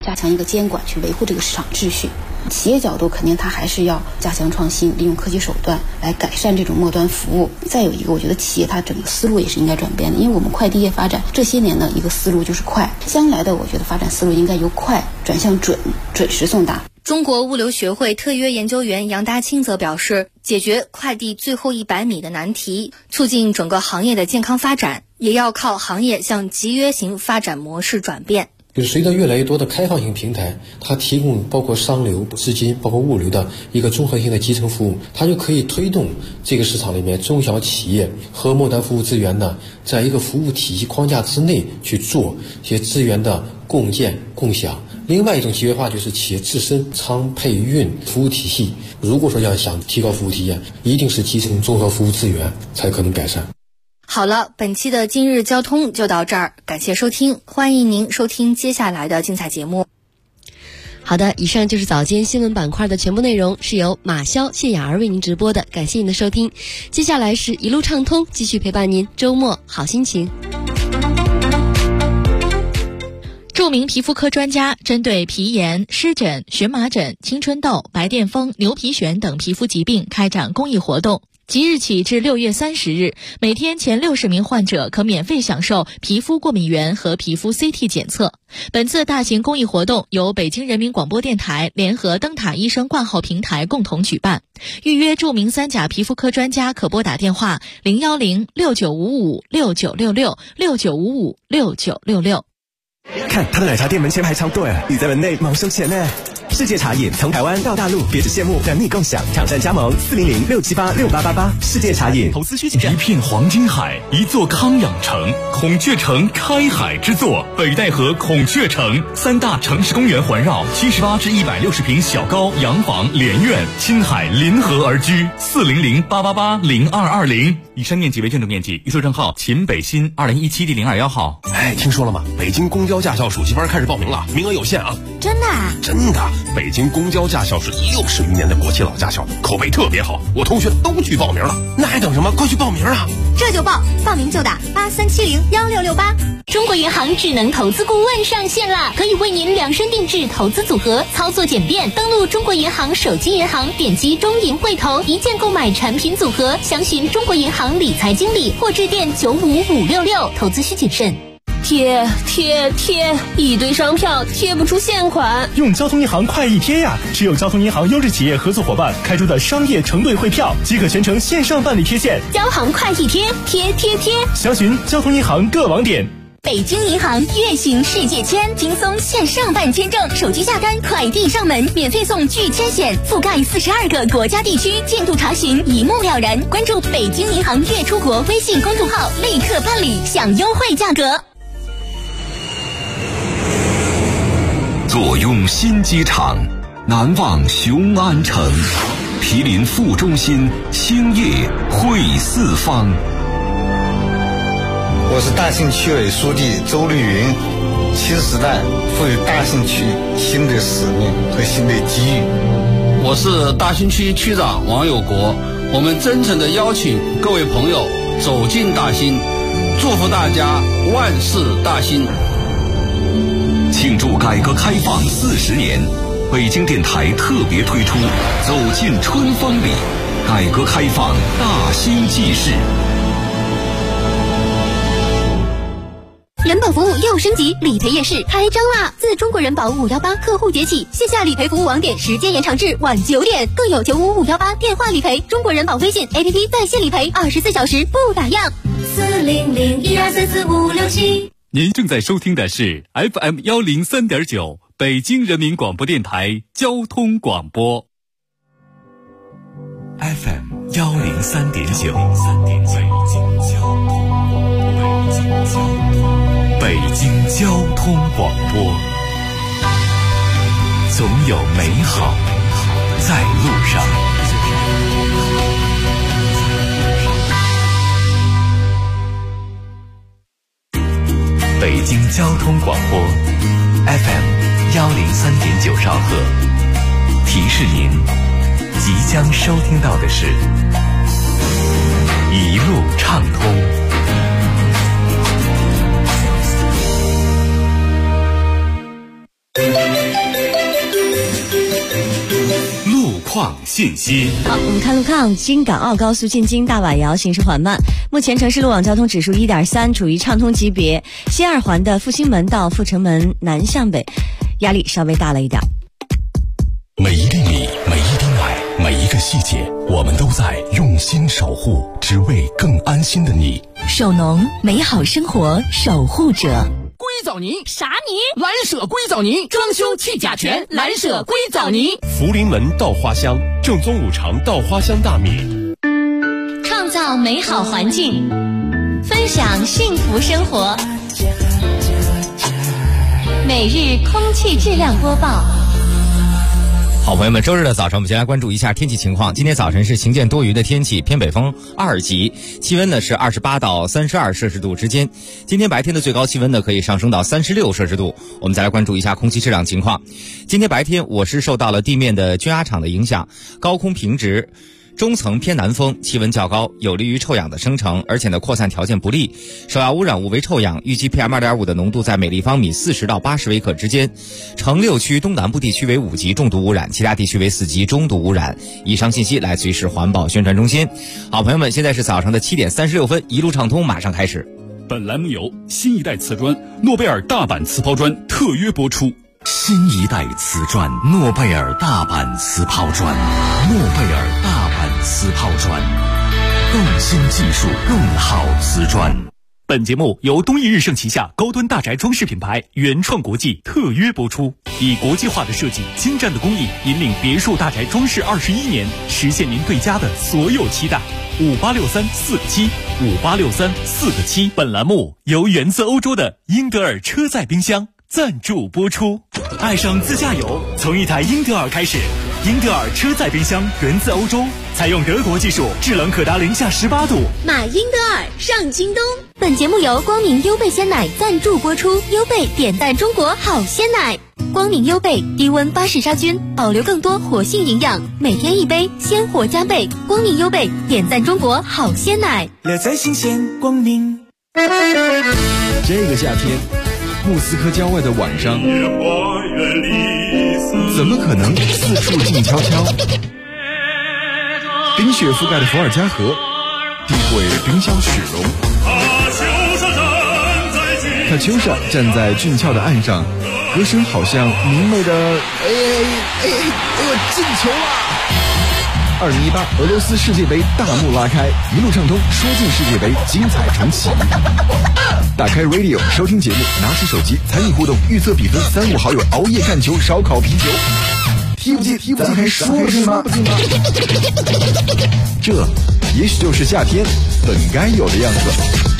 加强一个监管，去维护这个市场秩序。企业角度肯定它还是要加强创新，利用科技手段来改善这种末端服务。再有一个，我觉得企业它整个思路也是应该转变的，因为我们快递业发展这些年的一个思路就是快，将来的我觉得发展思路应该由快转向准时送达。 中国物流学会特约研究员杨大清则表示，解决快递最后100米的难题，促进整个行业的健康发展，也要靠行业向集约型发展模式转变。 就是随着越来越多的开放型平台，它提供包括商流、资金、包括物流的一个综合性的集成服务，它就可以推动这个市场里面中小企业和末端服务资源呢，在一个服务体系框架之内去做一些资源的共建共享。另外一种集约化就是企业自身仓配运服务体系，如果说要想提高服务体验，一定是集成综合服务资源才可能改善。 好了，本期的今日交通就到这儿，感谢收听，欢迎您收听接下来的精彩节目。 好的，以上就是早间新闻板块的全部内容，是由马潇、谢雅儿为您直播的，感谢您的收听。接下来是一路畅通，继续陪伴您周末好心情。 著名皮肤科专家针对皮炎、湿疹、荨麻疹、青春痘、白癜风、牛皮癣等皮肤疾病开展公益活动。即日起至6月30日，每天前60名患者可免费享受皮肤过敏原和皮肤 CT 检测。本次大型公益活动由北京人民广播电台联合灯塔医生挂号平台共同举办。预约著名3甲皮肤科专家可拨打电话010-6955-6966 看他的奶茶店门前排长队，你在门内忙收钱呢。世界茶饮从台湾到大陆，别只羡慕，等你共享。挑战加盟400-678-6888。世界茶饮，投资需谨慎。 一片黄金海，一座康养城，孔雀城开海之作，北戴河孔雀城，3大城市公园环绕，78至160平小高洋房连院，亲海临河而居。400-888-0220。以上面积为建筑面积，预售证号秦北新2017第021号。 哎，听说了吗？北京公交驾校暑期班开始报名了，名额有限啊！ 真的啊？ 真的，北京公交驾校是60余年的国企老驾校，口碑特别好，我同学都去报名了。那还等什么？快去报名啊！ 这就报名就打83701668。 中国银行智能投资顾问上线啦，可以为您量身定制投资组合，操作简便。登录中国银行手机银行，点击中银汇投，一键购买产品组合，详询中国银行理财经理或致电95566。投资需谨慎。 贴，一堆商票贴不出现款。 用交通银行快易贴呀！只有交通银行优质企业合作伙伴开出的商业承兑汇票，即可全程线上办理贴现。 交行快易贴，贴。 详询交通银行各网点。 北京银行月行世界签，轻松线上办签证，手机下单，快递上门，免费送拒签险，覆盖42个国家地区，进度查询一目了然。关注北京银行月出国微信公众号，立刻办理，享优惠价格。 坐拥新机场，难忘雄安城，毗邻副中心，兴业汇四方。 我是大兴区委书记周绿云，新时代赋予大兴区新的使命和新的机遇。 我是大兴区区长王有国，我们真诚地邀请各位朋友走进大兴，祝福大家万事大兴。 庆祝改革开放40年，北京电台特别推出走进春风里，改革开放大兴纪事。 人保服务又升级，理赔夜市开张啦！自中国人保518客户节起，线下理赔服务网点时间延长至晚9点，更有95518电话理赔，中国人保微信 APP 在线理赔，24小时不打烊。40012445567。 您正在收听的是 FM 103.9北京人民广播电台交通广播。 FM 103.9北京交通广播，总有美好在路上。北京交通广播 FM 103.9兆赫，提示您即将收听到的是一路畅通。 况信息。 好，我们看路况，京港澳高速进京大宛窑行驶缓慢，目前城市路网交通指数 1.3， 处于畅通级别。西二环的复兴门到阜成门南向北压力稍微大了一点。 每一粒米，每一滴奶，每一个细节，我们都在用心守护，只为更安心的你。 首农，美好生活守护者。 硅藻泥啥泥？ 蓝舍硅藻泥，装修去甲醛，蓝舍硅藻泥。 福临门稻花香，正宗五常稻花香大米。 创造美好环境，分享幸福生活。每日空气质量播报。 好朋友们，周日的早上，我们先来关注一下天气情况。今天早晨是晴间多云的天气，偏北风2级，气温呢是28到32摄氏度之间。今天白天的最高气温呢可以上升到36摄氏度。我们再来关注一下空气质量情况。今天白天我市受到了地面的均压场的影响，高空平直，中层偏南风，气温较高，有利于臭氧的生成，而且呢扩散条件不利。首要污染物为臭氧，预计 PM2.5 的浓度在每立方米40到80微克之间。城6区东南部地区为5级重度污染，其他地区为4级中度污染。以上信息来自于市环保宣传中心。好朋友们，现在是早上的7点36分，一路畅通马上开始。 本栏目由新一代瓷砖诺贝尔大阪瓷抛砖特约播出。 新一代瓷砖诺贝尔大阪瓷抛砖，诺贝尔大阪瓷抛砖，更新技术，更好瓷砖。 本节目由东益日盛旗下高端大宅装饰品牌原创国际特约播出，以国际化的设计、精湛的工艺，引领别墅大宅装饰21年，实现您对家的所有期待。586347，586347。本栏目由源自欧洲的英德尔车载冰箱赞助播出。爱上自驾游，从一台英德尔开始。英德尔车载冰箱源自欧洲，采用德国技术，制冷可达零下18度。 买英德尔上京东。本节目由光明优贝鲜奶赞助播出。优贝点赞中国好鲜奶，光明优贝低温巴氏杀菌，保留更多活性营养，每天一杯，鲜活加倍。光明优贝点赞中国好鲜奶， 乐在新鲜光明。这个夏天，莫斯科郊外的晚上，怎么可能四处静悄悄？冰雪覆盖的伏尔加河，地会冰消雪融。卡秋莎站在俊俏的岸上，歌声好像明媚的进球了！2018俄罗斯世界杯大幕拉开，一路畅通，说进世界杯，精彩重启。打开 Radio 收听节目，拿起手机参与互动，预测比分，3、5好友熬夜看球，烧烤啤酒。踢不进，咱还说不进吗？这也许就是夏天本该有的样子。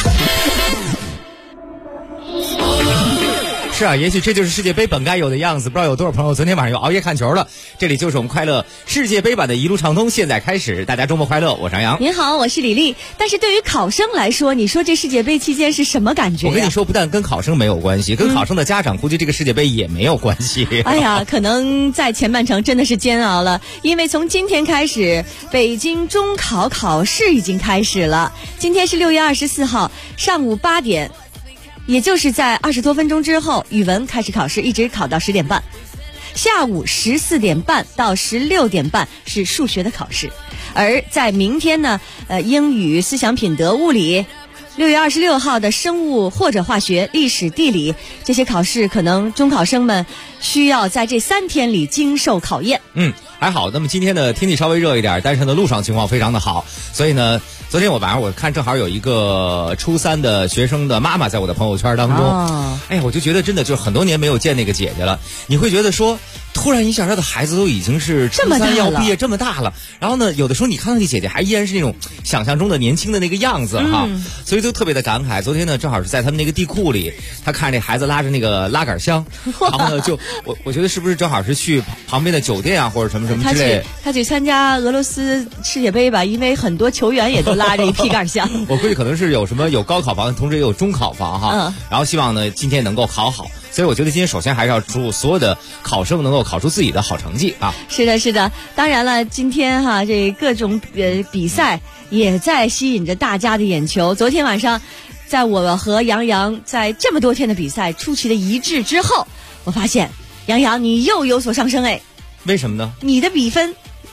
是啊，也许这就是世界杯本该有的样子。不知道有多少朋友昨天晚上又熬夜看球了。这里就是我们快乐世界杯版的一路畅通，现在开始，大家周末快乐。我是杨洋， 您好，我是李丽。但是对于考生来说，你说这世界杯期间是什么感觉呀？ 我跟你说，不但跟考生没有关系，跟考生的家长估计这个世界杯也没有关系。 哎呀，可能在前半程真的是煎熬了，因为从今天开始，北京中考考试已经开始了。今天是6月24号上午8点。也就是在20多分钟之后，语文开始考试，一直考到10点半。下午14点半到16点半是数学的考试，而在明天呢，英语、思想品德、物理，6月26号的生物或者化学、历史、地理这些考试，可能中考生们需要在这3天里经受考验。 还好。那么今天的天气稍微热一点，但是呢路上情况非常的好，所以呢昨天晚上我看正好有一个初3的学生的妈妈在我的朋友圈当中，哎呀，我就觉得真的就是很多年没有见那个姐姐了。你会觉得说突然一下她的孩子都已经是初3要毕业这么大了，然后呢有的时候你看到那姐姐还依然是那种想象中的年轻的那个样子哈，所以就特别的感慨。昨天呢正好是在他们那个地库里，他看这孩子拉着那个拉杆箱，然后呢就我觉得是不是正好是去旁边的酒店啊或者什么之类， 他去参加俄罗斯世界杯吧，因为很多球员也都拉着一皮杆箱。 我估计可能是有高考房，同时也有中考房哈。然后希望呢今天能够考好，所以我觉得今天首先还是要祝所有的考生能够考出自己的好成绩啊。 是的，是的，当然了，今天哈这各种比赛也在吸引着大家的眼球。昨天晚上，在我和杨洋在这么多天的比赛出奇的一致之后，我发现杨洋你又有所上升哎。 为什么呢？ 你的比分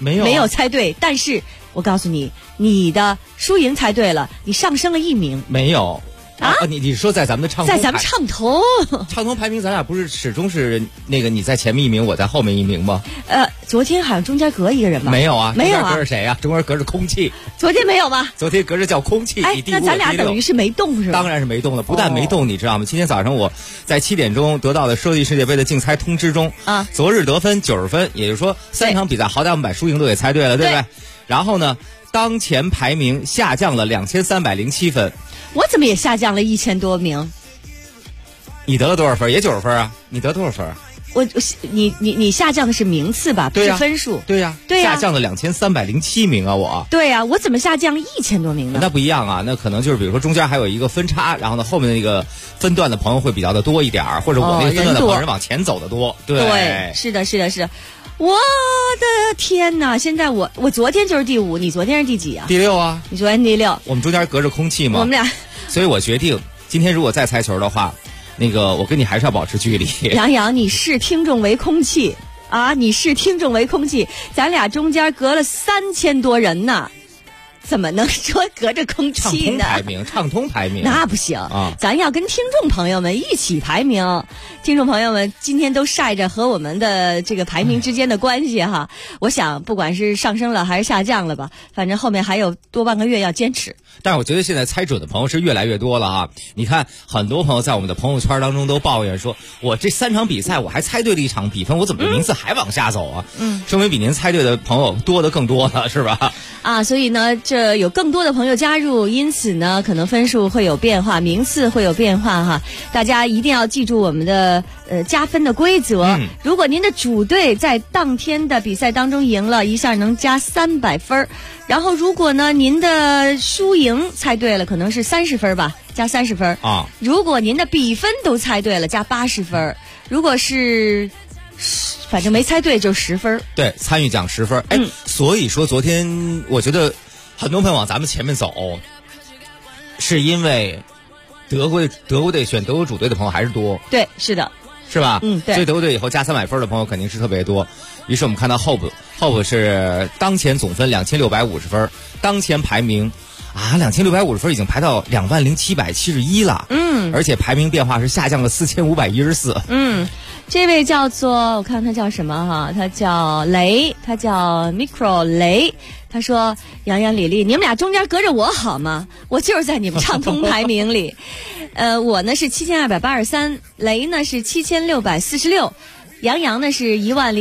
没有猜对，但是我告诉你，你的输赢猜对了，你上升了1名。 没有。你说在咱们的畅通， 在咱们畅通排名，咱俩不是始终是那个你在前面1名，我在后面1名吗？ 昨天好像中间隔一个人吧？ 没有啊， 没有啊， 中间隔着谁啊？中间隔着空气。 昨天没有吗？ 昨天隔着叫空气。 那咱俩等于是没动是吧？ 当然是没动了，不但没动，你知道吗？今天早上我在7点钟得到的设计世界杯的竞猜通知中啊，昨日得分90分，也就是说3场比赛好歹我们把输赢都给猜对了，对不对？然后呢，当前排名下降了2307分。 我怎么也下降了1000多名？ 你得了多少分？也90分啊？你得多少分？ 你下降的是名次吧？不是分数。 对呀，下降了2307名啊！我。 对呀，我怎么下降1000多名呢？ 那不一样啊，那可能就是比如说中间还有一个分差，然后呢后面的那个分段的朋友会比较的多一点，或者我那个分段的朋友人往前走的多。 对，是的。我的天哪！现在我昨天就是第5，你昨天是第几啊？ 第6啊。 你昨天第6。 我们中间隔着空气嘛。 我们俩。 所以我决定，今天如果再猜球的话，那个我跟你还是要保持距离。 杨，你视听众为空气啊！你视听众为空气，咱俩中间隔了3000多人呢。怎么能说隔着空气呢？ 畅通排名那不行啊！咱要跟听众朋友们一起排名。听众朋友们今天都晒着和我们的这个排名之间的关系哈。我想不管是上升了还是下降了吧，反正后面还有多半个月要坚持。 但是我觉得现在猜准的朋友是越来越多了啊！你看很多朋友在我们的朋友圈当中都抱怨说，我这3场比赛我还猜对了1场比分，我怎么名次还往下走啊？说明比您猜对的朋友多的更多了，是吧？ 啊，所以呢，这有更多的朋友加入，因此呢，可能分数会有变化，名次会有变化哈。大家一定要记住我们的加分的规则。如果您的主队在当天的比赛当中赢了，一下能加300分。然后如果呢您的输赢猜对了，可能是30分吧，加30分啊。如果您的比分都猜对了，加80分。如果是反正没猜对就10分。 对，参与奖10分。所以说昨天我觉得很多朋友往咱们前面走，是因为德国队选德国主队的朋友还是多。 对，是的， 是吧？ 对。 所以德国队以后加300分的朋友肯定是特别多。于是我们看到 Hope 是当前总分2650分，当前排名2650分已经排到20771了。而且排名变化是下降了4514。 这位叫做我看他叫什么哈，他叫雷，他叫 Micro 雷。他说杨李丽，你们俩中间隔着我好吗？我就是在你们畅通排名里。我呢是7283，雷呢是7646。杨呢是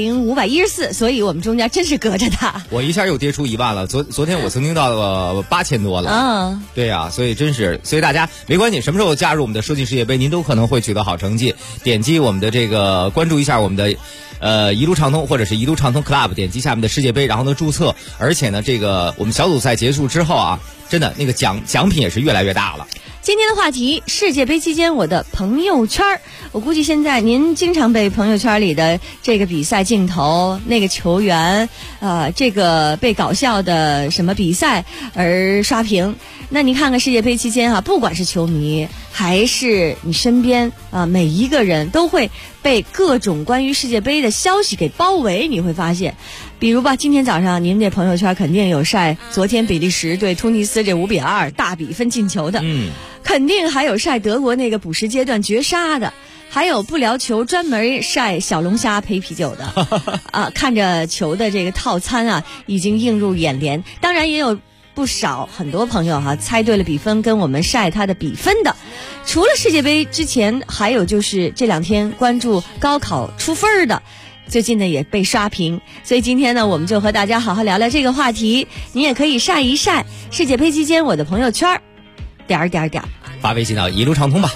10514，所以我们中间真是隔着他。 我一下又跌出1万了，昨天我曾经到了8000多了。对呀，所以大家没关系，什么时候加入我们的设计世界杯，您都可能会取得好成绩。点击我们的这个关注一下我们的一路畅通或者是一路畅通 Club， 点击下面的世界杯，然后呢注册。而且呢，这个我们小组赛结束之后啊，真的那个奖品也是越来越大了。 今天的话题，世界杯期间我的朋友圈。我估计现在您经常被朋友圈里的这个比赛镜头、那个球员、这个被搞笑的什么比赛而刷屏。那你看看世界杯期间不管是球迷还是你身边每一个人都会被各种关于世界杯的消息给包围。你会发现，比如吧，今天早上您这朋友圈肯定有晒昨天比利时对突尼斯这5-2大比分进球的。肯定还有晒德国那个补时阶段绝杀的，还有不聊球专门晒小龙虾配啤酒的。看着球的这个套餐已经映入眼帘。当然也有不少很多朋友猜对了比分，跟我们晒他的比分的。除了世界杯之前，还有就是这2天关注高考出分的，最近呢也被刷屏。所以今天呢，我们就和大家好好聊聊这个话题。你也可以晒一晒世界杯期间我的朋友圈。 发微信到一路畅通吧。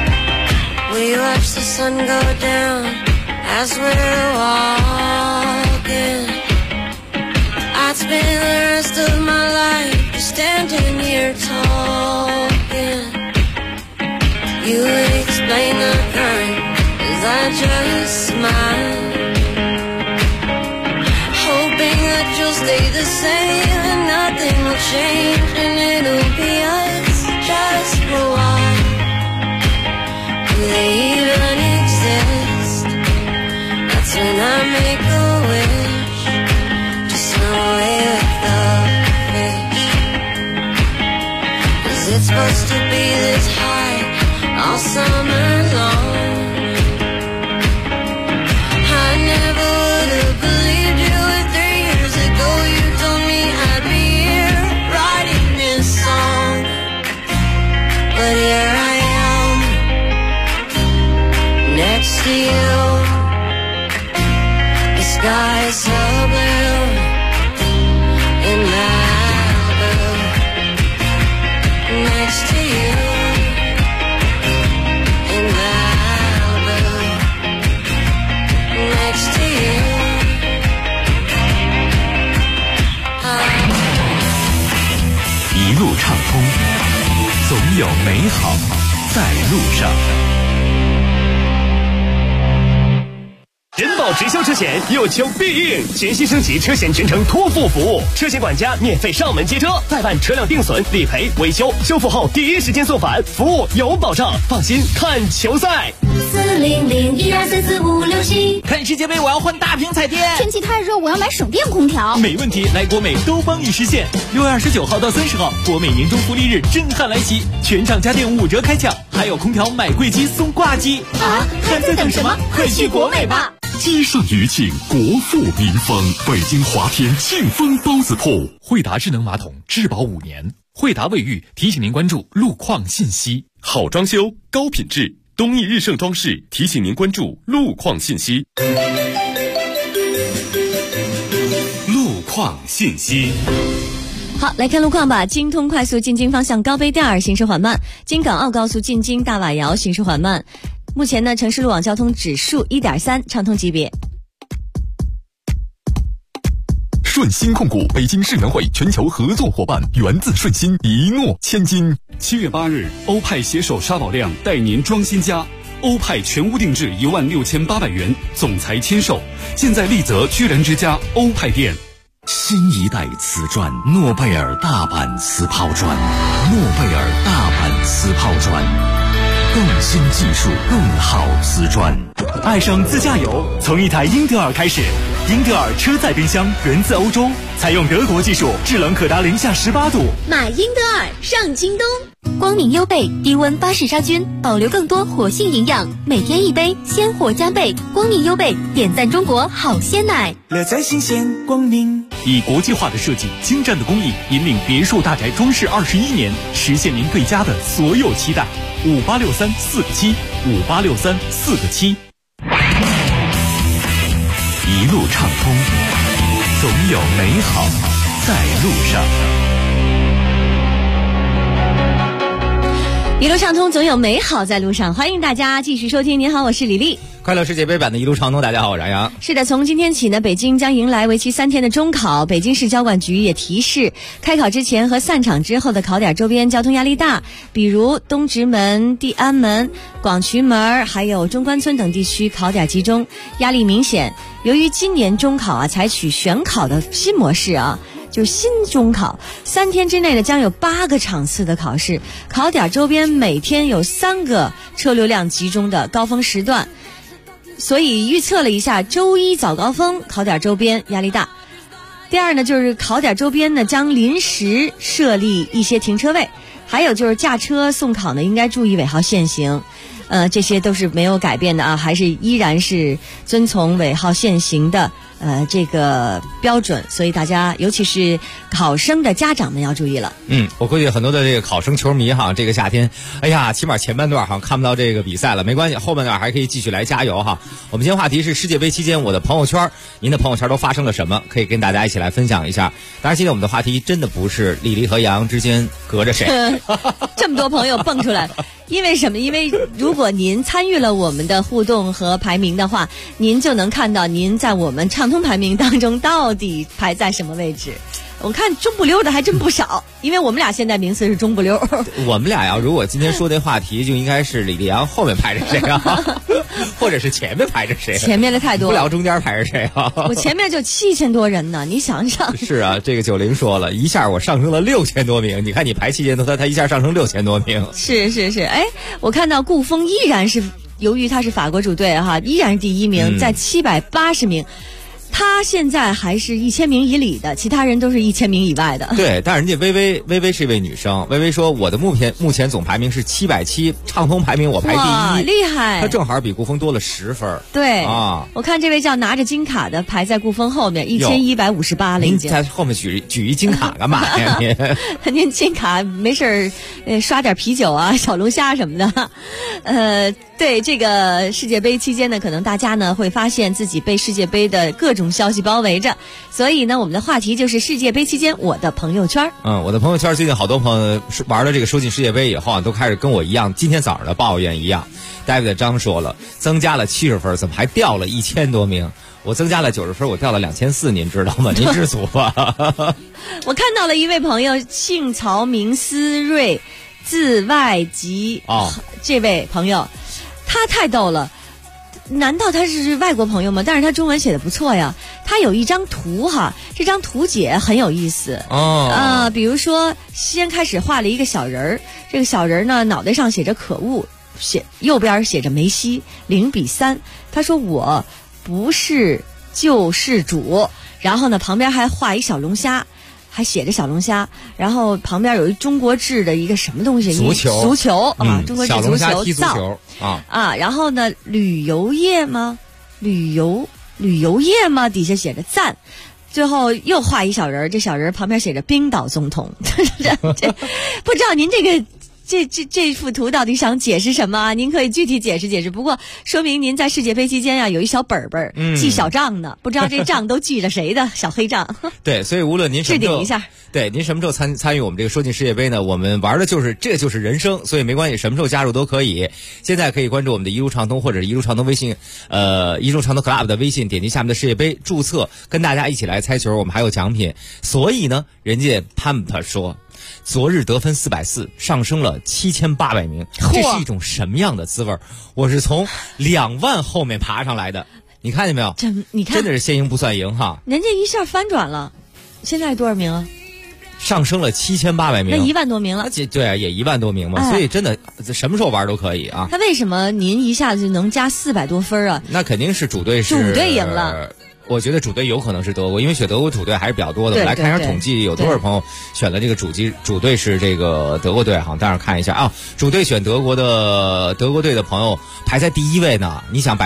sun go down as we're walking spend the rest of my life just standing here talking. You explain the current as I just smile, hoping that you'll stay the same and nothing will change, and it'll be us just for a while. Do they even exist? That's when I make a wish to swim away with the fish. 'Cause it's supposed to be this high all summer long. I never would have believed you if 3 years ago you told me I'd be here writing this song. But here I am, next to you. The sky is so blue in Malibu, next to you in Malibu, next to you. 一路畅通，总有美好在路上。 人保直销车险有求必应，全新升级车险全程托付服务，车险管家免费上门接车，代办车辆定损、理赔、维修，修复后第一时间送返，服务有保障，放心看球赛。 400123456七。 看世界杯我要换大屏彩电， 天气太热我要买省电空调。 没问题，来国美都帮你实现。6月29号到30号，国美年终福利日震撼来袭，全场家电5折开抢，还有空调买贵机送挂机啊！还在等什么？快去国美吧！ 积善余庆，国富民丰。北京华天庆丰包子铺， 惠达智能马桶质保5年。惠达卫浴提醒您关注路况信息。 好装修，高品质。东义日盛装饰提醒您关注路况信息。路况信息。 好，来看路况吧。京通快速进京方向高碑店行驶缓慢，京港澳高速进京大瓦窑行驶缓慢。目前呢，城市路网交通指数1.3，畅通级别。 顺鑫控股北京世园会全球合作伙伴，源自顺鑫，一诺千金。 7月8日，欧派携手沙宝亮带您装新家，欧派全屋定制16800元，总裁签售，现在丽泽居然之家欧派店。 新一代瓷砖，诺贝尔大阪瓷抛砖，诺贝尔大阪瓷抛砖，更新技术，更好瓷砖。 爱上自驾游，从一台英德尔开始。英德尔车载冰箱源自欧洲，采用德国技术，制冷可达-18度。 买英德尔上京东。光明优贝低温巴氏杀菌，保留更多活性营养，每天1杯，鲜活加倍。光明优贝点赞中国好鲜奶， 乐在新鲜光明。 以国际化的设计、精湛的工艺，引领别墅大宅装饰21年，实现您对家的所有期待。5863-4个7，5863-4个7。 一路畅通，总有美好在路上。 一路畅通，总有美好在路上。欢迎大家继续收听。您好，我是李丽。 快乐世界杯版的一路畅通，大家好，我是杨洋。 是的，从今天起呢，北京将迎来为期3天的中考。北京市交管局也提示，开考之前和散场之后的考点周边交通压力大，比如东直门、地安门、广渠门还有中关村等地区考点集中，压力明显。由于今年中考采取选考的新模式就是新中考，3天之内呢将有8个场次的考试，考点周边每天有3个车流量集中的高峰时段。所以预测了一下，周一早高峰考点周边压力大。第二呢，就是考点周边呢将临时设立一些停车位，还有就是驾车送考呢应该注意尾号限行。这些都是没有改变的还是依然是遵从尾号限行的这个标准，所以大家尤其是考生的家长们要注意了。 我估计很多的这个考生球迷这个夏天，哎呀，起码前半段看不到这个比赛了，没关系，后半段还可以继续来加油我们今天话题是世界杯期间我的朋友圈，您的朋友圈都发生了什么？可以跟大家一起来分享一下。当然，今天我们的话题真的不是李丽和杨之间隔着谁， 这么多朋友蹦出来。 因为什么？因为如果您参与了我们的互动和排名的话，您就能看到您在我们畅通排名当中到底排在什么位置。我看中不溜的还真不少，因为我们俩现在名次是中不溜。 我们俩要如果今天说这话题，就应该是李丽阳后面排着谁啊，或者是前面排着谁？ 前面的太多， 不聊中间排着谁啊？ 我前面就7000多人呢，你想想。 是啊，这个90说了一下，我上升了6000多名。你看你排7000多，他一下上升6000多名。 是，哎，我看到顾峰依然是，由于他是法国主队哈，依然是第1名，在780名。他现在还是1000名以里的，其他人都是1000名以外的。 对，但是人家微微是一位女生，微微说我的目前总排名是770，畅通排名我排第1， 厉害！ 她正好比顾峰多了10分。 对啊， 我看这位叫拿着金卡的排在顾峰后面1158了已经。 您在后面举一金卡干嘛呀？ 您金卡没事刷点啤酒啊、小龙虾什么的。对，这个世界杯期间呢，可能大家呢会发现自己被世界杯的各种消息包围着，所以呢，我们的话题就是世界杯期间我的朋友圈。 我的朋友圈最近好多朋友玩了这个收进世界杯以后啊，都开始跟我一样，今天早上的抱怨一样。David 张说了，增加了70分，怎么还掉了1000多名？我增加了90分，我掉了2400，您知道吗？您知足吧。 我看到了一位朋友姓曹名思睿，字外籍。这位朋友。他太逗了，难道他是外国朋友吗？但是他中文写的不错呀。他有一张图哈，这张图解很有意思比如说先开始画了一个小人儿，这个小人呢脑袋上写着可恶，右边写着梅西0-3。他说我不是救世主，然后呢旁边还画一小龙虾。还写着小龙虾，然后旁边有一中国制的一个什么东西？足球啊，中国制足球造啊，然后呢，旅游业吗？旅游业吗？底下写着赞，最后又画一小人，这小人旁边写着冰岛总统。这不知道您这个。这幅图到底想解释什么啊？您可以具体解释解释。不过说明您在世界杯期间啊有一小本本记小账呢，不知道这账都记着谁的小黑账。 对，所以无论您什么时候置顶一下， 对您什么时候参与我们这个说进世界杯呢？我们玩的这就是人生，所以没关系，什么时候加入都可以。现在可以关注我们的一路畅通或者是一路畅通微信，一路畅通 Club 的微信，点击下面的世界杯注册，跟大家一起来猜球，我们还有奖品。所以呢，人家 Pump 说。昨日得分440，上升了7800名，这是一种什么样的滋味？我是从2万后面爬上来的，你看见没有？ 你看， 真的是先赢不算赢哈！ 人家一下翻转了，现在多少名啊？ 上升了7800名， 那1万多名了。 对啊，也1万多名嘛，所以真的什么时候玩都可以啊。 他为什么您一下子就能加400多分啊？ 那肯定是主队赢了。 我觉得主队有可能是德国，因为选德国主队还是比较多的。我们来看一下统计，有多少朋友选了这个主队是这个德国队哈。待会儿看一下啊，主队选德国队的朋友排在第1位呢。你想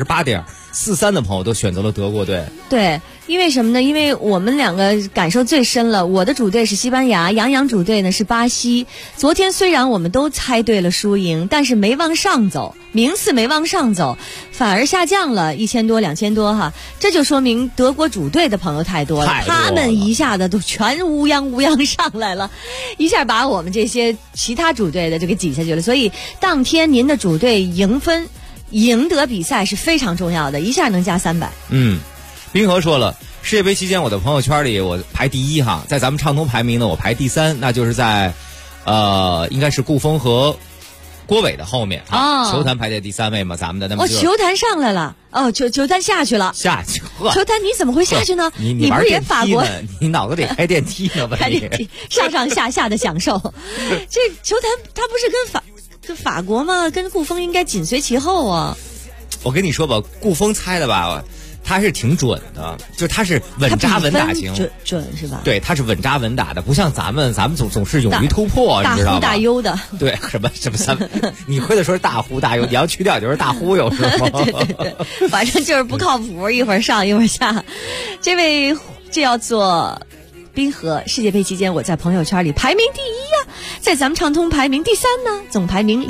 28.43%的朋友都选择了德国队。 对，因为什么呢？因为我们两个感受最深了。我的主队是西班牙，杨洋主队呢是巴西。昨天虽然我们都猜对了输赢，但是没往上走，名次没往上走，反而下降了1000多、2000多哈。这就说明德国主队的朋友太多了，他们一下子都全乌泱上来了，一下把我们这些其他主队的就给挤下去了。所以当天您的主队赢得比赛是非常重要的，一下能加300。 冰河说了，世界杯期间我的朋友圈里我排第1哈，在咱们畅通排名呢我排第3，那就是在应该是顾峰和郭伟的后面啊。球坛排在第3位嘛，咱们的那么球坛上来了球坛下去了，球坛你怎么会下去呢？ 你不是也法国？ 你脑子里开电梯呢吧？ 开电梯上下的享受。这球坛它不是跟法国吗？跟顾峰应该紧随其后啊。 我跟你说吧，顾峰猜的吧，他是挺准的，就他是稳扎稳打型， 准是吧？ 对，他是稳扎稳打的，不像咱们总是勇于突破，你知道吗？ 大忽大悠的。 对，什么你会的说是大忽大悠，你要去掉就是大忽悠，是吗？ 对，反正就是不靠谱，一会儿上一会儿下。这位叫做冰河，世界杯期间我在朋友圈里排名第1呀，在咱们畅通排名第3呢，总排名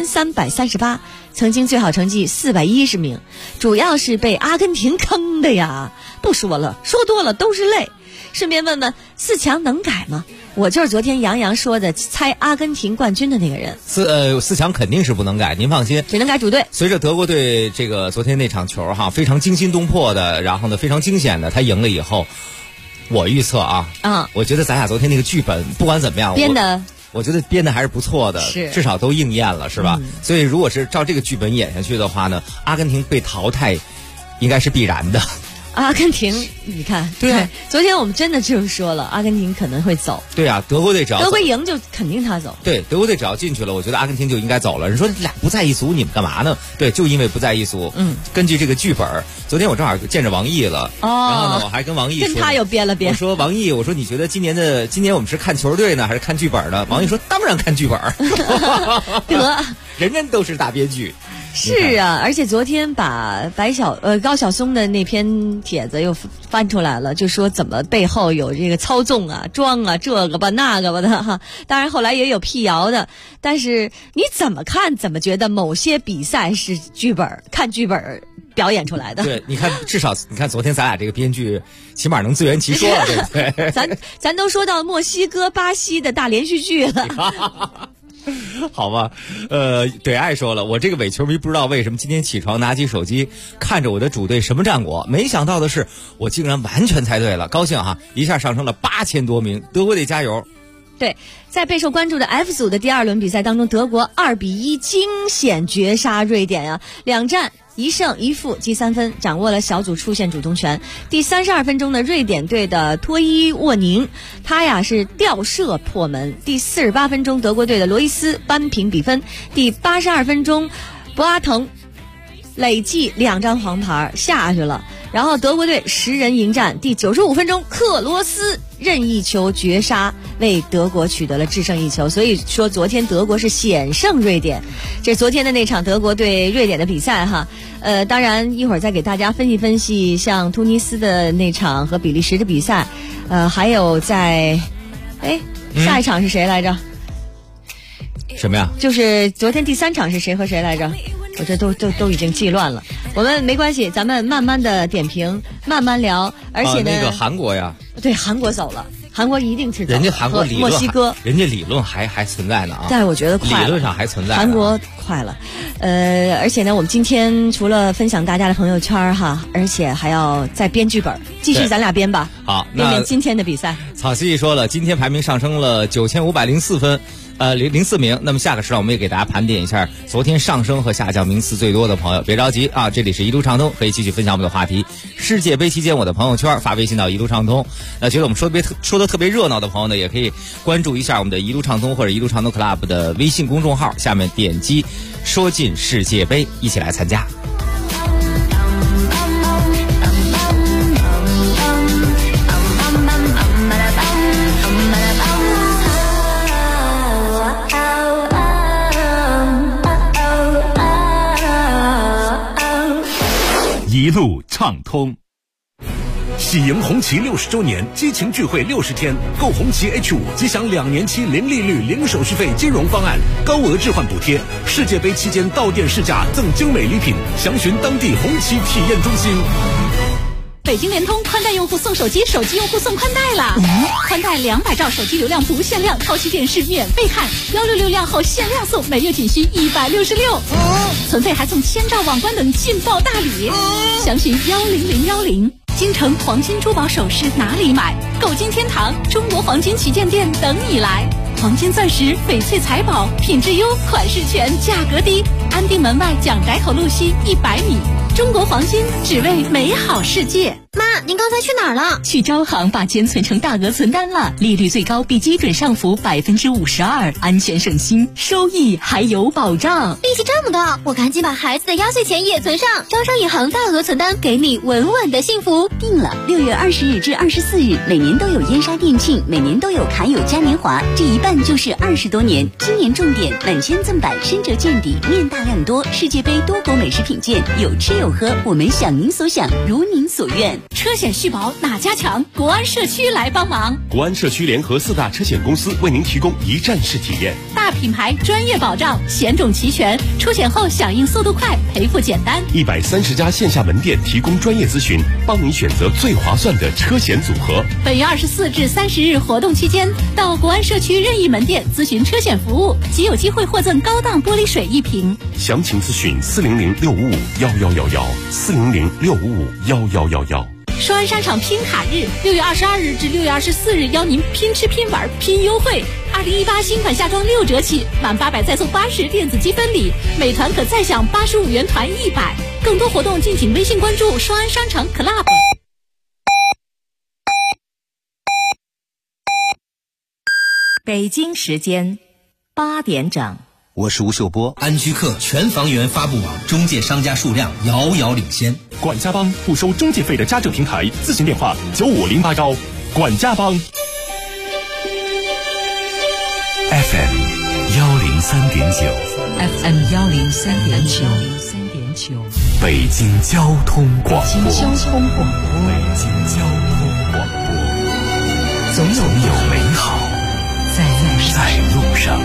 2338，曾经最好成绩410名，主要是被阿根廷坑的呀。不说了，说多了都是泪。 顺便问问4强能改吗？我就是昨天杨洋说的猜阿根廷冠军的那个人。 4强肯定是不能改，您放心， 只能改主队。 随着德国队这个昨天那场球非常惊心动魄的，然后呢非常惊险的，他赢了以后，我预测我觉得咱俩昨天那个剧本不管怎么样编的。 我觉得编的还是不错的，至少都应验了，是吧？所以如果是照这个剧本演下去的话呢，阿根廷被淘汰应该是必然的。 阿根廷，你看，对，昨天我们真的就是说了，阿根廷可能会走。 对啊，德国队只要德国赢就肯定他走。 对，德国队只要进去了，我觉得阿根廷就应该走了。你说你俩不在一组，你们干嘛呢？对，就因为不在一组。根据这个剧本，昨天我正好见着王毅了，然后呢，我还跟王毅说， 跟他又编了编。 我说王毅，我说你觉得今年我们是看球队呢，还是看剧本呢？王毅说当然看剧本。 得， 人都是大编剧。 是啊，而且昨天把高晓松的那篇帖子又翻出来了，就说怎么背后有这个操纵啊、装啊、这个吧那个吧的哈。当然后来也有辟谣的，但是你怎么看？怎么觉得某些比赛是看剧本表演出来的？ 对，你看，至少你看昨天咱俩这个编剧起码能自圆其说了，对不对？ 咱都说到墨西哥、巴西的大连续剧了。 好吧，对，爱说了，我这个伪球迷不知道为什么今天起床拿起手机看着我的主队什么战果，没想到的是我竟然完全猜对了，高兴哈，一下上升了8000多名，德国队加油！ 对，在备受关注的 F 组的第2轮比赛当中，德国2-1惊险绝杀瑞典啊，2战1胜1负积3分，掌握了小组出线主动权。第32分钟的瑞典队的托伊沃宁，他是吊射破门。第48分钟，德国队的罗伊斯扳平比分。第82分钟，博阿滕累计2张黄牌下去了。然后德国队10人迎战，第95分钟，克罗斯任意球绝杀，为德国取得了制胜一球。所以说昨天德国是险胜瑞典。这昨天的那场德国对瑞典的比赛哈，当然一会儿再给大家分析分析像突尼斯的那场和比利时的比赛，还有在下一场是谁来着？ 什么呀？ 就是昨天第3场是谁和谁来着？我这都已经记乱了，我们没关系，咱们慢慢的点评，慢慢聊。而且呢， 那个韩国呀， 对，韩国走了，韩国一定是走了， 人家韩国理论墨西哥， 人家理论还存在呢啊， 但我觉得快了， 理论上还存在， 韩国快了。而且呢，我们今天除了分享大家的朋友圈哈，而且还要再编剧本，继续咱俩编吧。 好， 编今天的比赛。 草溪说了，今天排名上升了9504分。04名。那么下个时段我们也给大家盘点一下昨天上升和下降名次最多的朋友，别着急啊，这里是一路畅通，可以继续分享我们的话题。世界杯期间我的朋友圈发微信到一路畅通。那觉得我们说的特别热闹的朋友呢，也可以关注一下我们的一路畅通或者一路畅通 Club 的微信公众号，下面点击说进世界杯，一起来参加。 一路畅通，喜迎红旗60周年激情聚会60天，购红旗 H5即享2年期零利率、零手续费金融方案，高额置换补贴。世界杯期间到店试驾赠精美礼品，详询当地红旗体验中心。 北京联通宽带用户送手机，手机用户送宽带了。宽带200兆手机流量不限量，超级电视免费看，166量后限量送，每月仅需166。存费还送1000兆网关等劲爆大礼，详询10010。京城黄金珠宝首饰哪里买？购金天堂中国黄金旗舰店等你来。黄金钻石、翡翠财宝，品质优，款式全，价格低。安定门外蒋宅口路西100米。中国黄金，只为美好世界。 妈，您刚才去哪儿了？ 去招行把钱存成大额存单了，利率最高，比基准上浮52%，安全省心，收益还有保障。 利息这么高，我赶紧把孩子的压岁钱也存上。招商银行大额存单，给你稳稳的幸福。 定了，6月20日至24日，每年都有燕莎店庆，每年都有卡友嘉年华，这一办就是20多年。今年重点满千赠百，深折见底，面大量多。世界杯多国美食品鉴，有吃有喝，我们想您所想，如您所愿。 车险续保哪家强？国安社区来帮忙。 国安社区联合4大车险公司为您提供一站式体验。 大大品牌，专业保障，险种齐全，出险后响应速度快，赔付简单。 130家线下门店提供专业咨询，帮你选择最划算的车险组合。 本月24至30日活动期间，到国安社区任意门店咨询车险服务，即有机会获赠高档玻璃水1瓶。 详情咨询400-655-1111，400-655-1111。 双安商场拼卡日，6月22日至6月24日，邀您拼吃拼玩拼优惠。2018新款夏装6折起，满800再送80电子积分礼，每团可再享85元团100。更多活动敬请微信关注双安商场 Club。 北京时间8点整。 我是吴秀波。安居客全房源发布网中介商家数量遥遥领先。 管家帮不收中介费的家政平台，咨询电话9508管家帮。 FM 103.9 FM 103.9， 北京交通广播。 北京交通广播，总有美好在路上。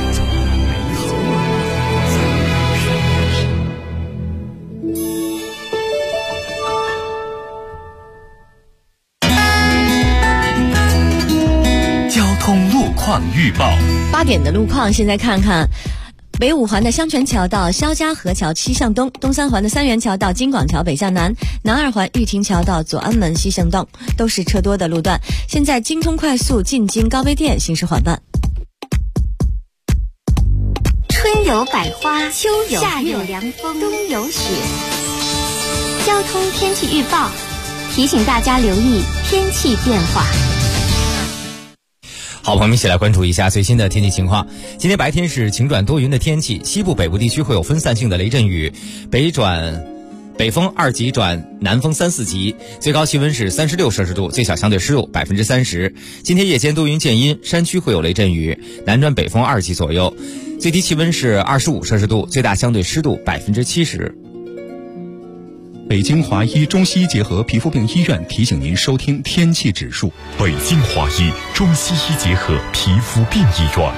交通路况预报 ，8点的路况，现在看看。北5环的香泉桥到肖家河桥西向东，东3环的三元桥到金广桥北向南，南2环玉亭桥到左安门西向东，都是车多的路段。现在京通快速进京高碑店行驶缓慢。 春有百花，秋有夏有凉风，冬有雪。交通天气预报提醒大家留意天气变化。 好，朋友们一起来关注一下最新的天气情况。今天白天是晴转多云的天气，西部北部地区会有分散性的雷阵雨，北风2级转南风3、4级，最高气温是36摄氏度，最小相对湿度30%。今天夜间多云见阴，山区会有雷阵雨，南转北风2级左右，最低气温是25摄氏度，最大相对湿度70%。 北京华医中西医结合皮肤病医院提醒您收听天气指数。 北京华医中西医结合皮肤病医院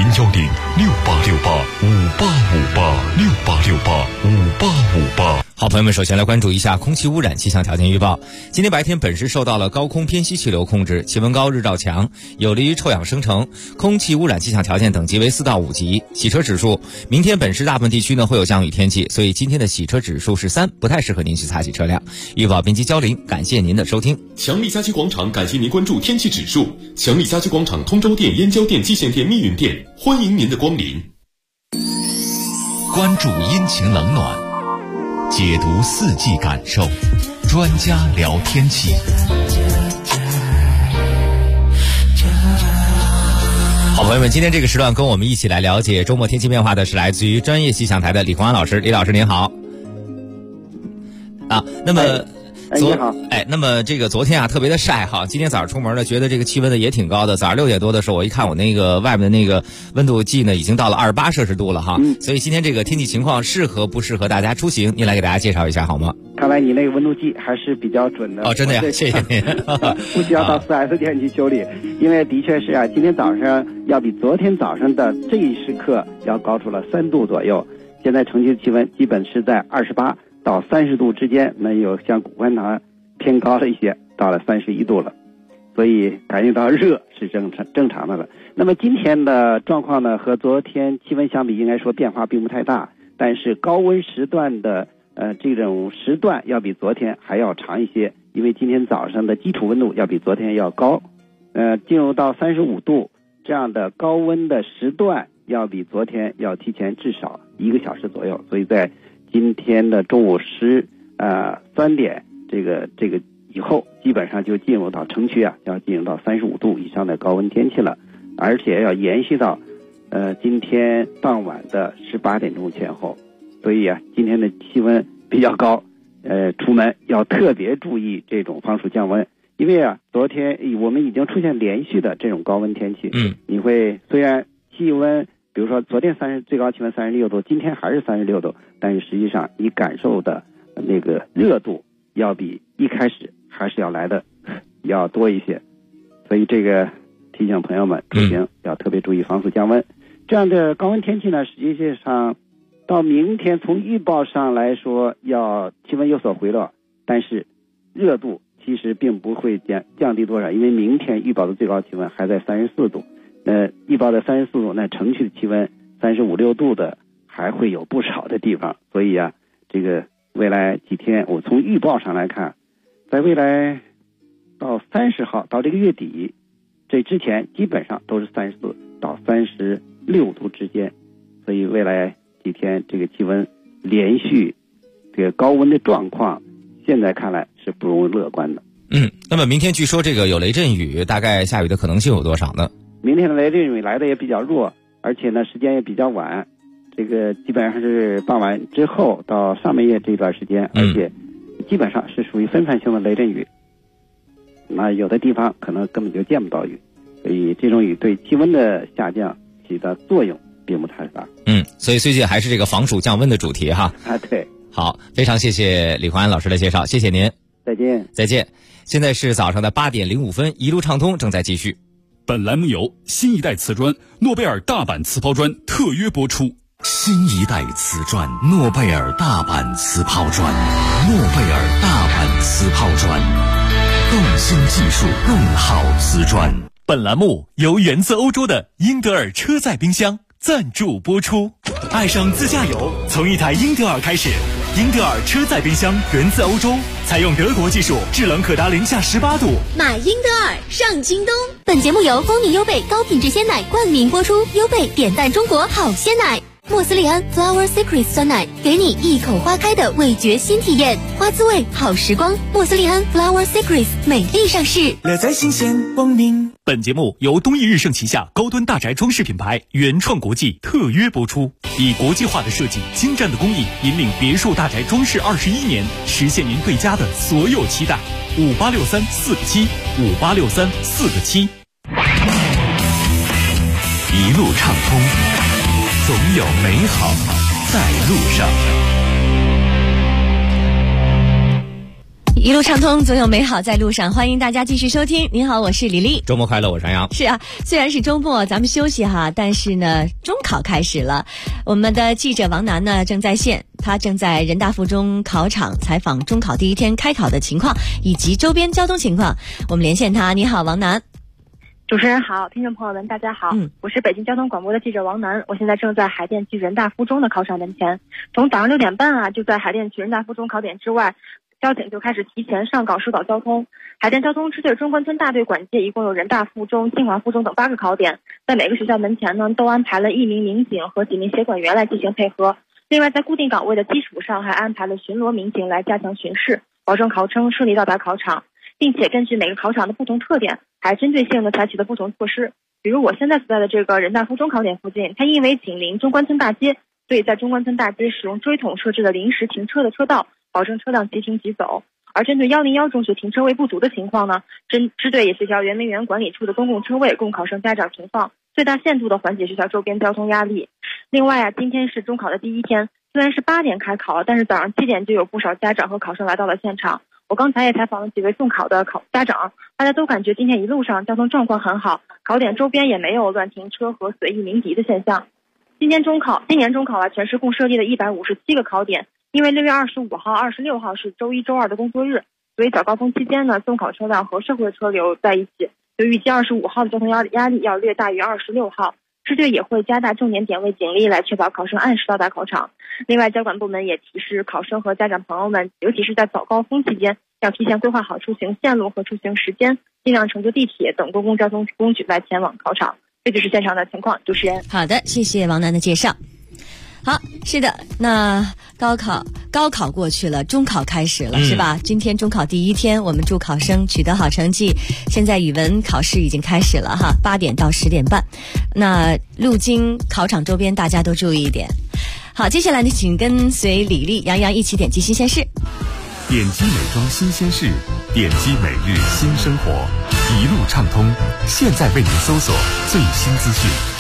，010-6868-5858，6868-5858。 好，朋友们，首先来关注一下空气污染气象条件预报。今天白天本市受到了高空偏西气流控制，气温高，日照强，有利于臭氧生成，空气污染气象条件等级为4到5级。洗车指数，明天本市大部分地区呢会有降雨天气，所以今天的洗车指数是3，不太适合您去擦洗车辆。预报编辑焦林，感谢您的收听。 强力家居广场感谢您关注天气指数。强力家居广场通州店、燕郊店、蓟县店、密云店，欢迎您的光临。 关注阴晴冷暖，解读四季感受，专家聊天气。 好，朋友们，今天这个时段跟我们一起来了解周末天气变化的是来自于专业气象台的李洪安老师。李老师您好。那么那么这个昨天啊特别的晒哈，今天早上出门呢，觉得这个气温呢也挺高的。早上6点多的时候，我一看我那个外面的那个温度计呢，已经到了28摄氏度了哈。所以今天这个天气情况适合不适合大家出行？您来给大家介绍一下好吗？ 看来你那个温度计还是比较准的哦，真的呀，谢谢您。 不需要到4S店去修理，因为的确是啊，今天早上要比昨天早上的这一时刻要高出了3度左右。现在城区的气温基本是在28到30度之间，那有像古观堂偏高了一些，到了31度了，所以感觉到热是正常的了。那么今天的状况呢，和昨天气温相比，应该说变化并不太大，但是高温时段的这种时段要比昨天还要长一些，因为今天早上的基础温度要比昨天要高，进入到35度这样的高温的时段要比昨天要提前至少1个小时左右，所以在今天的中午3点这个以后，基本上就进入到城区啊，要进入到35度以上的高温天气了，而且要延续到今天傍晚的18点钟前后。所以啊，今天的气温比较高，出门要特别注意这种防暑降温，因为啊，昨天我们已经出现连续的这种高温天气。你会虽然气温，比如说昨天最高气温36度，今天还是36度，但是实际上你感受的那个热度要比一开始还是要来的要多一些，所以这个提醒朋友们出行要特别注意防暑降温。 这样的高温天气呢，实际上到明天从预报上来说，要气温有所回落，但是热度其实并不会降低多少，因为明天预报的最高气温还在34度。预报的34度，那城区的气温35、6度的还会有不少的地方。所以啊，这个未来几天，我从预报上来看，在未来到30号到这个月底，这之前基本上都是34到36度之间。所以未来几天这个气温连续这个高温的状况，现在看来是不容乐观的。 那么明天据说这个有雷阵雨，大概下雨的可能性有多少呢？ 明天的雷阵雨来的也比较弱，而且呢时间也比较晚，这个基本上是傍晚之后到上半夜这段时间，而且基本上是属于分散性的雷阵雨。那有的地方可能根本就见不到雨，所以这种雨对气温的下降起的作用并不太大。 所以最近还是这个防暑降温的主题哈。 对。 好，非常谢谢李焕安老师的介绍，谢谢您。 再见。 再见。现在是早上的8点05分，一路畅通正在继续。 本栏目由新一代瓷砖诺贝尔大阪瓷抛砖特约播出。 新一代瓷砖诺贝尔大阪瓷抛砖，诺贝尔大阪瓷抛砖，更新技术，更好瓷砖。 本栏目由源自欧洲的英德尔车载冰箱赞助播出。爱上自驾游，从一台英德尔开始。英德尔车载冰箱源自欧洲，采用德国技术，制冷可达零下18度。 买英德尔上京东。本节目由蜂蜜优贝高品质鲜奶冠名播出，优贝点赞中国好鲜奶。莫斯利安 Flower Secrets 酸奶，给你一口花开的味觉新体验，花滋味好时光。莫斯利安 Flower Secrets 美丽上市， 乐在新鲜光明。本节目由东益日盛旗下高端大宅装饰品牌原创国际特约播出，以国际化的设计、精湛的工艺，引领别墅大宅装饰21年，实现您对家的所有期待。586347，586347。 一路畅通，总有美好在路上。 一路畅通，总有美好在路上。欢迎大家继续收听。您好，我是李丽。 周末快乐，我是杨洋。 是啊，虽然是周末，咱们休息哈，但是呢，中考开始了。我们的记者王楠呢正在线，他正在人大附中考场采访中考第一天开考的情况以及周边交通情况。我们连线他。你好，王楠。 主持人好，听众朋友们大家好，我是北京交通广播的记者王楠，我现在正在海淀区人大附中的考场门前。从早上6点半就在海淀区人大附中考点之外，交警就开始提前上岗疏导交通。海淀交通支队中关村大队管界一共有人大附中、清华附中等8个考点，在每个学校门前呢都安排了1名民警和几名协管员来进行配合。另外在固定岗位的基础上，还安排了巡逻民警来加强巡视，保证考生顺利到达考场，并且根据每个考场的不同特点，还针对性的采取了不同措施。比如我现在所在的这个人大附中考点附近，它因为紧邻中关村大街，所以在中关村大街使用锥筒设置了临时停车的车道，保证车辆即停即走。而针对101中学停车位不足的情况呢，支队也协调圆明园管理处的公共车位供考生家长停放，最大限度的缓解学校周边交通压力。另外今天是中考的第一天，虽然是8点开考，但是早上7点就有不少家长和考生来到了现场。我刚才也采访了几位送考的家长，大家都感觉今天一路上交通状况很好，考点周边也没有乱停车和随意鸣笛的现象。今年中考全市共设立了157个考点，因为6月25号、26号是周一、周二的工作日，所以早高峰期间呢，送考车辆和社会车流在一起，就预计25号的交通压力要略大于26号。支队也会加大重点点位警力，来确保考生按时到达考场。另外交管部门也提示考生和家长朋友们，尤其是在早高峰期间，要提前规划好出行线路和出行时间，尽量乘坐地铁等公共交通工具来前往考场。这就是现场的情况。主持人。 好的，谢谢王楠的介绍。好，是的，那高考过去了，中考开始了，是吧？今天中考第一天，我们祝考生取得好成绩。现在语文考试已经开始了哈，8点到10点半。那路经考场周边，大家都注意一点。好，接下来呢，请跟随李丽、杨洋一起点击新鲜事。 点击美妆新鲜事，点击每日新生活，一路畅通。现在为您搜索最新资讯。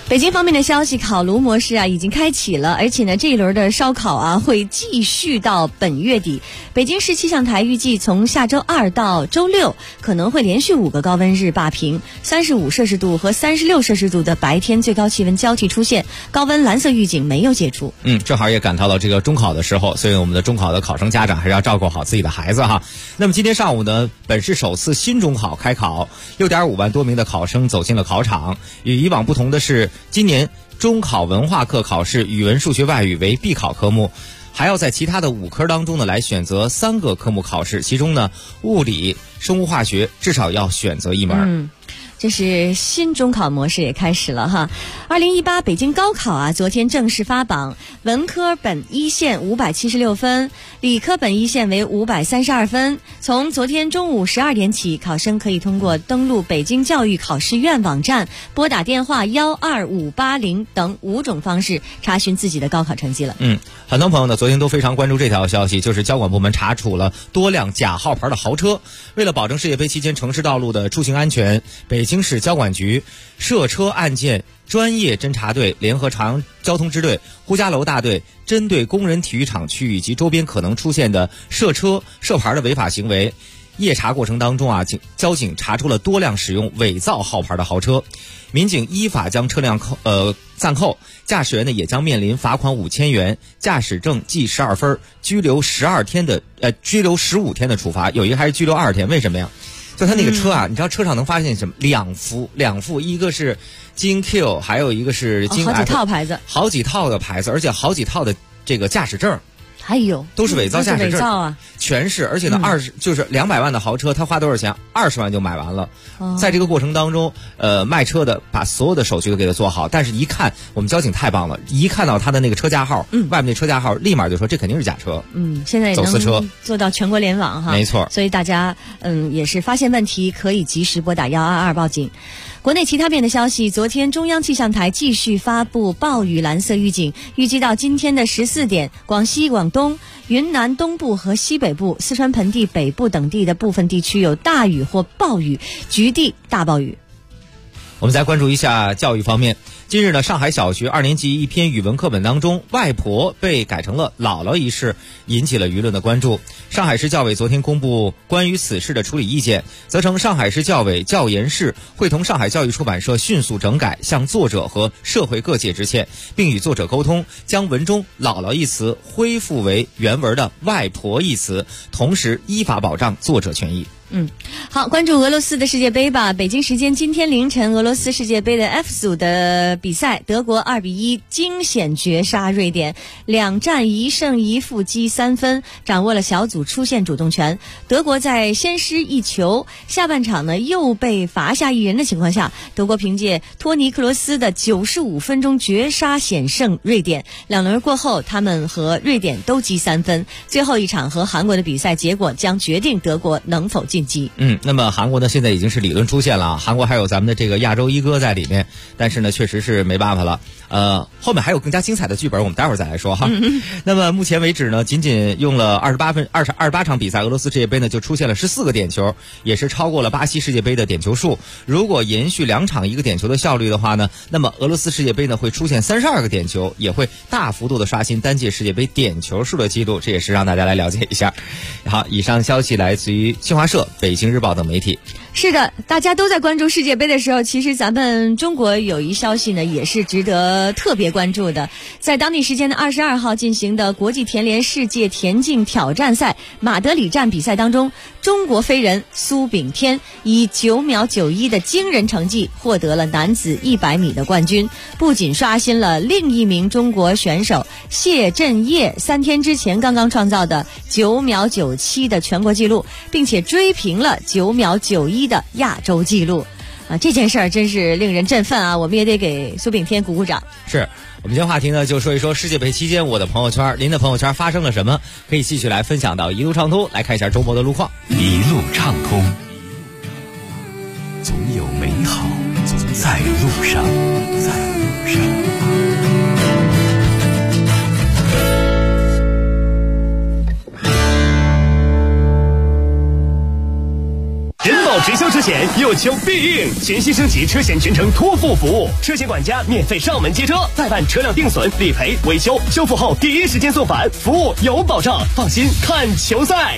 北京方面的消息，烤炉模式已经开启了，而且呢，这一轮的烧烤会继续到本月底。北京市气象台预计从下周2到周6可能会连续5个高温日霸屏，35摄氏度和36摄氏度的白天最高气温交替出现，高温蓝色预警没有解除。 正好也赶到了这个中考的时候，所以我们的中考的考生家长还是要照顾好自己的孩子哈。那么今天上午呢，本市首次新中考开考，6.5万多名的考生走进了考场。与以往不同的是，今年中考文化课考试语文、数学、外语为必考科目，还要在其他的5科当中呢来选择3个科目考试，其中呢物理、生物化学至少要选择1门。 这是新中考模式也开始了哈。2018北京高考昨天正式发榜，文科本一线576分，理科本一线为532分。从昨天中午12点起，考生可以通过登录北京教育考试院网站、拨打电话12580等5种方式查询自己的高考成绩了。 很多朋友呢昨天都非常关注这条消息，就是交管部门查处了多辆假号牌的豪车。为了保证世界杯期间城市道路的出行安全，北京市交管局涉车案件专业侦查队联合朝阳交通支队、呼家楼大队，针对工人体育场区域及周边可能出现的涉车涉牌的违法行为，夜查过程当中交警查出了多辆使用伪造号牌的豪车，民警依法将车辆暂扣，驾驶员呢也将面临罚款5000元、驾驶证记12分、拘留15天的处罚，有一个还是拘留20天。为什么呀？就他那个车你知道车上能发现什么？两副，一个是京 Q， 还有一个是京 F， 好几套牌子， 好几套的牌子，而且好几套的这个驾驶证。 还有都是伪造驾驶证全是，而且呢就是200万的豪车，他花多少钱？20万就买完了。在这个过程当中，卖车的把所有的手续都给他做好，但是一看我们交警太棒了，一看到他的那个车架号，外面那车架号，立马就说这肯定是假车。 现在也走私车做到全国联网哈， 没错。 所以大家也是发现问题可以及时拨打122报警。国内其他面的消息，昨天中央气象台继续发布暴雨蓝色预警，预计到今天的14点，广西、广东、云南东部和西北部、四川盆地北部等地的部分地区有大雨或暴雨，局地大暴雨。 我们再关注一下教育方面。近日呢，上海小学2年级一篇语文课本当中，外婆被改成了姥姥一事，引起了舆论的关注。上海市教委昨天公布关于此事的处理意见，责成上海市教委、教研室会同上海教育出版社迅速整改，向作者和社会各界致歉，并与作者沟通，将文中姥姥一词恢复为原文的外婆一词，同时依法保障作者权益。 好，关注俄罗斯的世界杯吧。北京时间今天凌晨，俄罗斯世界杯的 F 组的比赛，德国2-1惊险绝杀瑞典，2战1胜1负积3分，掌握了小组出线主动权。德国在先失1球，下半场呢又被罚下1人的情况下，德国凭借托尼克罗斯的95分钟绝杀险胜瑞典。2轮过后，他们和瑞典都积3分。最后一场和韩国的比赛结果将决定德国能否晋级。 那么韩国呢现在已经是理论出现了，韩国还有咱们的这个亚洲一哥在里面，但是呢确实是没办法了。后面还有更加精彩的剧本，我们待会儿再来说哈。那么目前为止呢，仅仅用了28场比赛，俄罗斯世界杯呢就出现了14个点球，也是超过了巴西世界杯的点球数。如果延续2场1个点球的效率的话呢，那么俄罗斯世界杯呢会出现32个点球，也会大幅度的刷新单届世界杯点球数的记录，这也是让大家来了解一下。好，以上消息来自于新华社、北京日报等媒体。 是的，大家都在关注世界杯的时候，其实咱们中国有一消息呢，也是值得特别关注的。在当地时间的22号进行的国际田联世界田径挑战赛马德里站比赛当中，中国飞人苏炳添以9秒91的惊人成绩获得了男子100米的冠军，不仅刷新了另一名中国选手谢震业3天之前刚刚创造的9秒97的全国纪录，并且追平了9秒91的亚洲纪录。这件事儿真是令人振奋啊！我们也得给苏炳添鼓鼓掌。 是我们今天话题呢，就说一说世界杯期间我的朋友圈，您的朋友圈发生了什么？可以继续来分享到一路畅通，来看一下周末的路况。 一路畅通，总有美好在路上，在路上。 人保保直销车险有求必应，全新升级车险全程托付服务，车险管家免费上门接车，代办车辆定损、理赔、维修，修复后第一时间送返，服务有保障，放心看球赛。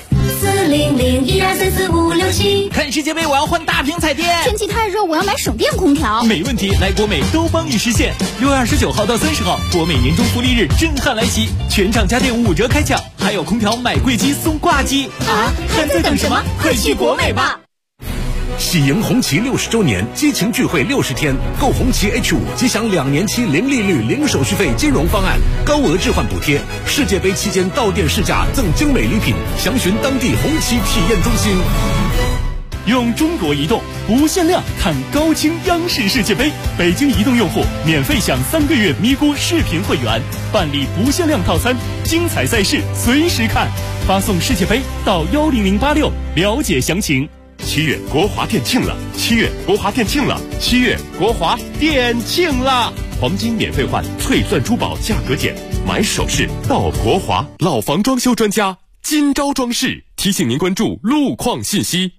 400123456 看世界杯我要换大屏彩电， 天气太热我要买省电空调。 没问题，来国美都帮你实现。6月29号到30号，国美年终福利日震撼来袭，全场家电5折开抢，还有空调买贵机送挂机啊！还在等什么？快去国美吧！ 喜迎红旗60周年激情聚会60天，购红旗 H5即享2年期零利率、零手续费金融方案，高额置换补贴。世界杯期间到店试驾赠精美礼品，详询当地红旗体验中心。 用中国移动不限量看高清央视世界杯，北京移动用户免费享3个月咪咕视频会员，办理不限量套餐，精彩赛事随时看。发送世界杯到10086了解详情。 7月国华店庆了，7月国华店庆了，7月国华店庆了！黄金免费换，翠钻珠宝价格减，买首饰到国华。老房装修专家金招装饰提醒您关注路况信息。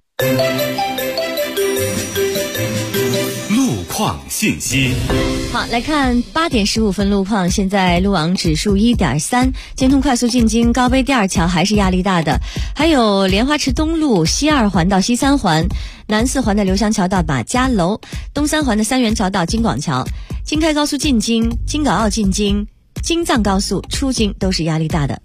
路况信息。 好，来看8点15分路况。现在路网指数1.3，京通快速进京高碑第二桥还是压力大的，还有莲花池东路西2环到西3环，南4环的刘翔桥到马家楼，东3环的三元桥到京广桥，京开高速进京、京港澳进京、京藏高速出京都是压力大的。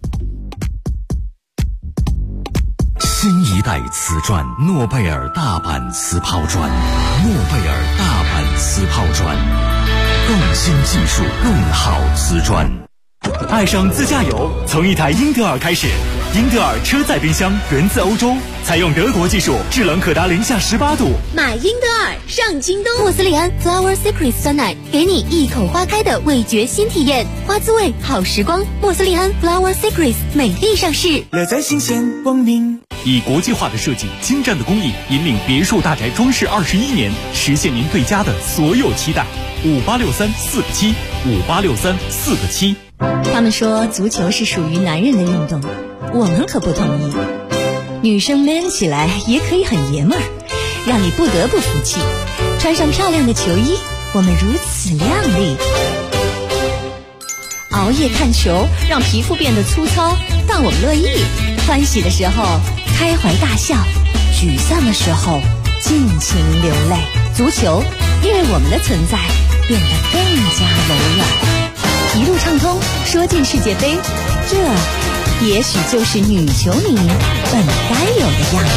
新一代瓷砖，诺贝尔大阪瓷抛砖，诺贝尔大阪瓷抛砖，更新技术，更好瓷砖。 爱上自驾游，从一台英特尔开始。英特尔车载冰箱源自欧洲，采用德国技术，制冷可达零下18度。 买英特尔上京东。莫斯利安 Flower Secrets 酸奶，给你一口花开的味觉新体验，花滋味好时光。莫斯利安 Flower Secrets 美丽上市， 乐在新鲜光明。以国际化的设计、精湛的工艺，引领别墅大宅装饰21年，实现您对家的所有期待。586347，586347。 他们说足球是属于男人的运动，我们可不同意。女生 man 起来也可以很爷们儿，让你不得不服气。穿上漂亮的球衣，我们如此靓丽。熬夜看球，让皮肤变得粗糙，但我们乐意。欢喜的时候开怀大笑，沮丧的时候尽情流泪。足球因为我们的存在变得更加柔软。一路畅通，说进世界杯，这也许就是女球迷本该有的样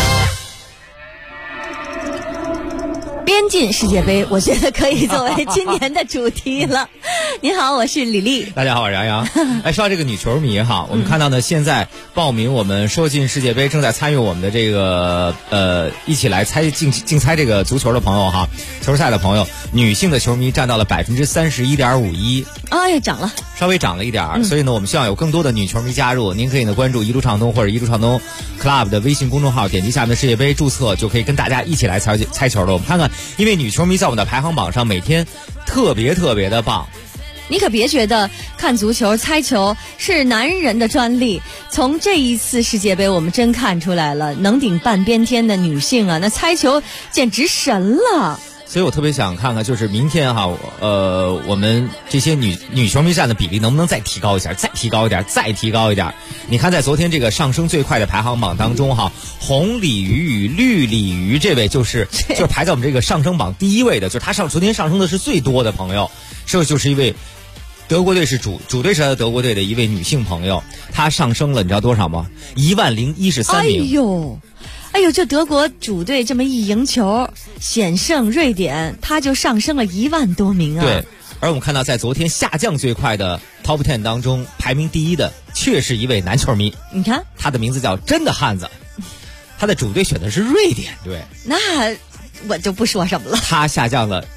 子。边进世界杯，我觉得可以作为今年的主题了。您好，我是李丽。 大家好，我是杨洋。说到这个女球迷哈，我们看到呢，现在报名我们说进世界杯，正在参与我们的这个一起来竞猜这个足球的朋友哈，球赛的朋友，女性的球迷占到了31.51%。 哎呀，涨了， 稍微涨了一点所以呢，我们希望有更多的女球迷加入。您可以呢关注一路畅通或者一路畅通 Club 的微信公众号，点击下面的世界杯注册，就可以跟大家一起来猜球了。我们看看，因为女球迷在我们的排行榜上每天特别的棒。 你可别觉得看足球、猜球是男人的专利。从这一次世界杯，我们真看出来了，能顶半边天的女性啊，那猜球简直神了。 所以我特别想看看，就是明天哈，我们这些女球迷占的比例能不能再提高一下，再提高一点。你看，在昨天这个上升最快的排行榜当中哈，红鲤鱼与绿鲤鱼这位就是排在我们这个上升榜第一位的，就是他昨天上升的是最多的朋友，就是一位德国队是主队是他的德国队的一位女性朋友，她上升了，你知道多少吗？10013名。 哎呦，这德国主队这么一赢球，险胜瑞典，他就上升了10000多名啊！ 对，而我们看到在昨天下降最快的 Top 10当中，排名第一的却是一位男球迷。 你看， 他的名字叫真的汉子，他的主队选的是瑞典队。 那我就不说什么了。 他下降了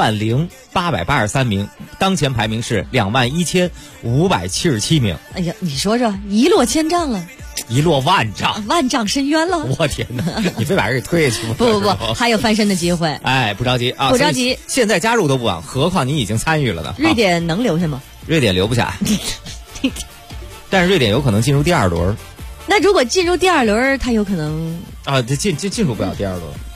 10883名，当前排名是21577名。 哎呀，你说说，一落千丈了。 一落万丈， 万丈深渊了！ 我天哪，你非把人给推下去吗？ 不，还有翻身的机会。 哎，不着急啊， 不着急， 现在加入都不晚，何况你已经参与了呢。 瑞典能留下吗？ 瑞典留不下，但是瑞典有可能进入第2轮。 那如果进入第2轮，他有可能啊，进入不了第2轮。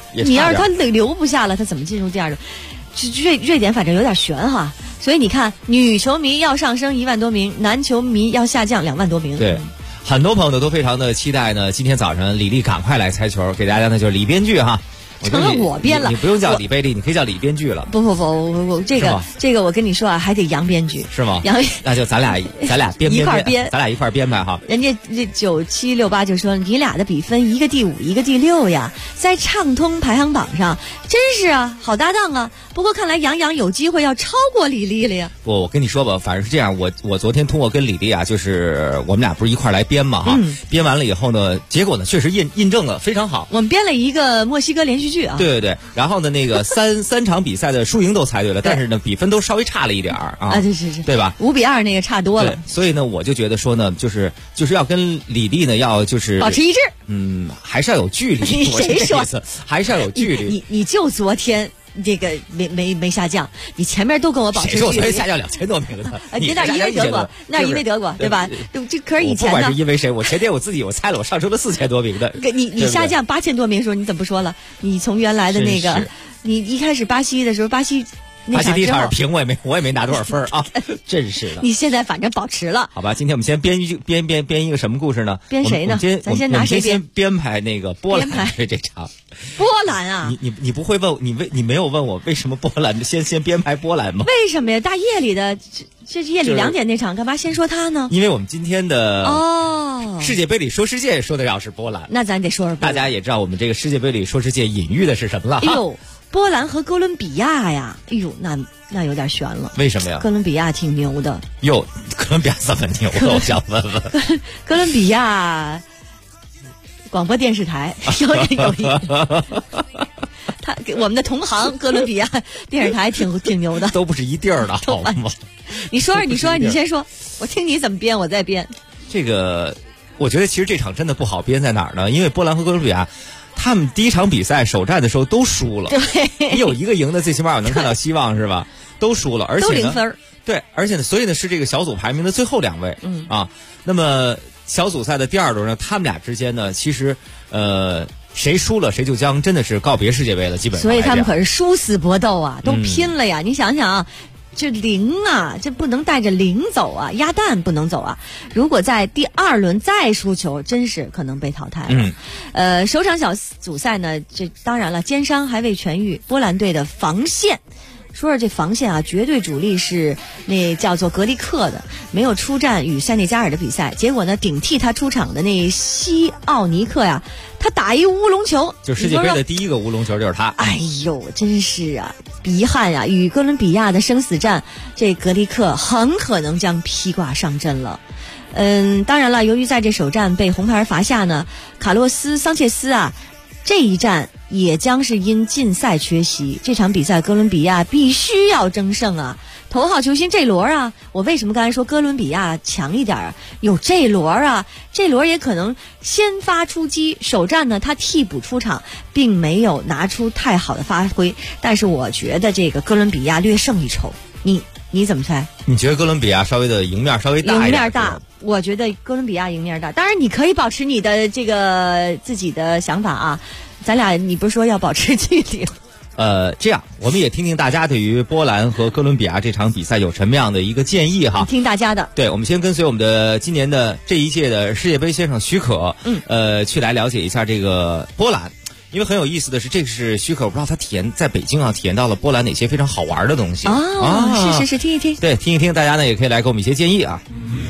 你要是他留不下了，他怎么进入第二轮？瑞典反正有点悬哈。所以你看，女球迷要上升1万多名，男球迷要下降2万多名。 对，很多朋友呢都非常的期待呢，今天早上李丽赶快来猜球，给大家呢就是李编剧哈。 成了我编了， 你不用叫李贝丽，你可以叫李编剧了。 不，我这个我跟你说啊，还得杨编剧。 是吗？那就咱俩编一块编， 咱俩一块编排哈。 人家这9768就说你俩的比分一个第5，一个第6呀，在畅通排行榜上真是啊，好搭档啊。不过看来杨洋有机会要超过李丽了呀。 我跟你说吧，反正是这样，我昨天通过跟李丽啊，就是我们俩不是一块来编嘛哈，编完了以后呢，结果呢确实印证了非常好。 我们编了一个墨西哥连续剧啊。 对，然后呢，那个三场比赛的输赢都猜对了，但是呢，比分都稍微差了一点啊， 是， 对吧 ？5比2那个差多了。 所以呢，我就觉得说呢，就是要跟李丽呢，要就是保持一致， 还是要有距离。 谁说？ 还是要有距离。 你就昨天。这个没下降，你前面都跟我保持距离。 谁说我下降2000多名的？ 那因为德国，那因为德国，对吧？这可是以前呢。 不管是因为谁，我前天我猜了，我上升了4000多名的。 你下降8000多名的时候，你怎么不说了？你从原来的那个，你一开始巴西的时候，巴西第一场平，我也没拿多少分啊，真是的。 你现在反正保持了， 好吧？今天我们先编一个什么故事呢？ 编谁呢？咱先拿谁编？ 编排那个波兰这场。 波兰啊！ 你不会问你没有问我为什么波兰先编排波兰吗？ 为什么呀？大夜里的这夜里2点那场，干嘛先说他呢？ 因为我们今天的世界杯里说世界说的要是波兰， 那咱得说说波兰。 大家也知道我们这个世界杯里说世界隐喻的是什么了？ 哎呦，波兰和哥伦比亚呀！哎呦，那有点悬了。 为什么呀？ 哥伦比亚挺牛的。 哟，哥伦比亚怎么牛的？我想问问。 哥伦比亚广播电视台有一他我们的同行哥伦比亚电视台挺牛的， 都不是一地儿的，好吗？ 你说，你先说，我听你怎么编，我再编。 这个，我觉得其实这场真的不好编在哪儿呢？因为波兰和哥伦比亚，他们第一场比赛首战的时候都输了。 对， 你有一个赢的，最起码我能看到希望，是吧？都输了，而且都0分。 对，而且呢，所以呢是这个小组排名的最后2位。那么小组赛的第2轮呢，他们俩之间呢，其实谁输了谁就将真的是告别世界杯了，基本上。 所以他们可是殊死搏斗啊，都拼了呀！你想想啊，这0啊，这不能带着0走啊，鸭蛋不能走啊！如果在第2轮再输球，真是可能被淘汰了。首场小组赛呢，这当然了，肩伤还未痊愈，波兰队的防线。说这防线啊，绝对主力是那叫做格里克的，没有出战与塞内加尔的比赛。结果呢，顶替他出场的那西奥尼克呀，他打一乌龙球， 就世界杯的第一个乌龙球就是他。 哎呦，真是啊，遗憾啊！与哥伦比亚的生死战，这格里克很可能将披挂上阵了。当然了，由于在这首战被红牌罚下呢，卡洛斯·桑切斯啊，这一战也将是因禁赛缺席。这场比赛哥伦比亚必须要争胜啊！头号球星这罗啊，我为什么刚才说哥伦比亚强一点啊？有这罗啊，这罗也可能先发出击。首战呢，他替补出场，并没有拿出太好的发挥，但是我觉得这个哥伦比亚略胜一筹。你怎么猜？ 你觉得哥伦比亚稍微的赢面稍微大一点？ 赢面大，我觉得哥伦比亚赢面大。当然，你可以保持你的这个自己的想法啊。咱俩，你不是说要保持距离？ 这样我们也听听大家对于波兰和哥伦比亚这场比赛有什么样的一个建议哈？ 听大家的。 对，我们先跟随我们的今年的这一届的世界杯先生许可，去来了解一下这个波兰。因为很有意思的是，这是许可，我不知道他在北京体验到了波兰哪些非常好玩的东西是，听一听。 对，听一听，大家呢也可以来给我们一些建议啊。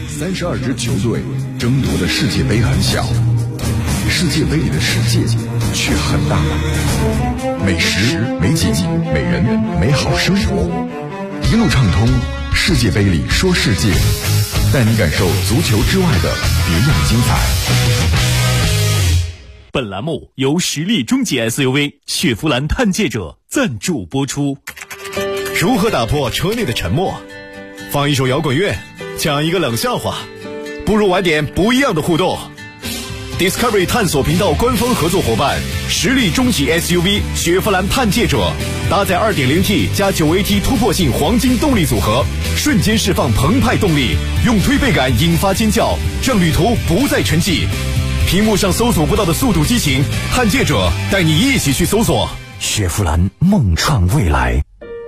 32支球队争夺的世界杯很小，世界杯里的世界却很大。美食、美景、美人、美好生活，一路畅通世界杯里说世界，带你感受足球之外的别样精彩。 本栏目由实力中级 SUV 雪佛兰探界者赞助播出。 如何打破车内的沉默？放一首摇滚乐，讲一个冷笑话，不如玩点不一样的互动。Discovery 探索频道官方合作伙伴，实力中级 SUV 雪佛兰探界者，搭载 2.0T 加 9AT 突破性黄金动力组合，瞬间释放澎湃动力，用推背感引发尖叫，让旅途不再沉寂。 屏幕上搜索不到的速度激情，探界者带你一起去搜索。 雪佛兰梦创未来。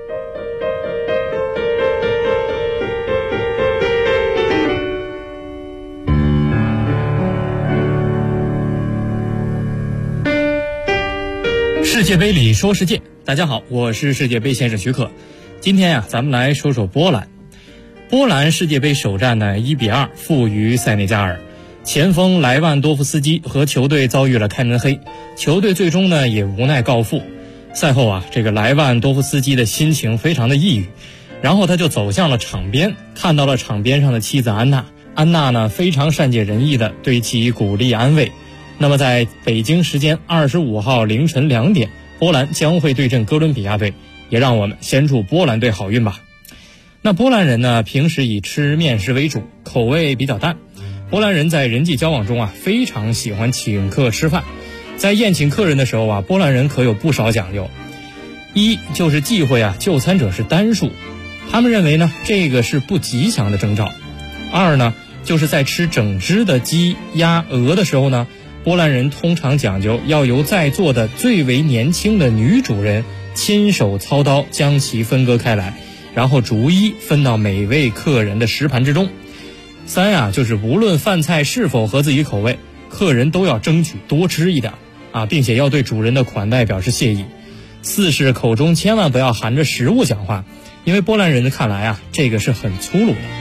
世界杯里说世界，大家好，我是世界杯先生徐克。今天呀，咱们来说说波兰。波兰世界杯首战呢1-2负于塞内加尔，前锋莱万多夫斯基和球队遭遇了开门黑，球队最终呢也无奈告负。赛后啊，这个莱万多夫斯基的心情非常的抑郁，然后他就走向了场边，看到了场边上的妻子安娜。安娜呢非常善解人意的对其鼓励安慰。那么在北京时间25号凌晨2点，波兰将会对阵哥伦比亚队，也让我们先祝波兰队好运吧。那波兰人呢，平时以吃面食为主，口味比较淡。波兰人在人际交往中啊，非常喜欢请客吃饭。在宴请客人的时候啊，波兰人可有不少讲究。一就是忌讳啊，就餐者是单数，他们认为呢，这个是不吉祥的征兆。二呢，就是在吃整只的鸡、鸭、鹅的时候呢，波兰人通常讲究要由在座的最为年轻的女主人亲手操刀将其分割开来，然后逐一分到每位客人的食盘之中。三啊，就是无论饭菜是否合自己口味，客人都要争取多吃一点啊，并且要对主人的款待表示谢意。四是口中千万不要含着食物讲话，因为波兰人看来啊，这个是很粗鲁的。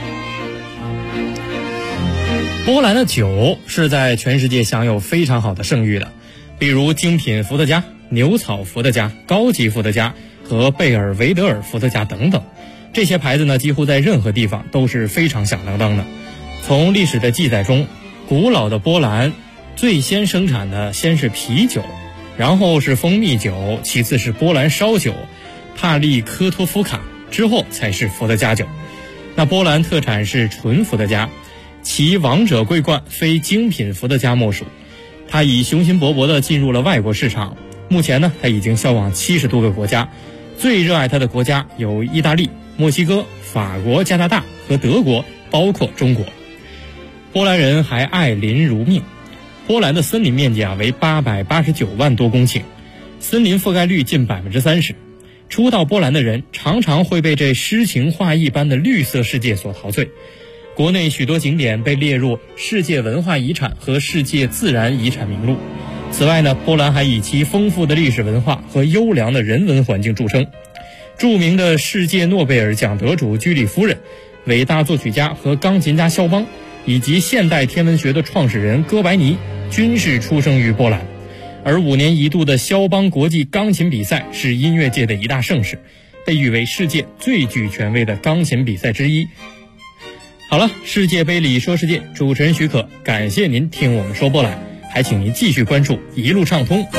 波兰的酒是在全世界享有非常好的声誉的，比如精品伏特加、牛草伏特加、高级伏特加和贝尔维德尔伏特加等等。这些牌子呢，几乎在任何地方都是非常响当当的。从历史的记载中，古老的波兰最先生产的先是啤酒，然后是蜂蜜酒，其次是波兰烧酒、帕利科托夫卡，之后才是伏特加酒。那波兰特产是纯伏特加，其王者桂冠非精品伏特加莫属。它以雄心勃勃地进入了外国市场，目前呢，它已经销往70多个国家。最热爱它的国家有意大利、墨西哥、法国、加拿大和德国，包括中国。波兰人还爱林如命。波兰的森林面积啊为889万多公顷，森林覆盖率近30%。初到波兰的人常常会被这诗情画意般的绿色世界所陶醉。国内许多景点被列入世界文化遗产和世界自然遗产名录。此外呢，波兰还以其丰富的历史文化和优良的人文环境著称。著名的世界诺贝尔奖得主居里夫人、伟大作曲家和钢琴家肖邦，以及现代天文学的创始人哥白尼均是出生于波兰。而5年一度的肖邦国际钢琴比赛是音乐界的一大盛事，被誉为世界最具权威的钢琴比赛之一。好了，世界杯里说世界，主持人许可，感谢您听我们说波兰，还请您继续关注一路畅通。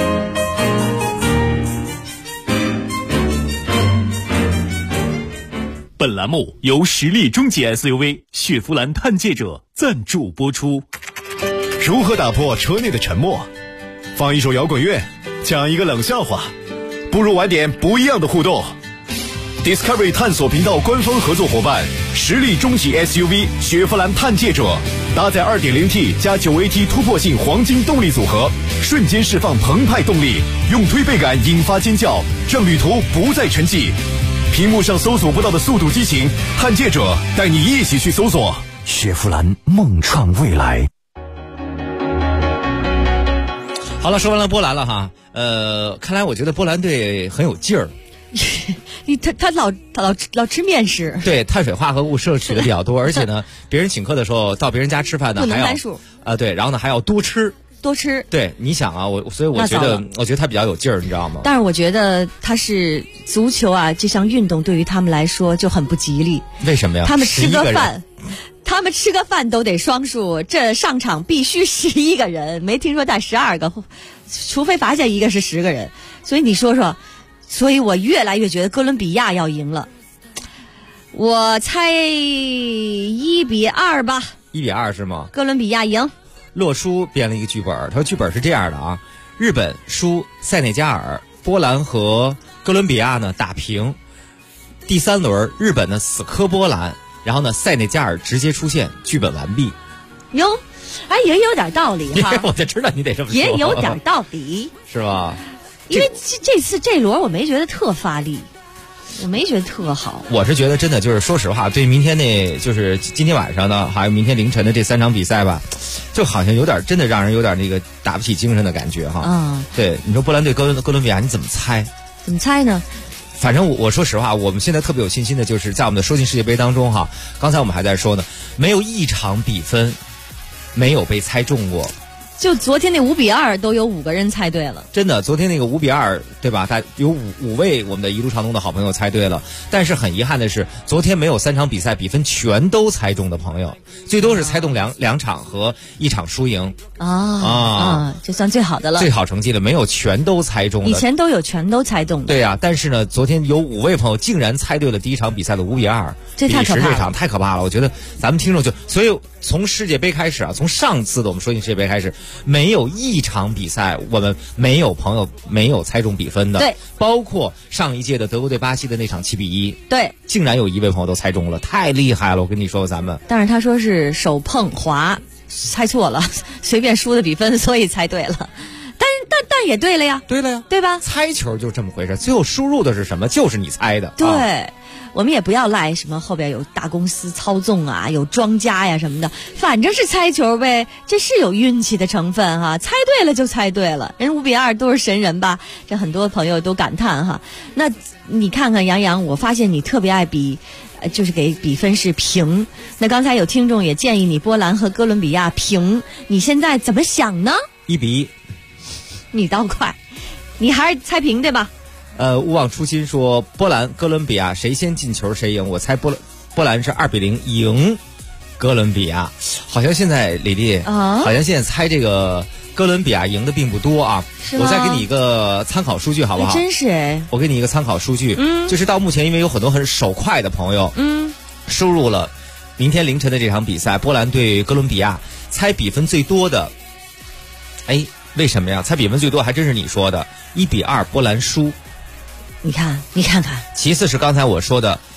本栏目由实力中级 SUV 雪佛兰探界者赞助播出。 如何打破车内的沉默？放一首摇滚乐，讲一个冷笑话，不如玩点不一样的互动。Discovery 探索频道官方合作伙伴，实力中级 SUV 雪佛兰探界者，搭载 2.0T 加 9AT 突破性黄金动力组合，瞬间释放澎湃动力，用推背感引发尖叫，让旅途不再沉寂。屏幕上搜索不到的速度激情，探界者带你一起去搜索。 雪佛兰梦创未来。 好了，说完了波兰了哈，看来我觉得波兰队很有劲儿。 他老吃面食， 对，碳水化合物摄取的比较多，而且呢，别人请客的时候到别人家吃饭呢， 不能单数对，然后呢还要多吃。对，你想啊，所以我觉得他比较有劲儿，你知道吗？ 但是我觉得他是足球啊，这项运动对于他们来说就很不吉利。 为什么呀？ 他们吃个饭都得双数，这上场必须11个人，没听说带12个，除非罚下一个是10个人。所以你说说，所以我越来越觉得哥伦比亚要赢了。我猜1-2吧。 1-2是吗？ 哥伦比亚赢。 洛书编了一个剧本，他说剧本是这样的啊：日本输塞内加尔，波兰和哥伦比亚呢打平，第3轮日本呢死磕波兰，然后呢塞内加尔直接出线，剧本完毕。 哟， 哎，也有点道理哈。 我就知道你得这么说。 也有点道理， 是吧？ 因为这次这轮我没觉得特发力。我没觉得特好， 我是觉得真的就是说实话，对明天就是今天晚上呢，还有明天凌晨的这3场比赛吧，就好像有点真的让人有点那个打不起精神的感觉哈。 嗯， 对，你说波兰对哥伦比亚，你怎么猜？ 怎么猜呢？ 反正我说实话，我们现在特别有信心的就是在我们的说进世界杯当中哈，刚才我们还在说呢，没有一场比分没有被猜中过。 就昨天那5-2都有5个人猜对了， 真的，昨天那个5-2，对吧？有五位我们的一路畅通的好朋友猜对了，但是很遗憾的是，昨天没有3场比赛比分全都猜中的朋友，最多是猜中两场和1场输赢这算最好的了， 最好成绩了，没有全都猜中的。 以前都有全都猜中的， 对呀，但是呢，昨天有5位朋友竟然猜对了第1场比赛的5-2， 这太可怕了， 这场太可怕了。我觉得咱们听众所以从世界杯开始啊，从上次的我们说进世界杯开始。没有一场比赛我们没有朋友没有猜中比分的， 对， 包括上一届的德国对巴西的那场7-1， 对， 竟然有1位朋友都猜中了，太厉害了！我跟你说，咱们。 但是他说是手碰滑，猜错了，随便输的比分，所以猜对了。但也对了呀， 对了呀， 对吧？ 猜球就这么回事，最后输入的是什么？就是你猜的。 对。我们也不要赖什么后边有大公司操纵啊，有庄家呀什么的，反正是猜球呗，这是有运气的成分哈，猜对了就猜对了，人5-2都是神人吧，这很多朋友都感叹哈。那你看看杨洋，我发现你特别爱就是给比分是平，那刚才有听众也建议你波兰和哥伦比亚平，你现在怎么想呢 ？1-1， 你倒快，你还是猜平对吧？ 勿忘初心说波兰哥伦比亚谁先进球谁赢，我猜波兰是2-0赢哥伦比亚。好像现在李丽好像现在猜这个哥伦比亚赢的并不多啊。我再给你一个参考数据好不好？ 真是我给你一个参考数据，就是到目前因为有很多很手快的朋友输入了明天凌晨的这场比赛波兰对哥伦比亚，猜比分最多的，哎，为什么呀？猜比分最多还真是你说的1-2波兰输。 你看看， 其次是刚才我说的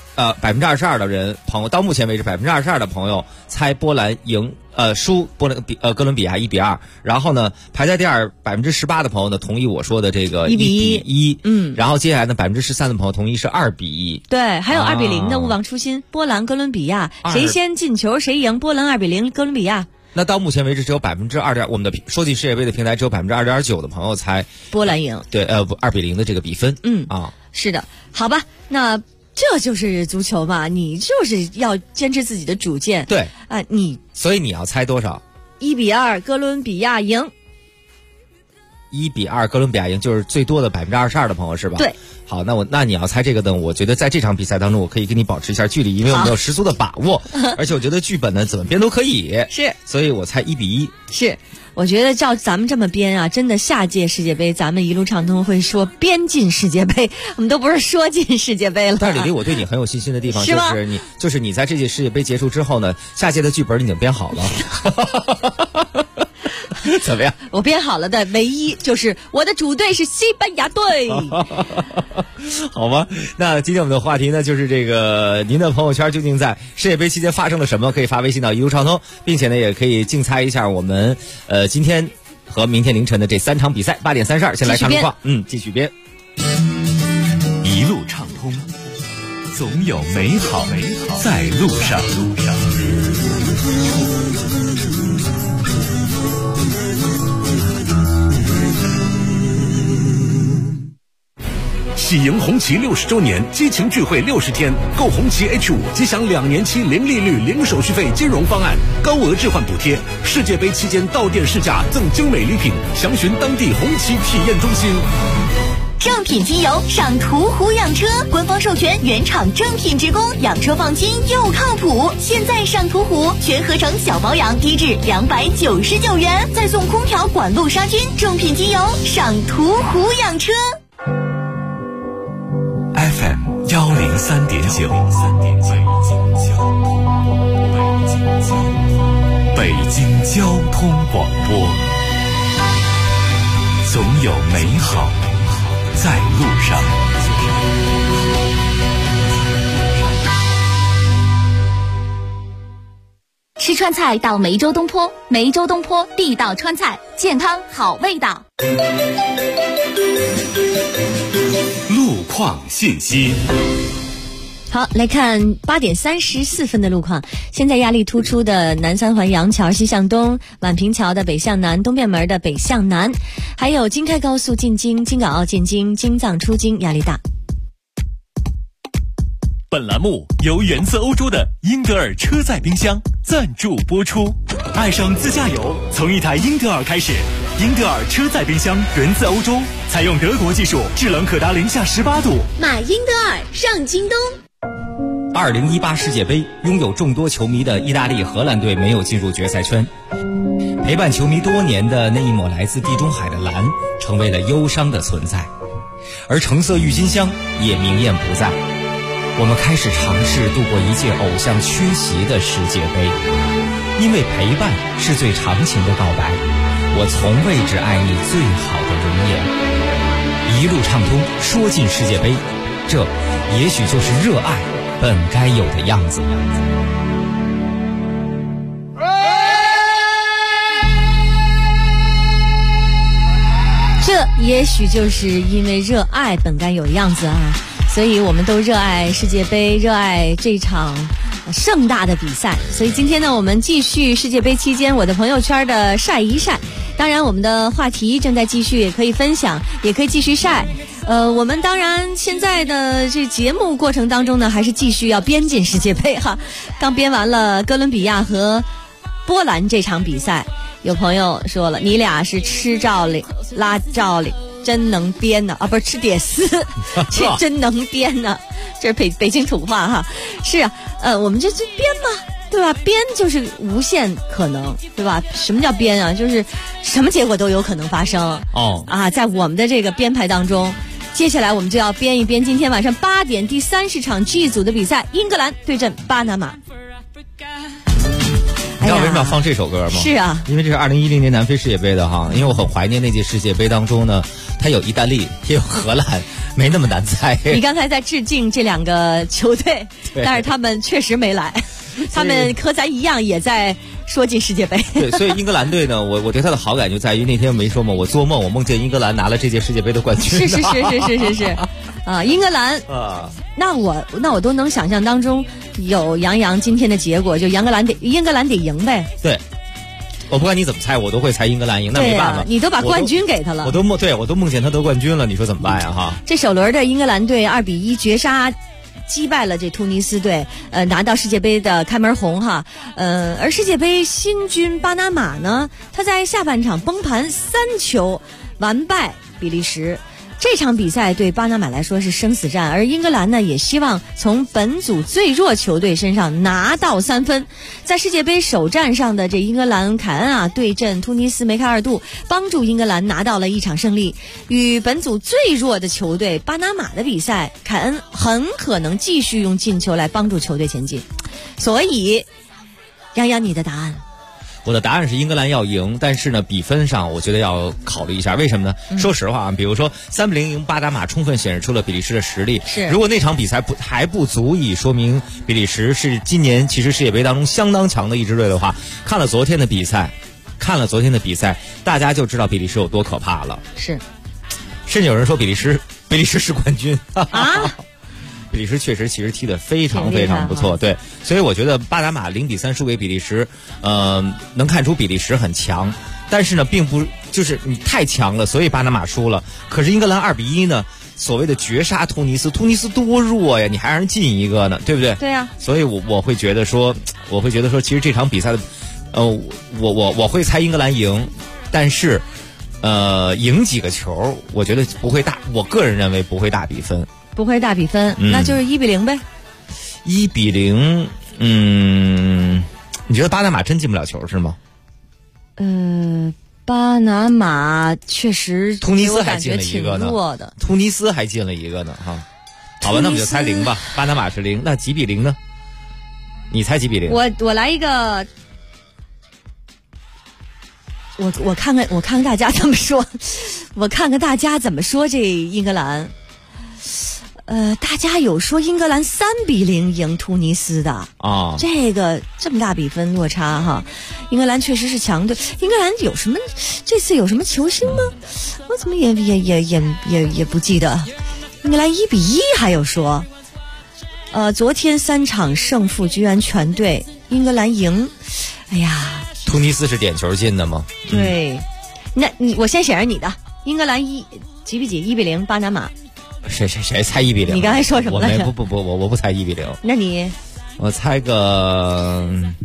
，22%的朋友，到目前为止22%的朋友猜波兰输哥伦比亚1-2，然后呢排在第二18%的朋友呢同意我说的这个1-1，然后接下来呢13%的朋友同意是2-1， 对，还有2-0的勿忘初心，波兰哥伦比亚谁先进球谁赢，波兰2-0哥伦比亚。 那到目前为止只有2.，我们的说进世界杯的平台只有2.9%的朋友猜波兰赢， 对，2-0的这个比分， 是的，好吧，那这就是足球嘛，你就是要坚持自己的主见， 对啊， 所以你要猜多少 ？1-2哥伦比亚赢。 1-2哥伦比亚赢，就是最多的22%的朋友是吧？ 对。 好，那你要猜这个呢？我觉得在这场比赛当中，我可以跟你保持一下距离，因为我们有十足的把握，而且我觉得剧本呢怎么编都可以。 是。 所以我猜1-1。 是。我觉得照咱们这么编啊，真的下届世界杯咱们一路畅通会说编进世界杯，我们都不是说进世界杯了。 但是李丽，我对你很有信心的地方就是你在这届世界杯结束之后呢，下届的剧本你已经编好了。怎么样？ 我编好了的唯一就是我的主队是西班牙队。 好吗？那今天我们的话题呢，就是这个您的朋友圈究竟在世界杯期间发生了什么？可以发微信到一路畅通，并且呢，也可以竞猜一下我们今天和明天凌晨的这3场比赛。8点32，先来看路况。继续编。 一路畅通，总有美好在路上。 喜迎红旗60周年激情聚会60天，购红旗 H5即享2年期零利率零手续费金融方案，高额置换补贴，世界杯期间到店试驾赠精美礼品，详询当地红旗体验中心。 正品机油上途虎养车，官方授权原厂正品职工，养车放心又靠谱。现在上途虎全合成小保养低至299元，再送空调管路杀菌。正品机油上途虎养车。 FM 103.9，北京交通广播，总有美好在路上。 吃川菜到梅州东坡，梅州东坡地道川菜，健康好味道。 路况信息。 好，来看8点34分的路况。现在压力突出的南三环杨桥西向东、宛平桥的北向南、东便门的北向南，还有京开高速进京、京港澳进京、京藏出京压力大。 本栏目由源自欧洲的英德尔车载冰箱赞助播出。爱上自驾游，从一台英德尔开始。英德尔车载冰箱源自欧洲，采用德国技术，制冷可达零下18度。 买英德尔上京东。 2018世界杯，拥有众多球迷的意大利、荷兰队没有进入决赛圈。陪伴球迷多年的那一抹来自地中海的蓝，成为了忧伤的存在，而橙色郁金香也明艳不在。我们开始尝试度过一届偶像缺席的世界杯，因为陪伴是最长情的告白。我从未只爱你最好的容颜，一路畅通，说进世界杯，这也许就是热爱本该有的样子。 这也许就是因为热爱本该有的样子啊，所以我们都热爱世界杯，热爱这场盛大的比赛。所以今天呢，我们继续世界杯期间我的朋友圈的晒一晒。当然我们的话题正在继续，也可以分享，也可以继续晒。我们当然现在的这节目过程当中呢，还是继续要编进世界杯哈。刚编完了哥伦比亚和波兰这场比赛，有朋友说了，你俩是吃照哩拉照哩，真能编呢啊，不是吃点丝，这真能编呢，这是北京土话哈。是啊，我们这编嘛，对吧？编就是无限可能，对吧？什么叫编啊？就是什么结果都有可能发生哦啊！在我们的这个编排当中，接下来我们就要编一编今天晚上8点第30场 G 组的比赛，英格兰对阵巴拿马。 你知道为什么要放这首歌吗？ 是啊， 因为这是2010年南非世界杯的哈，因为我很怀念那届世界杯当中呢，它有意大利也有荷兰，没那么难猜。 你刚才在致敬这两个球队，但是他们确实没来，他们和咱一样也在说进世界杯。 对，所以英格兰队呢，我对他的好感就在于那天没说嘛，我做梦我梦见英格兰拿了这届世界杯的冠军。 是啊，英格兰啊，那我都能想象当中有杨今天的结果，就英格兰得赢呗。 对，我不管你怎么猜，我都会猜英格兰赢，那没办法， 你都把冠军给他了， 我都梦见他得冠军了，你说怎么办呀？哈， 这首轮的英格兰队2-1绝杀击败了这突尼斯队，拿到世界杯的开门红哈。而世界杯新军巴拿马呢，他在下半场崩盘3球，完败比利时。这场比赛对巴拿马来说是生死战，而英格兰呢也希望从本组最弱球队身上拿到3分。在世界杯首战上的这英格兰凯恩啊对阵突尼斯梅开二度，帮助英格兰拿到了1场胜利。与本组最弱的球队巴拿马的比赛，凯恩很可能继续用进球来帮助球队前进。所以，杨你的答案？ 我的答案是英格兰要赢，但是呢，比分上我觉得要考虑一下，为什么呢？说实话啊，比如说3-0赢巴拿马，充分显示出了比利时的实力。 是， 如果那场比赛还不足以说明比利时是今年其实世界杯当中相当强的一支队的话，看了昨天的比赛，大家就知道比利时有多可怕了。 是， 甚至有人说比利时是冠军啊。比利时确实其实踢得非常非常不错，对，所以我觉得巴拿马0-3输给比利时，能看出比利时很强，但是呢，并不就是你太强了，所以巴拿马输了。可是英格兰2-1呢，所谓的绝杀突尼斯多弱呀，你还让人进一个呢，对不对？ 对呀。 所以我会觉得说，其实这场比赛的，我会猜英格兰赢，但是，赢几个球，我觉得不会大，我个人认为不会大比分。 不会大比分，那就是1-0呗。 1-0，你觉得巴拿马真进不了球是吗？ 巴拿马确实， 突尼斯还进了一个呢， 突尼斯还进了一个呢，哈。好吧，那我们就猜0吧。巴拿马是0，那几比0呢？你猜几比0？ 我来一个，我看看大家怎么说，这英格兰。 大家有说英格兰3-0赢突尼斯的啊， 这么大比分落差哈，英格兰确实是强队。英格兰这次有什么球星吗？我怎么也不记得。英格兰1-1还有说，昨天3场胜负居然全对，英格兰赢。哎呀， 突尼斯是点球进的吗？ 对，那我先写上你的，英格兰几比几？1-0巴拿马。 谁猜1-0？ 你刚才说什么来着？ 我不猜1-0。 那你？ 我猜个，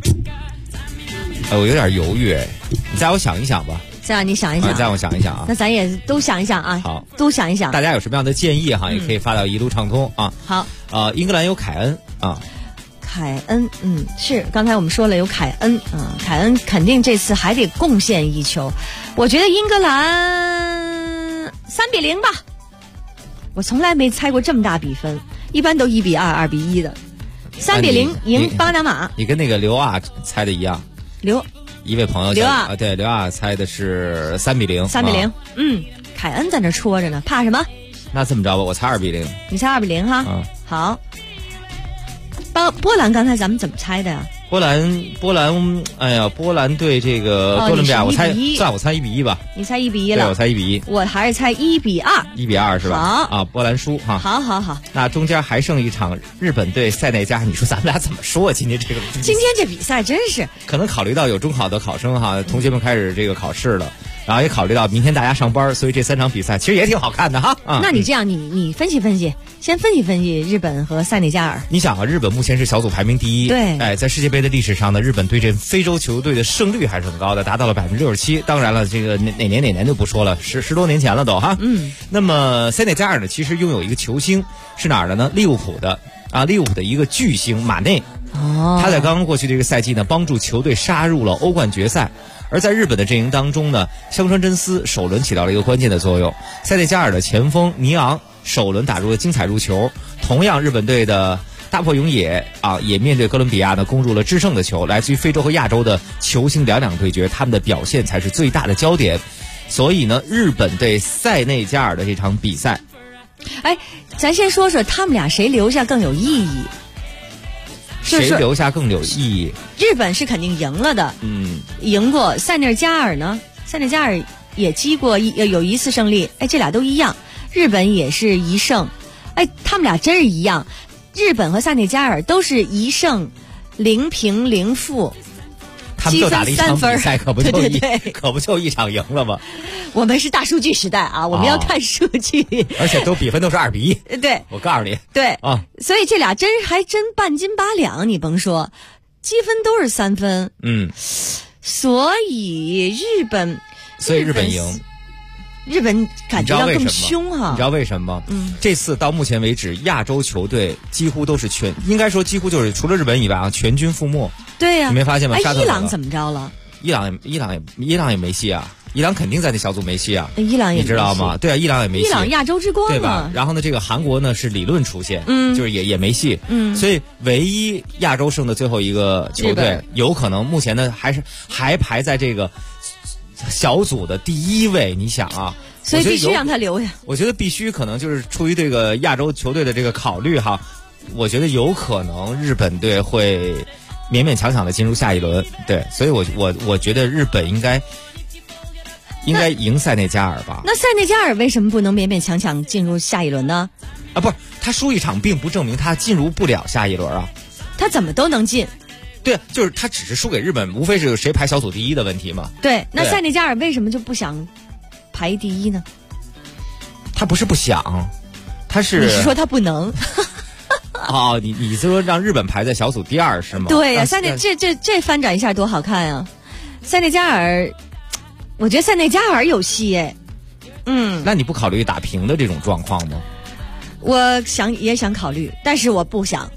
我有点犹豫，你再我想一想吧。 再让你想一想， 再我想一想啊。 那咱也都想一想啊。 好， 都想一想。 大家有什么样的建议哈，也可以发到一路畅通啊。 好， 英格兰有凯恩啊。 凯恩，是刚才我们说了有凯恩，凯恩肯定这次还得贡献一球。我觉得英格兰3-0吧。我从来没猜过这么大比分，一般都1-2、2-1的。3-0赢巴拿马。 你跟那个刘亚猜的一样。一位朋友刘亚， 对，刘亚猜的是3-0。 3-0，凯恩在那戳着呢，怕什么？ 那这么着吧，我猜2-0。 你猜2-0哈？好。波兰刚才咱们怎么猜的呀？ 波兰，哎呀，波兰对这个哥伦比亚，我猜1-1吧。 你猜1-1了？ 对，我猜1-1。 我还是猜1-2。 1-2是吧？ 好波兰输哈。 好。 那中间还剩一场日本对塞内加尔，你说咱们俩怎么说？今天这比赛真是可能考虑到有中考的考生哈，同学们开始这个考试了，然后也考虑到明天大家上班，所以这3场比赛其实也挺好看的哈。 那你这样，你分析分析，先分析日本和塞内加尔。 你想啊，日本目前是小组排名第1， 对， 在世界杯的历史上呢，日本对阵非洲球队的胜率还是很高的，达到了67%。当然了，这个哪年就不说了，十多年前了都哈。那么塞内加尔呢，其实拥有一个球星是哪儿的呢？利物浦的一个巨星马内。他在刚刚过去的这个赛季呢，帮助球队杀入了欧冠决赛。而在日本的阵营当中呢，香川真司首轮起到了一个关键的作用。塞内加尔的前锋尼昂首轮打入了精彩入球。同样，日本队的大迫勇也也面对哥伦比亚呢攻入了制胜的球。来自于非洲和亚洲的球星两对决，他们的表现才是最大的焦点。所以呢，日本对塞内加尔的这场比赛， 咱先说说他们俩谁留下更有意义。 谁留下更有意义？ 日本是肯定赢了的，赢过。塞内加尔呢？塞内加尔也积过有1次胜利，这俩都一样。日本也是1胜，他们俩真是一样。日本和塞内加尔都是1胜0平0负， 他们就打了一场比赛，可不就一场赢了吗？ 我们是大数据时代啊，我们要看数据， 而且比分都是2-1。 对， 我告诉你， 对所以这俩还真半斤八两，你甭说，积分都是3分。所以日本赢。日本感觉到更凶哈， 你知道为什么吗？这次到目前为止，亚洲球队几乎都是应该说几乎就是除了日本以外全军覆没。 对呀， 你没发现吗？ 伊朗怎么着了？ 伊朗也没戏啊！伊朗肯定在那小组没戏啊！ 伊朗也你知道吗？对啊，伊朗也没戏。 伊朗亚洲之光对吧？然后呢，这个韩国呢是理论出现，就是也没戏。所以唯一亚洲胜的最后一个球队，有可能目前呢还排在这个小组的第1位。你想啊， 所以必须让他留下。 我觉得必须，可能就是出于这个亚洲球队的这个考虑哈，我觉得有可能日本队会勉勉强强的进入下一轮。对，所以我觉得日本应该赢塞内加尔吧。 那塞内加尔为什么不能勉勉强强进入下一轮呢？ 不是，他输一场并不证明他进入不了下一轮啊。 他怎么都能进。 对，就是他只是输给日本，无非是谁排小组第1的问题嘛。 对，那塞内加尔为什么就不想排第1呢？ 他不是不想，他是你是说他不能？ 你说让日本排在小组第2是吗？ 对呀，这翻转一下多好看啊！塞内加尔，我觉得塞内加尔有戏哎。 那你不考虑打平的这种状况吗？ 我也想考虑，但是我不想。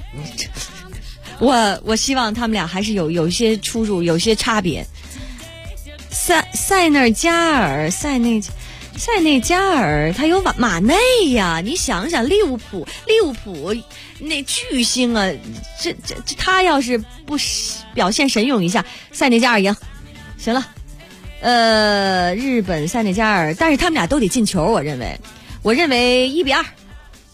我希望他们俩还是有一些出入，有些差别。塞内加尔他有马内呀，你想想利物浦那巨星啊，这他要是不表现神勇一下，塞内加尔赢。行了，日本塞内加尔，但是他们俩都得进球，我认为1-2。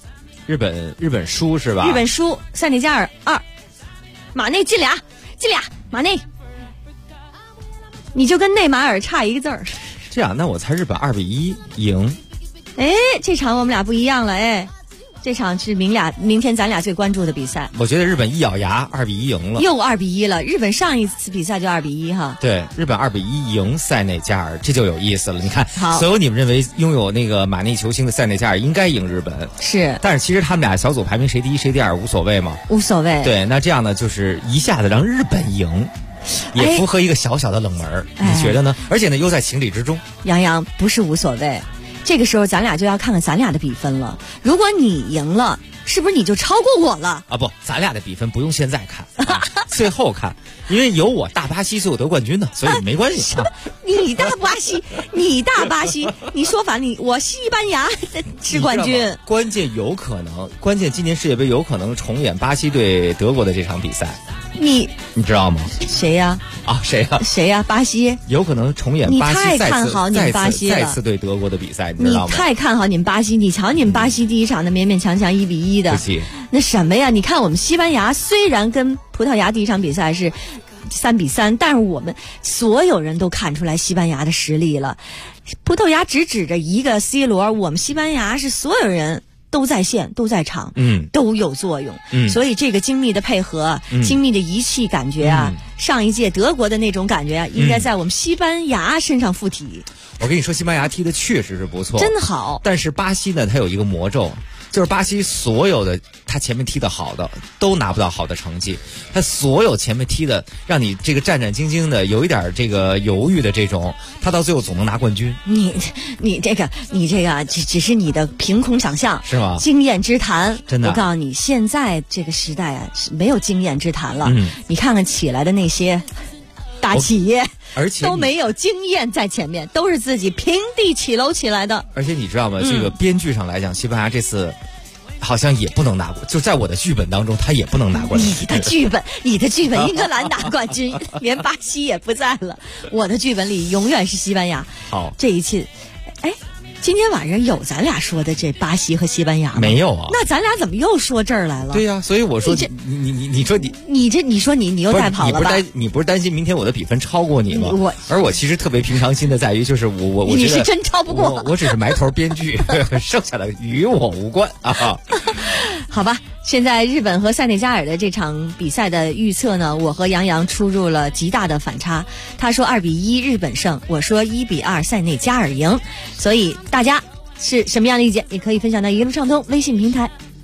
日本输是吧？ 日本输，塞内加尔2，马内进俩，马内，你就跟内马尔差一个字儿。 这样，那我猜日本2-1赢。 哎，这场我们俩不一样了，哎，这场是明天咱俩最关注的比赛。 我觉得日本一咬牙2-1赢了， 又2-1了。日本上一次比赛就2-1哈。 对，日本2-1赢塞内加尔，这就有意思了。你看，所有你们认为拥有那个马内球星的塞内加尔应该赢日本， 是， 但是其实他们俩小组排名谁第一谁第二无所谓嘛， 无所谓。 对，那这样呢，就是一下子让日本赢。也符合一个小小的冷门，你觉得呢？而且呢，又在情理之中。 杨洋不是无所谓，这个时候咱俩就要看看咱俩的比分了。如果你赢了，是不是你就超过我了？ 啊不，咱俩的比分不用现在看，最后看，因为有我大巴西最后得冠军的，所以没关系。 你大巴西，你说反我西班牙是冠军。 关键今年世界杯有可能重演巴西对德国的这场比赛。你知道吗？ 谁呀？谁呀？巴西有可能重演巴西你太看好你们巴西了， 再次对德国的比赛，你知道吗？ 你太看好你们巴西，你瞧你们巴西第一场的勉勉强强1-1的，那什么呀？你看我们西班牙虽然跟葡萄牙第一场比赛是3-3，但是我们所有人都看出来西班牙的实力了。葡萄牙只指着一个 C 罗，我们西班牙是所有人都在线，都在场，都有作用，所以这个精密的配合，精密的仪器感觉啊，上一届德国的那种感觉啊，应该在我们西班牙身上附体。 我跟你说，西班牙踢的确实是不错， 真好。 但是巴西呢，它有一个魔咒，就是巴西所有的他前面踢的好的都拿不到好的成绩，他所有前面踢的让你这个战战兢兢的，有一点这个犹豫的这种，他到最后总能拿冠军。 你这个只是你的凭空想象， 是吗？ 经验之谈， 真的。 我告诉你，现在这个时代啊，是没有经验之谈了。你看看起来的那些大企业， 而且都没有经验在前面，都是自己平地起楼起来的。 而且你知道吗？这个编剧上来讲，西班牙这次好像也不能拿过，就在我的剧本当中，他也不能拿冠军。 你的剧本，英格兰拿冠军，连巴西也不在了。我的剧本里永远是西班牙。 好， 这一次，哎。今天晚上有咱俩说的这巴西和西班牙吗？ 没有啊。 那咱俩怎么又说这儿来了？ 对呀，所以我说你说你又带跑了吧？ 你不是担心明天我的比分超过你吗？而我其实特别平常心的在于，就是我你是真超不过我只是埋头编剧，剩下的与我无关啊。 好吧，现在日本和塞内加尔的这场比赛的预测呢，我和杨洋出入了极大的反差。他说2-1日本胜，我说1-2塞内加尔赢。所以大家是什么样的意见，也可以分享到一路畅通微信平台。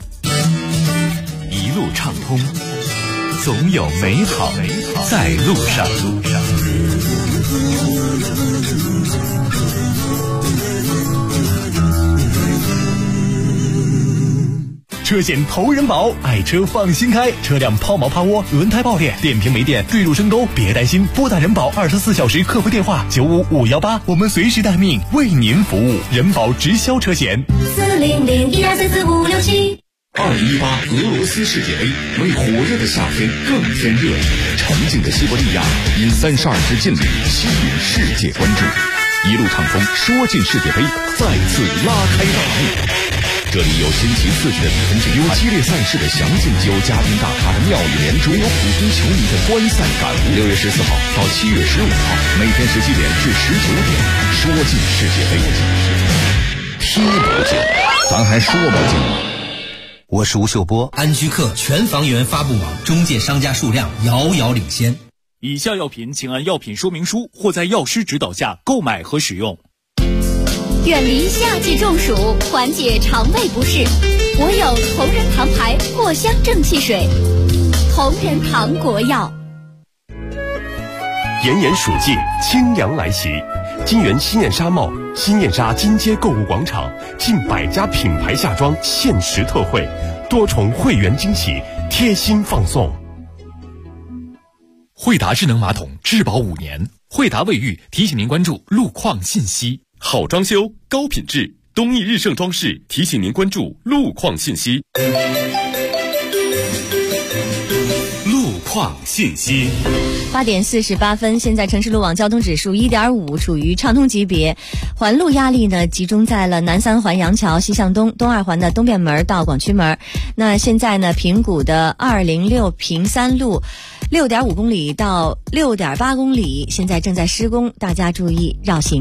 一路畅通，总有美好在路上。车险投人保，爱车放心开，车辆抛锚趴窝、轮胎爆裂、电瓶没电、坠入深沟，别担心，拨打人保24小时客服电话95518，我们随时待命，为您服务。人保直销车险 40012444567。 2018俄罗斯世界杯为火热的夏天更添热情，沉静的西伯利亚因32支劲旅吸引世界关注。一路畅通，说进世界杯再次拉开大幕。这里有星期4时的比分竞猜，有激烈赛事的详尽，有嘉宾大咖的妙语连珠，有普通球迷的观赛感悟。6月14号到7月15号，每天17点至19点，说进世界杯，踢不进，咱还说不进吗？ 我是吴秀波，安居客全房源发布网中介商家数量遥遥领先。 以下药品请按药品说明书或在药师指导下购买和使用。 远离夏季中暑，缓解肠胃不适，我有同仁堂牌藿香正气水。同仁堂国药。 炎炎暑季，清凉来袭。金源新燕纱帽、新燕纱金街购物广场近100家品牌夏装限时特惠，多重会员惊喜，贴心放送。 惠达智能马桶质保5年，惠达卫浴提醒您关注路况信息。 好装修，高品质，东义日盛装饰提醒您关注路况信息。 路况创信息。 8点48分，现在城市路网交通指数1.5，处于畅通级别。环路压力呢集中在了南3环杨桥西向东、东2环的东便门到广渠门。那现在呢，平谷的206平3路6.5公里到6.8公里，现在正在施工，大家注意绕行。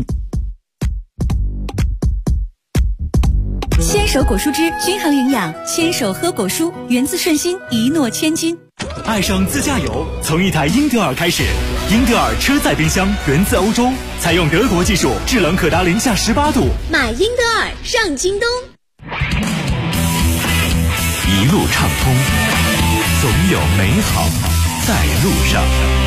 牵手果蔬汁均衡营养，牵手喝果蔬，源自顺心，一诺千金。 爱上自驾游，从一台英特尔开始。英特尔车载冰箱源自欧洲，采用德国技术，制冷可达零下18度。 买英特尔上京东。 一路畅通，总有美好在路上。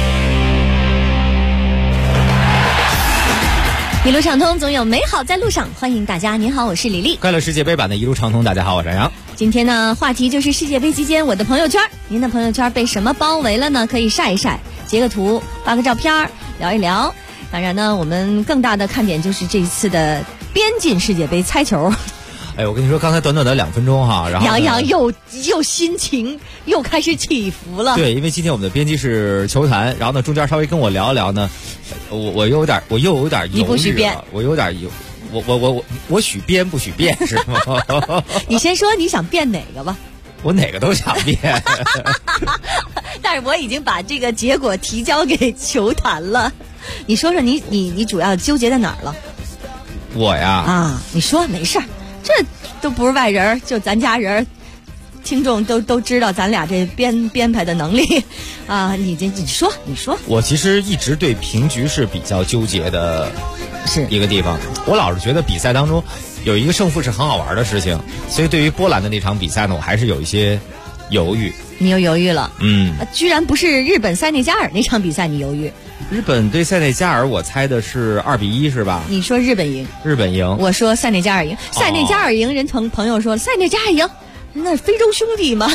一路畅通，总有美好在路上。欢迎大家，您好，我是李丽。 快乐世界杯版的一路畅通，大家好，我是杨洋。 今天呢，话题就是世界杯期间我的朋友圈。您的朋友圈被什么包围了呢？可以晒一晒，截个图，发个照片，聊一聊。当然呢，我们更大的看点就是这一次的边进世界杯猜球。 哎，我跟你说，刚才短短的2分钟哈，然后杨洋又心情又开始起伏了。 对，因为今天我们的编辑是球坛，然后呢，中间稍微跟我聊一聊呢，我又有点犹豫了， 你不许编， 我有点我许编不许变是吗？ 你先说你想变哪个吧。 我哪个都想变。 但是我已经把这个结果提交给球坛了。你说说你主要纠结在哪儿了？ 我呀啊，你说没事儿。这都不是外人，就咱家人，听众都知道咱俩这编排的能力啊！你说， 我其实一直对平局是比较纠结的， 是一个地方。我老是觉得比赛当中有一个胜负是很好玩的事情，所以对于波兰的那场比赛呢，我还是有一些犹豫。 你又犹豫了？居然不是日本塞内加尔那场比赛你犹豫？ 日本对塞内加尔，我猜的是2-1是吧？ 你说日本赢， 我说塞内加尔赢。塞内加尔赢，人朋友说塞内加尔赢，那非洲兄弟吗？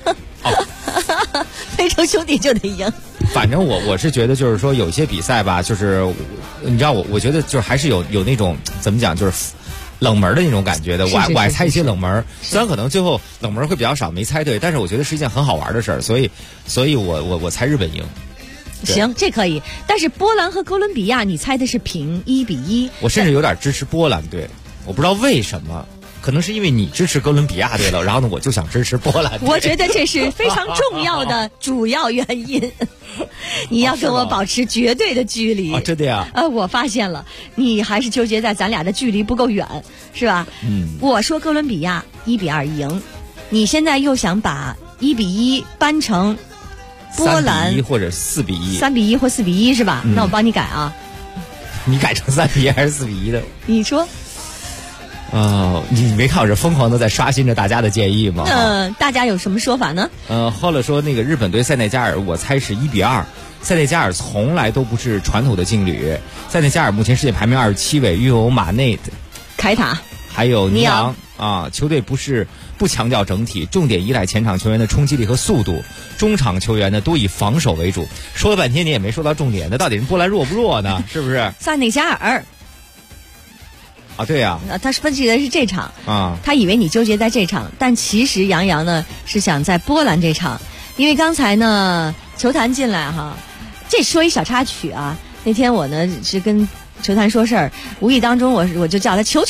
非洲兄弟就得赢。 反正我是觉得，就是说有些比赛吧，就是你知道我觉得就是还是有那种怎么讲，就是冷门的那种感觉的。我爱猜一些冷门，虽然可能最后冷门会比较少，没猜对，但是我觉得是一件很好玩的事儿，所以我猜日本赢。 行，这可以。但是波兰和哥伦比亚，你猜的是平1-1。 我甚至有点支持波兰队，我不知道为什么，可能是因为你支持哥伦比亚队了，然后呢，我就想支持波兰队。 我觉得这是非常重要的主要原因。你要跟我保持绝对的距离。 真的呀？ 我发现了，你还是纠结在咱俩的距离不够远，是吧？我说哥伦比亚1-2赢，你现在又想把1-1搬成波兰 3-1或者4-1 ，3-1或4-1是吧？那我帮你改啊。 你改成3-1还是4-1的？ 你说。 你没看我这疯狂的在刷新着大家的建议吗？ 大家有什么说法呢？ 后来说那个日本对塞内加尔，我猜是1-2。塞内加尔从来都不是传统的劲旅，塞内加尔目前世界排名27位，拥有马内、 凯塔还有尼昂球队不强调整体，重点依赖前场球员的冲击力和速度，中场球员呢多以防守为主。说了半天你也没说到重点，那到底是波兰弱不弱呢？是不是？ 塞内加尔对呀， 他分析的是这场他以为你纠结在这场，但其实杨洋呢是想在波兰这场，因为刚才呢球坛进来哈，这说一小插曲啊。那天我呢是跟球坛说事儿，无意当中我就叫他球，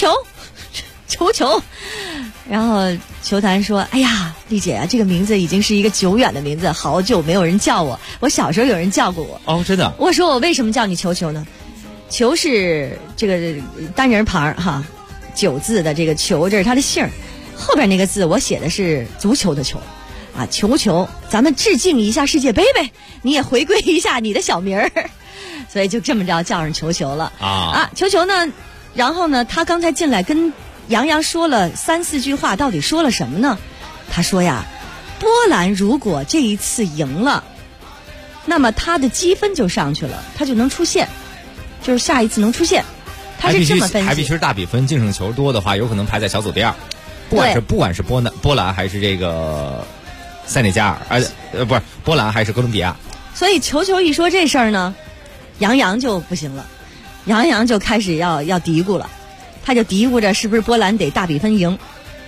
然后球坛说：“哎呀，丽姐啊，这个名字已经是一个久远的名字，好久没有人叫我，我小时候有人叫过我。” 真的？ 我说我为什么叫你球呢？球是这个单人旁哈，9字的这个球，这是他的姓，后边那个字我写的是足球的球啊，球，咱们致敬一下世界杯呗，你也回归一下你的小名儿，所以就这么着叫上球了球呢，然后呢，他刚才进来跟杨洋说了3-4句话，到底说了什么呢？他说呀，波兰如果这一次赢了，那么他的积分就上去了，他就能出线。就是下一次能出现，他是这么分析。 还必须是大比分，净胜球多的话，有可能排在小组第2。不管是波兰还是这个塞内加尔，不是波兰还是哥伦比亚。 所以球一说这事儿呢，杨洋就不行了，杨洋就开始要嘀咕了，他就嘀咕着是不是波兰得大比分赢，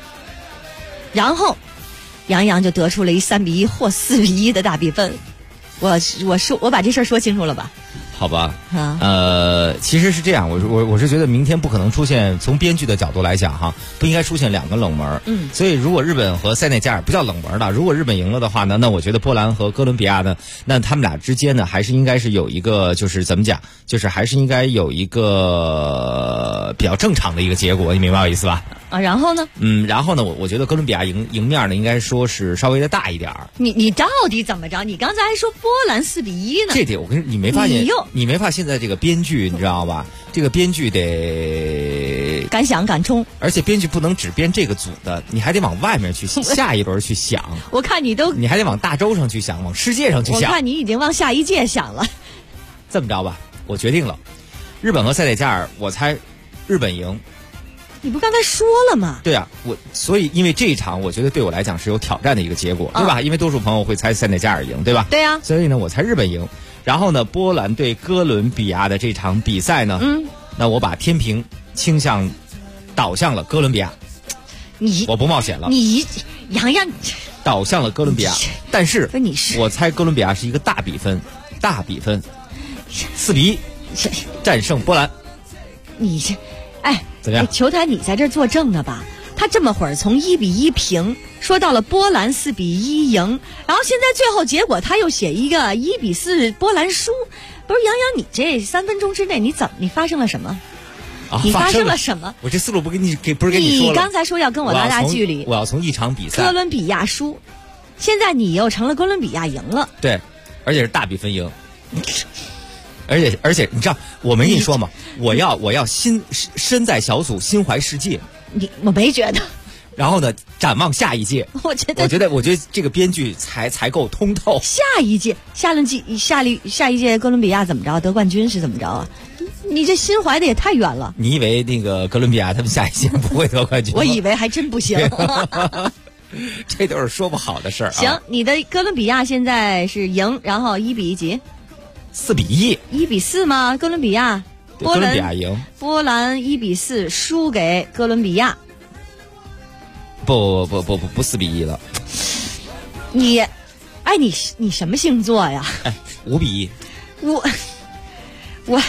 然后杨洋就得出了一3-1或4-1的大比分。 我把这事儿说清楚了吧？ 好吧， 啊， 其实是这样，我是觉得明天不可能出现，从编剧的角度来讲哈，不应该出现两个冷门。所以如果日本和塞内加尔不叫冷门的，如果日本赢了的话呢，那我觉得波兰和哥伦比亚呢，那他们俩之间呢，还是应该是有一个，就是怎么讲，就是还是应该有一个比较正常的一个结果，你明白我意思吧？ 啊，然后呢？ 然后呢，我觉得哥伦比亚赢面呢，应该说是稍微的大一点儿。 你到底怎么着？你刚才还说波兰4-1呢？ 这点我跟你没发现，你没发现现在这个编剧你知道吧？这个编剧得敢想敢冲， 而且编剧不能只编这个组的，你还得往外面去下一轮去想。 我看你还得往大洲上去想，往世界上去想。 我看你已经往下一届想了。 这么着吧，我决定了，日本和塞内加尔，我猜日本赢。 你不刚才说了吗？ 对啊，所以因为这一场，我觉得对我来讲是有挑战的一个结果，对吧？因为多数朋友会猜塞内加尔赢，对吧？ 对啊。 所以呢，我猜日本赢。然后呢，波兰对哥伦比亚的这场比赛呢，那我把天平倾向导向了哥伦比亚。我不冒险了。 洋洋导向了哥伦比亚，但是我猜哥伦比亚是一个大比分，4-1战胜波兰。怎么样？ 球台你在这做证呢吧？他这么会儿从1-1平说到了波兰4-1赢，然后现在最后结果他又写一个1-4波兰输，不是杨洋，你这3分钟之内你发生了什么？你发生了什么？ 我这思路不是跟你说了？ 你刚才说要跟我拉大距离， 我要从一场比赛哥伦比亚输，现在你又成了哥伦比亚赢了， 对，而且是大比分赢。而且你知道我没跟你说吗？我要身在小组心怀世界。 我没觉得。 然后呢，展望下一届，我觉得这个编剧才够通透。 下一届下一届哥伦比亚怎么着得冠军是怎么着啊？你这心怀的也太远了。 你以为那个哥伦比亚他们下一届不会得冠军吗？ 我以为还真不行。 这都是说不好的事儿。 行，你的哥伦比亚现在是赢，然后1-1几 ？4-1。 1-4吗？哥伦比亚。 哥伦比亚赢。 波兰1-4输给哥伦比亚。 不4-1了。 你什么星座呀 ？5-1。 我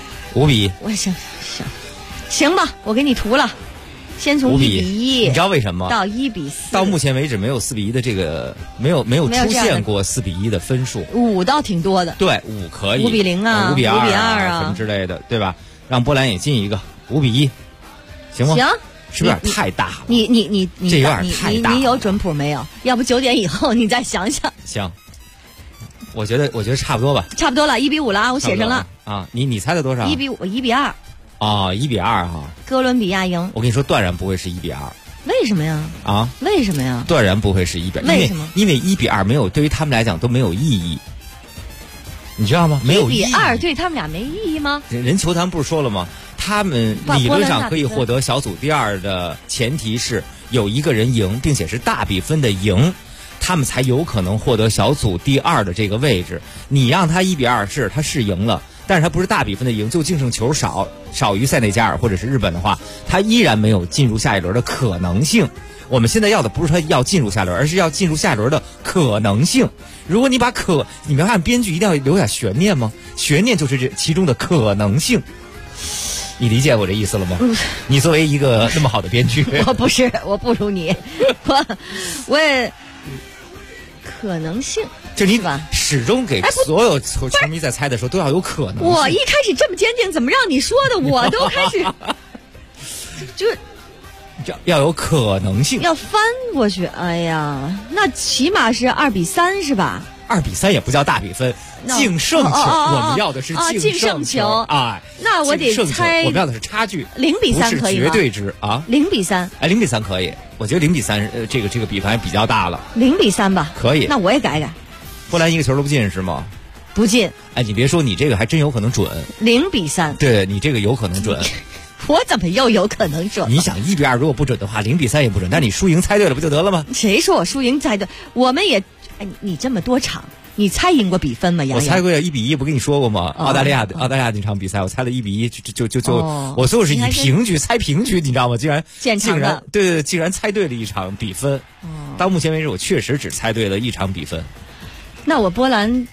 5-1。 我行吧，我给你涂了。先从1-1， 你知道为什么？ 到1-4， 到目前为止没有4-1的这个没有出现过4-1的分数。 5倒挺多的。 对，5可以。 5-0啊 ，5-2 啊， 什么之类的，对吧？让波兰也进一个5-1，行吗？ 行。 是不是有点太大了？ 你这有点太大了。 你有准谱没有？要不9点以后你再想想。 行，我觉得差不多吧。 差不多了，1-5了啊，我写上了。 啊，你猜的多少 ？1-2。 啊，1-2哈。 哥伦比亚赢。 我跟你说，断然不会是1-2。 为什么呀？ 啊？ 为什么呀？ 断然不会是1-2。 为什么？ 因为1-2没有，对于他们来讲都没有意义。你知道吗？没有意义。 1-2对他们俩没意义吗？ 人球坛不是说了吗？他们理论上可以获得小组第2的前提是有一个人赢，并且是大比分的赢，他们才有可能获得小组第2的这个位置。你让他1-2他是赢了，但是他不是大比分的赢，就净胜球少于塞内加尔或者是日本的话，他依然没有进入下一轮的可能性。我们现在要的不是他要进入下轮，而是要进入下轮的可能性。如果你你没看编剧一定要留下悬念吗？悬念就是这其中的可能性。你理解我这意思了吗？你作为一个那么好的编剧， 我不是，我不如你，我也可能性， 就你始终给所有球迷在猜的时候都要有可能性。 我一开始这么坚定，怎么让你说的我都开始就是要有可能性， 要翻过去。哎呀，那起码是2-3是吧 ？2-3也不叫大比分，净胜球。我们要的是净胜球。哎， 那我得猜， 我们要的是差距。 0-3可以吗？ 绝对值啊 ！0-3。 哎，0-3可以。我觉得0-3，这个比分比较大了。 0-3吧。 可以。 那我也改。 波兰一个球都不进是吗？ 不进。 哎，你别说，你这个还真有可能准。 0-3。 对，你这个有可能准。 我怎么又有可能准？ 你想1-2如果不准的话，0-3也不准。但你输赢猜对了不就得了吗？ 谁说我输赢猜对？我们也。哎，你这么多场，你猜赢过比分吗？ 我猜过1-1，不跟你说过吗？澳大利亚那场比赛，我猜了1-1，就我最后是以平局猜平局，你知道吗？竟然竟然猜对了一场比分。到目前为止，我确实只猜对了一场比分。 那我波兰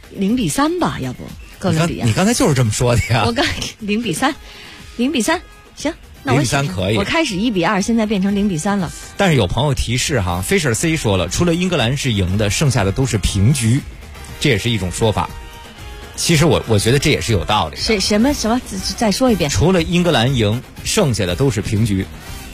0-3吧，要不哥伦比亚。 你刚才就是这么说的呀？ 我刚0-3，行，那我 0-3可以。 我开始1-2，现在变成0-3了。 但是有朋友提示哈，Fisher C 说了，除了英格兰是赢的，剩下的都是平局，这也是一种说法。其实我觉得这也是有道理的。 什么？再说一遍。 除了英格兰赢，剩下的都是平局。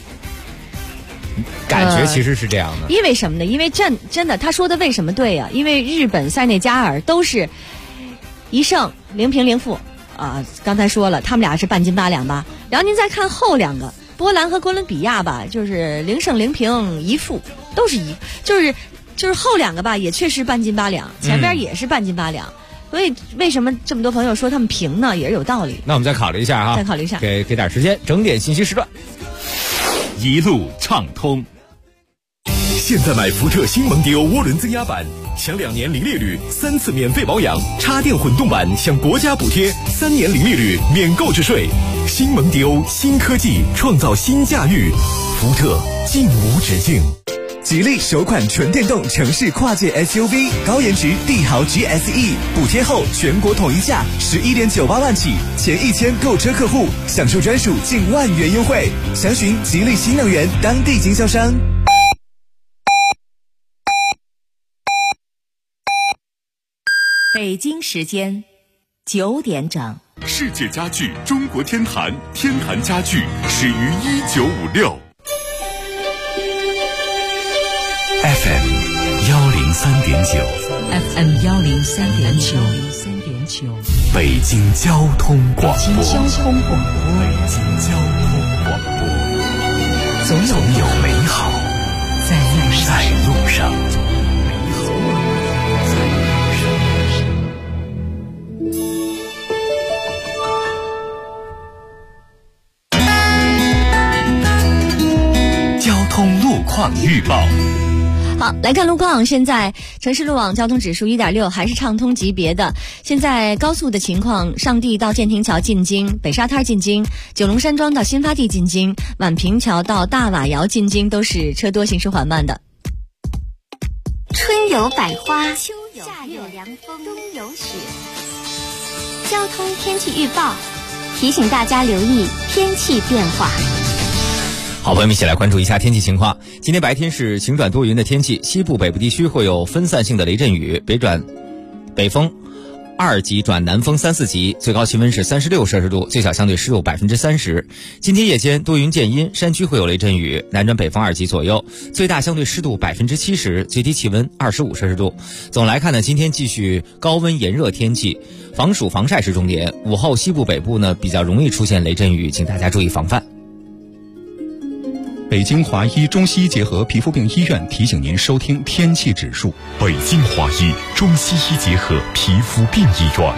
感觉其实是这样的。 因为什么呢？因为真的，他说的为什么对啊？因为日本、塞内加尔都是1胜0平0负啊。刚才说了，他们俩是半斤八两吧。然后您再看后2个，波兰和哥伦比亚吧，就是0胜0平1负，都是就是后2个吧，也确实半斤八两，前边也是半斤八两。所以为什么这么多朋友说他们平呢？也是有道理。 那我们再考虑一下哈，给点时间，整点信息时段， 一路畅通。现在买福特新蒙迪欧涡轮增压版，享2年零利率，3次免费保养；插电混动版享国家补贴，3年零利率免购置税。新蒙迪欧，新科技创造新驾驭，福特尽无止境。 吉利首款纯电动城市跨界 SUV 高颜值帝豪 GSE， 补贴后全国统一价11.98万起，前1000购车客户享受专属近1万元优惠。详询吉利新能源当地经销商。 北京时间9点整。 世界家具中国天坛，天坛家具始于1956。 FM 103.9 FM 103.9， 北京交通广播。 北京交通广播，总有美好在路上。 交通路况预报。 好，来看路况。现在城市路网交通指数1.6，还是畅通级别的。现在高速的情况，上地到建亭桥进京，北沙滩进京，九龙山庄到新发地进京，宛平桥到大瓦窑进京都是车多，行驶缓慢的。 春有百花，秋有夏有凉风，冬有雪。交通天气预报提醒大家留意天气变化。 好，朋友们一起来关注一下天气情况。今天白天是晴转多云的天气，西部北部地区会有分散性的雷阵雨，北风2级转南风3、4级，最高气温是36摄氏度，最小相对湿度30%。今天夜间多云见阴，山区会有雷阵雨，南转北风2级左右，最大相对湿度70%，最低气温25摄氏度。总来看呢，今天继续高温炎热天气，防暑防晒是重点。午后西部北部呢比较容易出现雷阵雨，请大家注意防范。 北京华医中西医结合皮肤病医院提醒您收听天气指数。 北京华医中西医结合皮肤病医院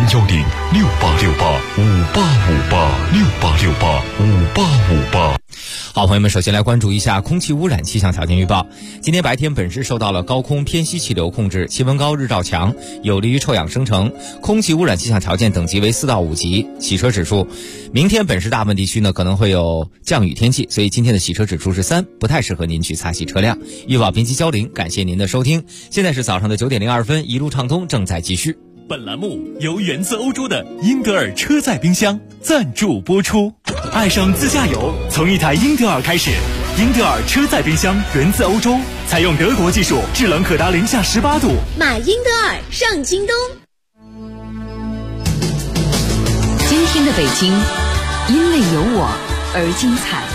，010-6868-5858，6868-5858。 好，朋友们，首先来关注一下空气污染气象条件预报。今天白天本市受到了高空偏西气流控制，气温高，日照强，有利于臭氧生成，空气污染气象条件等级为4到5级。洗车指数，明天本市大部分地区呢可能会有降雨天气，所以今天的洗车指数是3，不太适合您去擦洗车辆。预报编辑焦玲，感谢您的收听。现在是早上的9点02分，一路畅通正在继续。 本栏目由源自欧洲的英德尔车载冰箱赞助播出。爱上自驾游，从一台英德尔开始。英德尔车载冰箱源自欧洲，采用德国技术，制冷可达零下18度。 买英德尔上京东。 今天的北京，因为有我而精彩。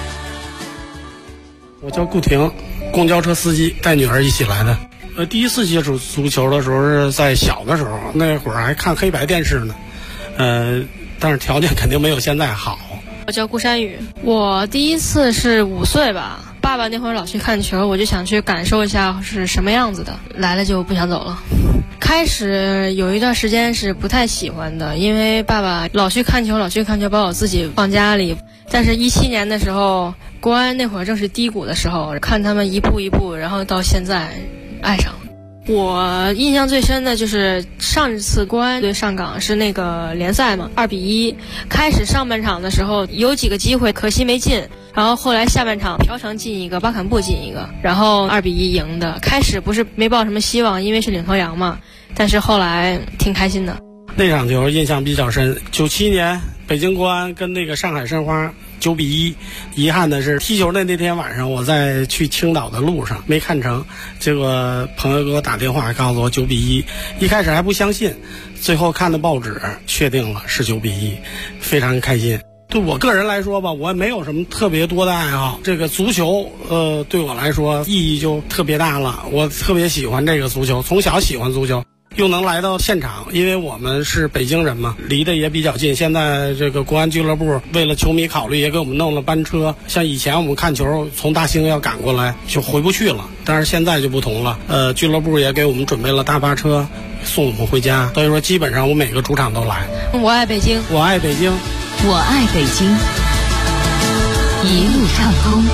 我叫顾婷，公交车司机，带女儿一起来的。第一次接触足球的时候是在小的时候，那会儿还看黑白电视呢，但是条件肯定没有现在好。 我叫顾山雨，我第一次是5岁吧，爸爸那会儿老去看球，我就想去感受一下是什么样子的，来了就不想走了。开始有一段时间是不太喜欢的，因为爸爸老去看球，把我自己放家里。但是17年的时候，国安那会儿正是低谷的时候，看他们一步一步，然后到现在爱上了。我印象最深的就是上一次国安对上港是那个联赛嘛，2-1，开始上半场的时候有几个机会，可惜没进，然后后来下半场朴成进一个，巴坎布进一个，然后2-1赢的。开始不是没抱什么希望，因为是领头羊嘛， 但是后来挺开心的。 那场球印象比较深，97年北京国安跟那个上海申花9-1，遗憾的是踢球的那天晚上我在去青岛的路上没看成，结果朋友给我打电话告诉我9-1，一开始还不相信，最后看的报纸确定了是9-1，非常开心。对我个人来说吧，我没有什么特别多的爱好，这个足球对我来说意义就特别大了，我特别喜欢这个足球，从小喜欢足球，又能来到现场，因为我们是北京人嘛，离得也比较近。现在这个国安俱乐部为了球迷考虑，也给我们弄了班车。像以前我们看球从大兴要赶过来就回不去了，但是现在就不同了。俱乐部也给我们准备了大巴车送我们回家，所以说基本上我每个主场都来。 我爱北京， 我爱北京， 我爱北京，一路畅通。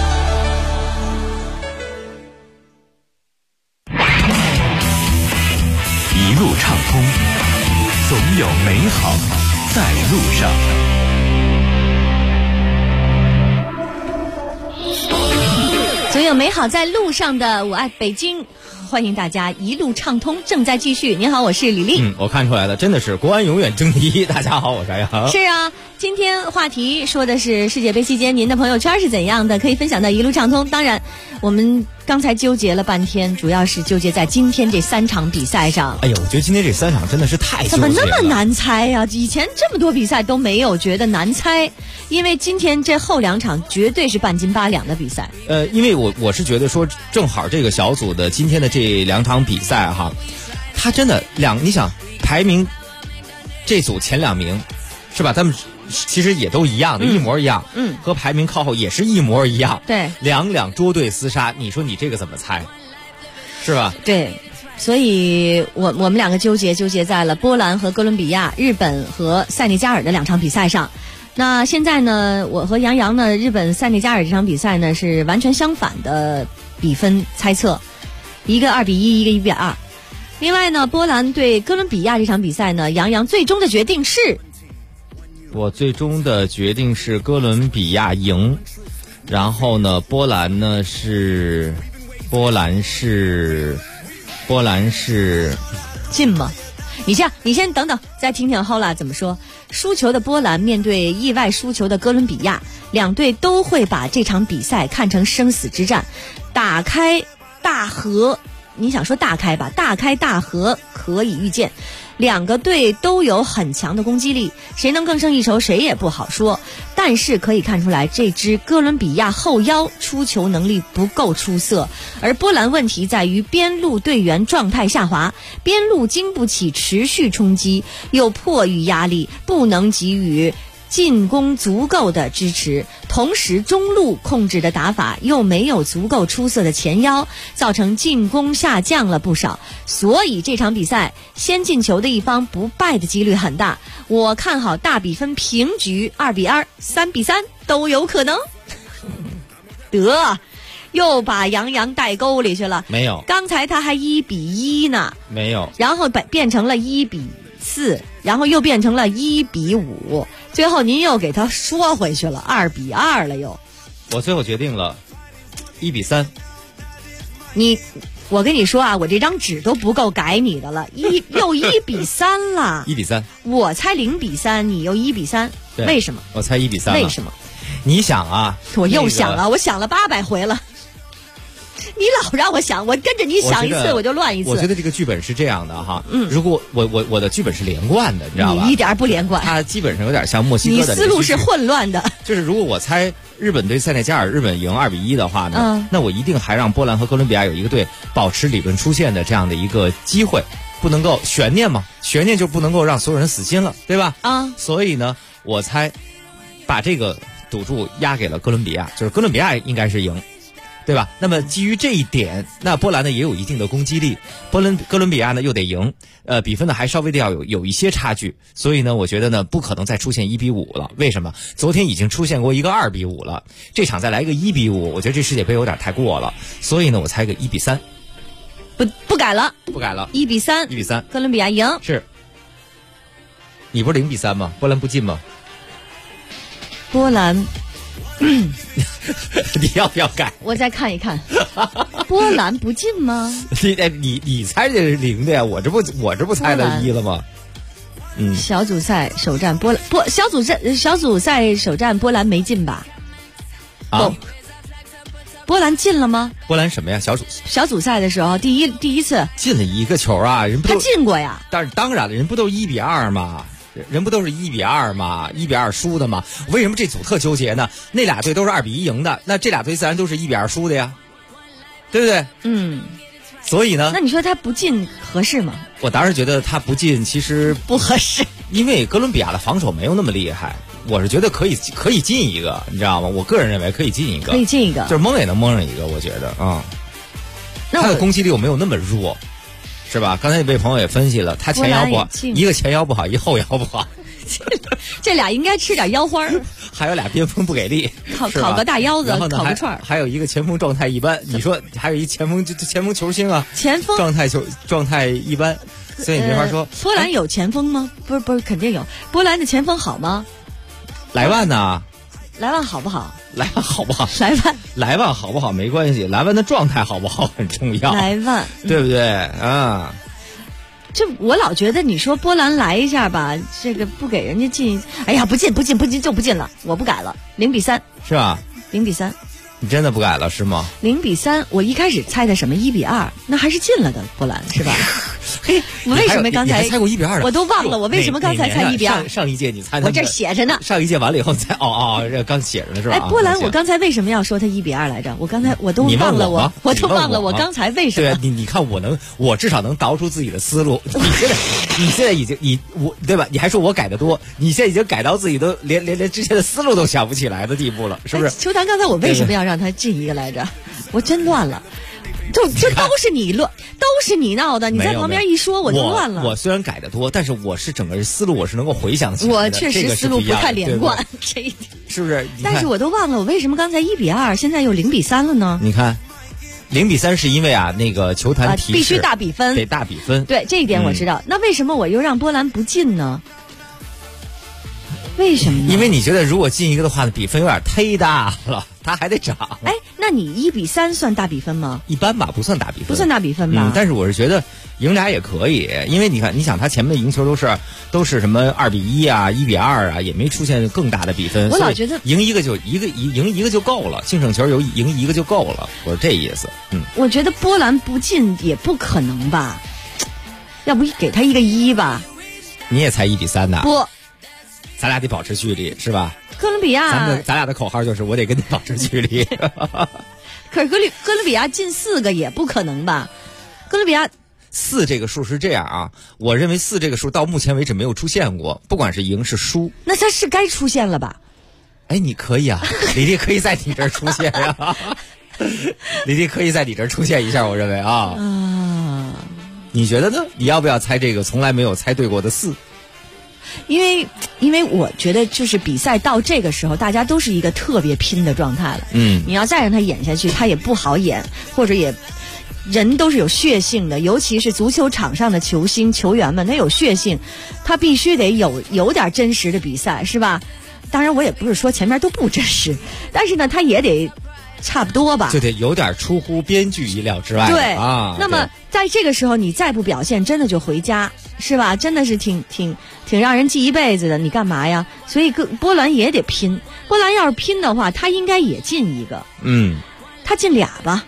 一路畅通，总有美好在路上。 总有美好在路上的我爱北京，欢迎大家一路畅通，正在继续。您好，我是李丽。 我看出来了，真的是国安永远争第一。大家好，我是杨洋。 是啊，今天话题说的是世界杯期间您的朋友圈是怎样的，可以分享到一路畅通。当然，我们刚才纠结了半天，主要是纠结在今天这3场比赛上。 哎呦，我觉得今天这3场真的是太纠结了。 怎么那么难猜呀？以前这么多比赛都没有觉得难猜，因为今天这后2场绝对是半斤8两的比赛。 因为我是觉得说，正好这个小组的今天的这2场比赛哈，它真的你想排名这组前2名是吧？他们其实也都一样的，一模一样。和排名靠后也是一模一样。 对， 两捉对厮杀，你说你这个怎么猜？是吧？ 对。所以我们2个纠结在了波兰和哥伦比亚、日本和塞内加尔的2场比赛上。那现在呢，我和杨洋呢，日本塞内加尔这场比赛呢是完全相反的比分猜测，一个2-1，一个1-2。另外呢，波兰对哥伦比亚这场比赛呢，杨洋最终的决定是， 我最终的决定是哥伦比亚赢，然后呢，波兰是进吗？你先等等，再听听后来怎么说。输球的波兰面对意外输球的哥伦比亚，2队都会把这场比赛看成生死之战，打开大河，你想说大开吧，大开大河可以预见，2个队都有很强的攻击力，谁能更胜一筹谁也不好说。但是可以看出来，这支哥伦比亚后腰出球能力不够出色，而波兰问题在于边路队员状态下滑，边路经不起持续冲击，又迫于压力不能给予进攻足够的支持，同时中路控制的打法又没有足够出色的前腰，造成进攻下降了不少。所以这场比赛先进球的一方不败的几率很大，我看好大比分平局，2-2、3-3都有可能。得，又把杨洋带沟里去了。 没有， 刚才他还1-1呢。 没有， 然后变成了1-4，然后又变成了1-5，最后您又给他说回去了，2-2了又。 我最后决定了1-3。 我跟你说啊，我这张纸都不够改你的了，又1-3了。 1-3，我猜0-3，你又1-3，为什么？ 我猜1-3， 为什么？ 你想啊， 我又想了，我想了800回了。你老让我想，我跟着你想一次我就乱一次。 我觉得这个剧本是这样的哈，如果我的剧本是连贯的，你知道吧？ 你一点不连贯， 它基本上有点像墨西哥的。 你思路是混乱的。 就是如果我猜日本对塞内加尔，日本赢2-1的话呢，那我一定还让波兰和哥伦比亚有一个队保持理论出线的这样的一个机会，不能够悬念嘛，悬念就不能够让所有人死心了，对吧？所以呢，我猜把这个赌注压给了哥伦比亚，就是哥伦比亚应该是赢。对吧？那么基于这一点，那波兰呢也有一定的攻击力，哥伦比亚呢又得赢，比分呢还稍微的要有一些差距，所以呢，我觉得呢不可能再出现1-5了。为什么？昨天已经出现过一个2-5了，这场再来一个1-5，我觉得这世界杯有点太过了，所以呢，我猜个1-3。 不改了 ，1-3， 哥伦比亚赢。 是，你不是0-3吗？波兰不进吗？ 波兰。 你要不要改？ 我再看一看，波兰不进吗？ 你猜这是0的呀？我这不猜的1了吗？ 小组赛首战小组赛首战波兰没进吧？波兰进了吗？ 波兰什么呀？小组赛的时候，第一次进了1个球啊！人不他进过呀？ 但是当然了，人不都是1-2吗？人不都是1-2吗？1-2输的吗？为什么这组特纠结呢？那俩队都是2-1赢的，那这俩队自然都是1-2输的呀，对不对？所以呢？ 那你说他不进合适吗？ 我当时觉得他不进其实不合适， 因为哥伦比亚的防守没有那么厉害。我是觉得可以进一个，你知道吗？我个人认为可以进一个，就是蒙也能蒙上一个，我觉得啊。他的攻击力又没有那么弱，是吧？刚才那位朋友也分析了，他前腰不好，一个前腰不好，一后腰不好， 这俩应该吃点腰花。 还有俩边锋不给力， 烤个大腰子， 然后呢烤个串还有一个前锋状态一般。你说还有一前锋球星啊， 前锋状态一般，所以你没法说。 波兰有前锋吗？不是，肯定有。波兰的前锋好吗？ 莱万呢？ 莱万好不好？ 莱万好不好？ 莱万好不好没关系，莱万的状态好不好很重要。 莱万， 对不对啊？ 这我老觉得你说波兰来一下吧，这个不给人家进，哎呀，不进就不进了，我不改了，0-3， 是吧 ？0-3， 你真的不改了是吗 ？0-3，我一开始猜的什么1-2，那还是进了的波兰是吧？嘿，我为什么刚才猜过1-2的？ 我都忘了，我为什么刚才猜1-2？ 上一届你猜的， 我这写着呢。 上一届完了以后猜这刚写着呢是吧？ 哎，波兰，我刚才为什么要说他1-2来着？我刚才我都忘了，我都忘了我刚才为什么？ 对，你看我至少能倒出自己的思路。你现在已经对吧？你还说我改的多，你现在已经改到自己都连之前的思路都想不起来的地步了，是不是？ 秋坛，刚才我为什么要让他进一个来着？我真乱了。这都是你乱，都是你闹的。你在旁边一说，我就乱了。 我虽然改的多，但是我是整个思路我是能够回想起来的。 我确实思路不太连贯，这一点是不是？ 但是我都忘了，我为什么刚才1-2，现在又0-3了呢？ 你看，0-3是因为那个球坛提示必须大比分， 得大比分。 对，这一点我知道。那为什么我又让波兰不进呢？为什么呢？ 因为你觉得如果进一个的话，比分有点忒大了，它还得涨。 哎，那你1-3算大比分吗？ 一般吧，不算大比分， 不算大比分吧。 但是我是觉得赢俩也可以，因为你看，你想他前面的赢球都是什么2-1啊、1-2啊，也没出现更大的比分。 我老觉得赢一个就够了，净胜球赢一个就够了，我是这意思。 我觉得波兰不进也不可能吧，要不给他一个1吧？ 你也猜1-3呐？ 不。 咱俩得保持距离，是吧？ 哥伦比亚， 咱俩的口号就是我得跟你保持距离。 可是哥伦比亚进4个也不可能吧？哥伦比亚 4这个数是这样啊，我认为4这个数到目前为止没有出现过，不管是赢是输。 那它是该出现了吧？ 哎，你可以啊，李丽可以在你这儿出现呀，李丽可以在你这儿出现一下，我认为啊。你觉得呢？你要不要猜这个从来没有猜对过的4？ 因为我觉得就是比赛到这个时候，大家都是一个特别拼的状态了。你要再让他演下去，他也不好演，或者也人都是有血性的，尤其是足球场上的球星球员们，他有血性，他必须得有点真实的比赛，是吧？当然，我也不是说前面都不真实，但是呢，他也得差不多吧， 就得有点出乎编剧意料之外的。 对啊，那么在这个时候你再不表现，真的就回家，是吧？真的是挺让人记一辈子的。你干嘛呀？所以波兰也得拼。波兰要是拼的话，他应该也进一个。他进俩吧。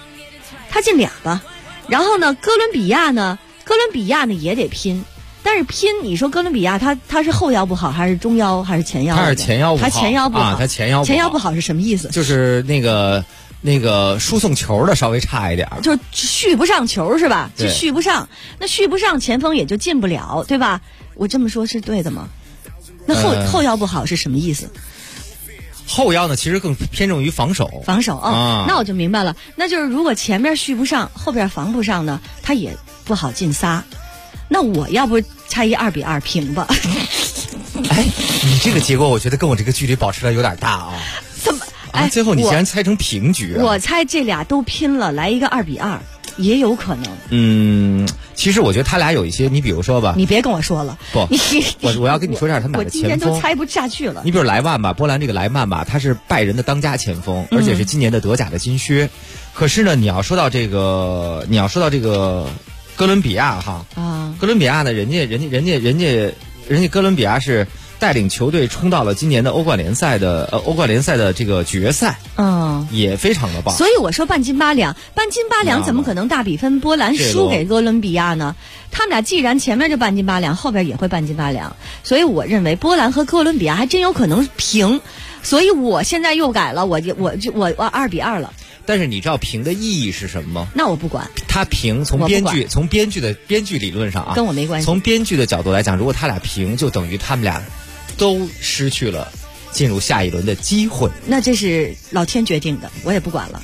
然后呢，哥伦比亚呢也得拼。但是拼，你说哥伦比亚他是后腰不好，还是中腰，还是前腰？ 他是前腰不好。 他前腰不好啊， 他前腰不好是什么意思？ 就是那个输送球的稍微差一点， 就续不上球是吧？就续不上，那续不上前锋也就进不了，对吧？我这么说是对的吗？那后腰不好是什么意思？ 后腰呢，其实更偏重于防守。 那我就明白了。那就是如果前面续不上，后边防不上呢，他也不好进仨。那我要不猜一2-2平吧？ 哎，你这个结果我觉得跟我这个距离保持的有点大啊。 怎么？哎， 最后你竟然猜成平局我猜这俩都拼了，来一个2-2，也有可能。 其实我觉得他俩有一些，你比如说吧， 你别跟我说了， 不，我要跟你说一下他们俩的前锋。 我今天都猜不下去了。 你比如莱万吧，波兰这个莱万吧，他是拜仁的当家前锋，而且是今年的德甲的金靴。可是呢，你要说到这个哥伦比亚哈啊，哥伦比亚呢，人家哥伦比亚是带领球队冲到了今年的欧冠联赛的这个决赛，也非常的棒。 所以我说半斤八两怎么可能大比分波兰输给哥伦比亚呢？他们俩既然前面就半斤八两，后边也会半斤八两，所以我认为波兰和哥伦比亚还真有可能平。所以我现在又改了，我2-2了。 但是你知道平的意义是什么吗？ 那我不管。 他平从编剧理论上啊， 跟我没关系。 从编剧的角度来讲，如果他俩平，就等于他们俩都失去了进入下一轮的机会。 那这是老天决定的，我也不管了。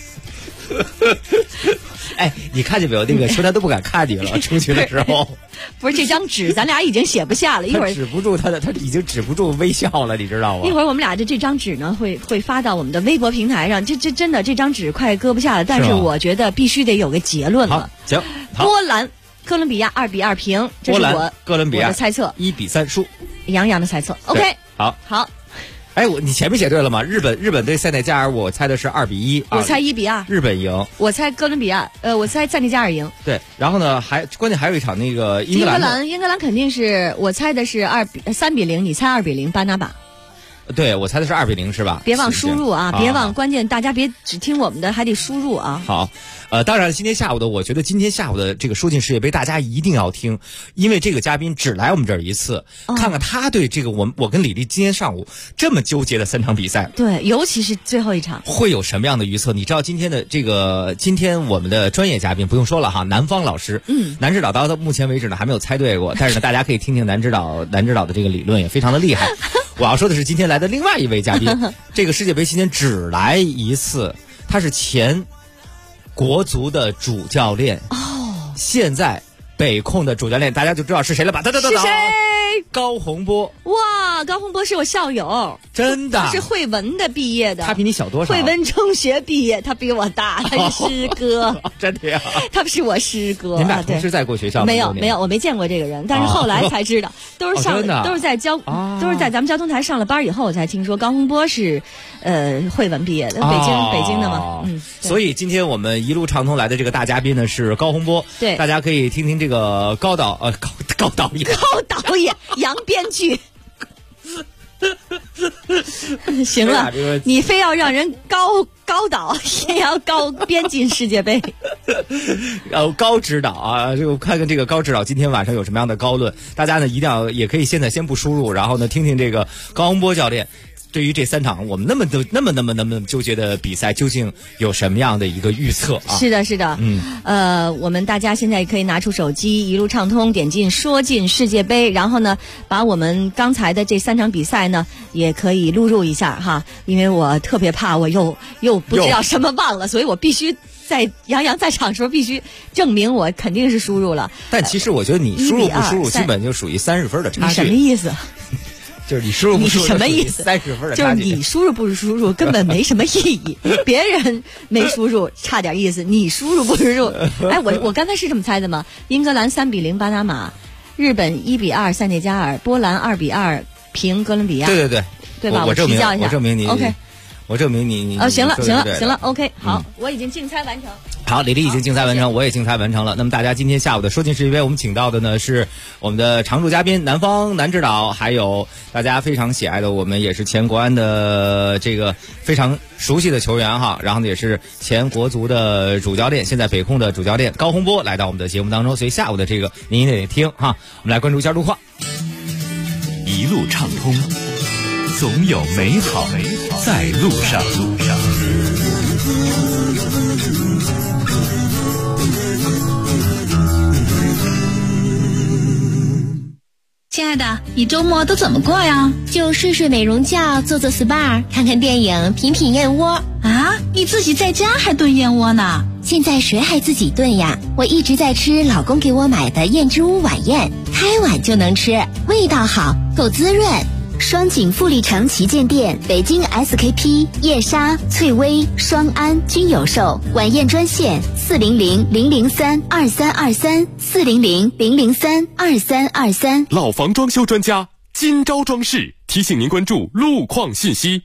哎，你看见没有？那个球员都不敢看你了，出去的时候。 不是这张纸，咱俩已经写不下了。一会儿止不住他已经止不住微笑了，你知道吗？ 一会儿我们俩这张纸呢，会发到我们的微博平台上。这真的这张纸快搁不下了，但是我觉得必须得有个结论了。 行， 波兰哥伦比亚2-2平，这是哥伦比亚我的猜测 ，1-3输。 杨洋的猜测 ，OK， 好。 哎，你前面写对了吗？日本对塞内加尔，我猜的是2-1， 我猜1-2， 日本赢。 我猜哥伦比亚，我猜塞内加尔赢。 对，然后呢，关键还有一场那个英格兰肯定是我猜的是3-0，你猜2-0巴拿马。 对，我猜的是2-0是吧？ 别忘输入啊，别忘，关键大家别只听我们的，还得输入啊。 好，当然我觉得今天下午的这个说进世界杯，大家一定要听，因为这个嘉宾只来我们这儿一次，看看他对这个我跟李丽今天上午这么纠结的3场比赛， 对，尤其是最后一场会有什么样的预测？你知道今天我们的专业嘉宾不用说了哈，南方老师，南指导到目前为止呢还没有猜对过，但是呢大家可以听听南指导的这个理论也非常的厉害。我要说的是今天来的另外一位嘉宾，这个世界杯期间只来一次，他是前国足的主教练，现在北控的主教练，大家就知道是谁了吧？ 是谁？ 高洪波。 哇，高洪波是我校友， 真的， 他是汇文的毕业的。 他比你小多少？ 汇文中学毕业，他比我大，他是师哥。 真的呀？ 他不是我师哥。 你们俩同时在过学校？ 没有，我没见过这个人，但是后来才知道，都是在咱们交通台上了班以后，我才听说高洪波是汇文毕业的，北京的嘛。 所以今天我们一路畅通来的这个大嘉宾呢是高洪波， 对， 大家可以听听这个高导演杨编剧。行了，你非要让人高导，也要高编进世界杯。 高指导啊，就看看这个高指导今天晚上有什么样的高论。大家呢一定要也可以现在先不输入，然后呢听听这个高洪波教练对于这3场我们那么纠结的比赛究竟有什么样的一个预测啊？ 是的，我们大家现在可以拿出手机，一路畅通，点进说进世界杯，然后呢，把我们刚才的这3场比赛呢，也可以录入一下哈，因为我特别怕我又不知道什么忘了，所以我必须在杨洋在场的时候必须证明我肯定是输入了。 但其实我觉得你输入不输入，基本就属于30分的差距。 什么意思？ 就是你输入不输入什么意思 ？30分的差距。 就是你输入不输入根本没什么意义，别人没输入差点意思，你输入不输入？哎，我刚才是这么猜的吗？英格兰3-0巴拿马，日本1-2塞内加尔，波兰2-2平哥伦比亚。对吧？ 我证明你 OK。 我证明你行了 OK 好，我已经竞猜完成。 好，李丽已经竞猜完成，我也竞猜完成了。那么大家今天下午的说进世界杯，我们请到的呢是我们的常驻嘉宾南指导，还有大家非常喜爱的我们也是前国安的这个非常熟悉的球员哈，然后呢也是前国足的主教练，现在北控的主教练高洪波来到我们的节目当中，所以下午的这个您也得听哈。我们来关注一下路况， 一路畅通，总有美好在路上。 亲爱的，你周末都怎么过呀？ 就睡美容觉，做 SPA， 看看电影，品燕窝。 啊，你自己在家还炖燕窝呢？ 现在谁还自己炖呀？我一直在吃老公给我买的燕之屋晚宴，开碗就能吃，味道好，够滋润。 双井富力城旗舰店、北京 SKP、叶莎、翠微、双安均有售。晚宴专线400-003-2323，400-003-2323。 老房装修专家金招装饰提醒您关注路况信息。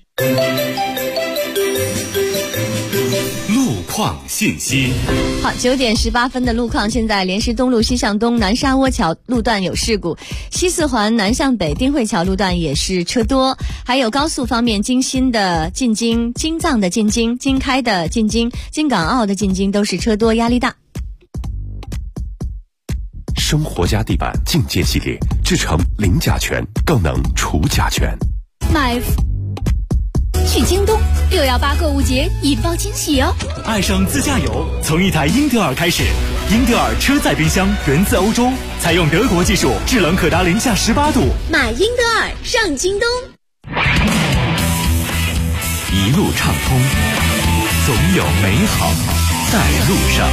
路况信息。 好，9点18分的路况，现在莲石东路西向东南沙窝桥路段有事故，西四环南向北丁汇桥路段也是车多，还有高速方面，京新的进京、京藏的进京、京开的进京、京港澳的进京都是车多，压力大。 生活家地板境界系列，制成零甲醛，更能除甲醛。 去京东618购物节引爆惊喜哦！ 爱上自驾游，从一台英特尔开始。英特尔车载冰箱源自欧洲，采用德国技术，制冷可达零下18度。 买英特尔上京东。 一路畅通，总有美好在路上。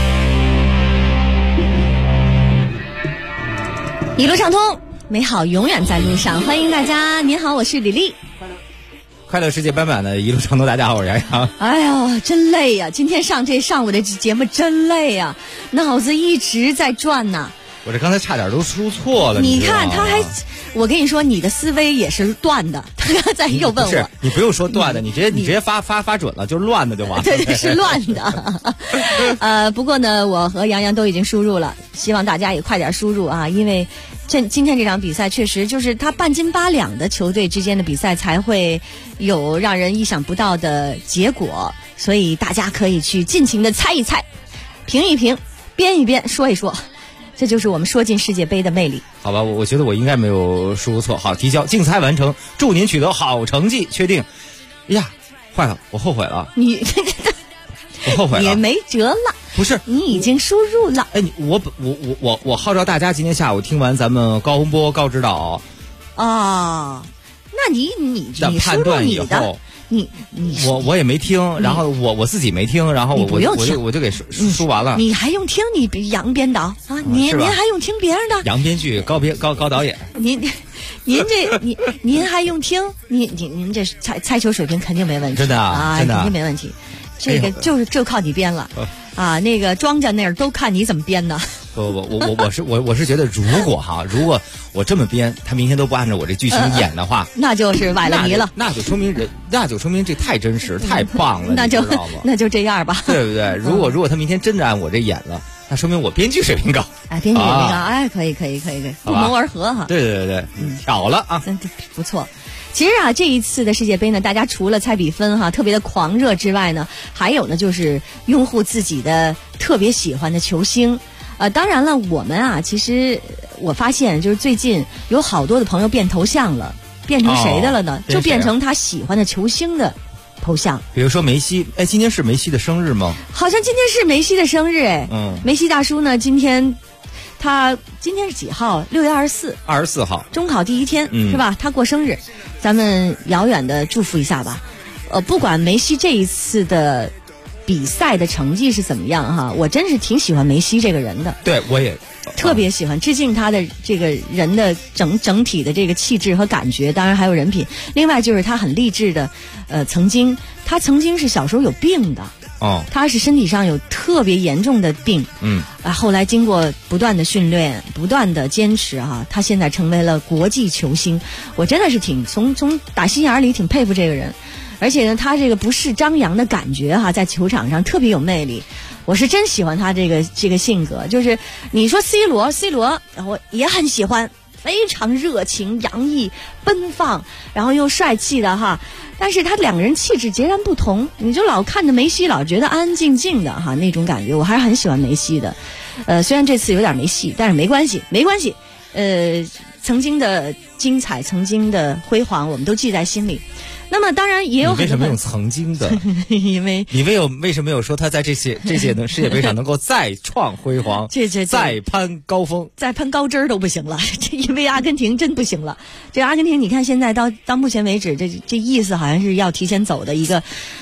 一路畅通，美好永远在路上。欢迎大家，您好，我是李丽。 快乐世界斑马的一路畅通，大家好，我是杨洋。 哎呀，真累呀！今天上午的节目真累呀，脑子一直在转呐。 我这刚才差点都说错了。 你看他还，我跟你说，你的思维也是断的。他刚才又问我， 不是你不用说断的，你直接发准了，就是乱的就完了。 对，是乱的。不过呢，我和杨洋都已经输入了，希望大家也快点输入啊，因为今天这场比赛确实就是他半斤八两的球队之间的比赛才会有让人意想不到的结果，所以大家可以去尽情的猜一猜，评一评，编一编，说一说。这就是我们说进世界杯的魅力。 好吧，我觉得我应该没有输错。好，提交竞猜完成，祝您取得好成绩，确定。哎呀，坏了，我后悔了。我后悔了， 也没辙了。 不是， 你已经输入了。 哎，我号召大家今天下午听完咱们高洪波高指导。 哦，那你的判断以后。我也没听，然后我自己没听，然后我就给说完了。 你还用听？你杨编导啊？您还用听别人的？ 杨编剧高导演。 您还用听？您这猜球水平肯定没问题。 真的啊， 真的肯定没问题。这个就靠你编了啊！那个庄家那儿都看你怎么编的。 我是觉得，如果我这么编，他明天都不按照我这剧情演的话， 那就是崴了泥了。 那就说明这太真实，太棒了。 那就这样吧， 对不对？如果他明天真的按我这演了，那说明我编剧水平高。 哎，编剧水平高，哎，可以，不谋而合哈。 对，挑了啊， 不错。其实啊，这一次的世界杯呢，大家除了猜比分哈，特别的狂热之外呢，还有呢就是拥护自己的特别喜欢的球星。当然了，我们啊，其实我发现就是最近有好多的朋友变头像了，变成谁的了呢？就变成他喜欢的球星的头像。 比如说梅西，哎，今天是梅西的生日吗？ 好像今天是梅西的生日，哎，梅西大叔呢，今天是几号？6月24 号， 中考第一天，是吧？他过生日，咱们遥远的祝福一下吧。不管梅西这一次的比赛的成绩是怎么样哈，我真是挺喜欢梅西这个人的。 对，我也特别喜欢，致敬他的这个人的整体的这个气质和感觉，当然还有人品。另外就是他很励志的，他曾经是小时候有病的。他是身体上有特别严重的病，后来经过不断的训练，不断的坚持啊，他现在成为了国际球星。我真的是从打心眼里挺佩服这个人，而且呢，他这个不是张扬的感觉哈，在球场上特别有魅力。我是真喜欢他这个性格，就是你说 C 罗，我也很喜欢，非常热情、洋溢、奔放，然后又帅气的哈。但是他两个人气质截然不同，你就老看着梅西，老觉得安安静静的哈，那种感觉，我还是很喜欢梅西的。虽然这次有点没戏，但是没关系。曾经的精彩，曾经的辉煌，我们都记在心里。那么当然也有很多。 为什么用曾经的？ 因为你为什么有说他在这些的世界杯上能够再创辉煌，再攀高峰， 再攀高枝儿都不行了。因为阿根廷真不行了。这阿根廷，你看现在到目前为止，这意思好像是要提前走的一个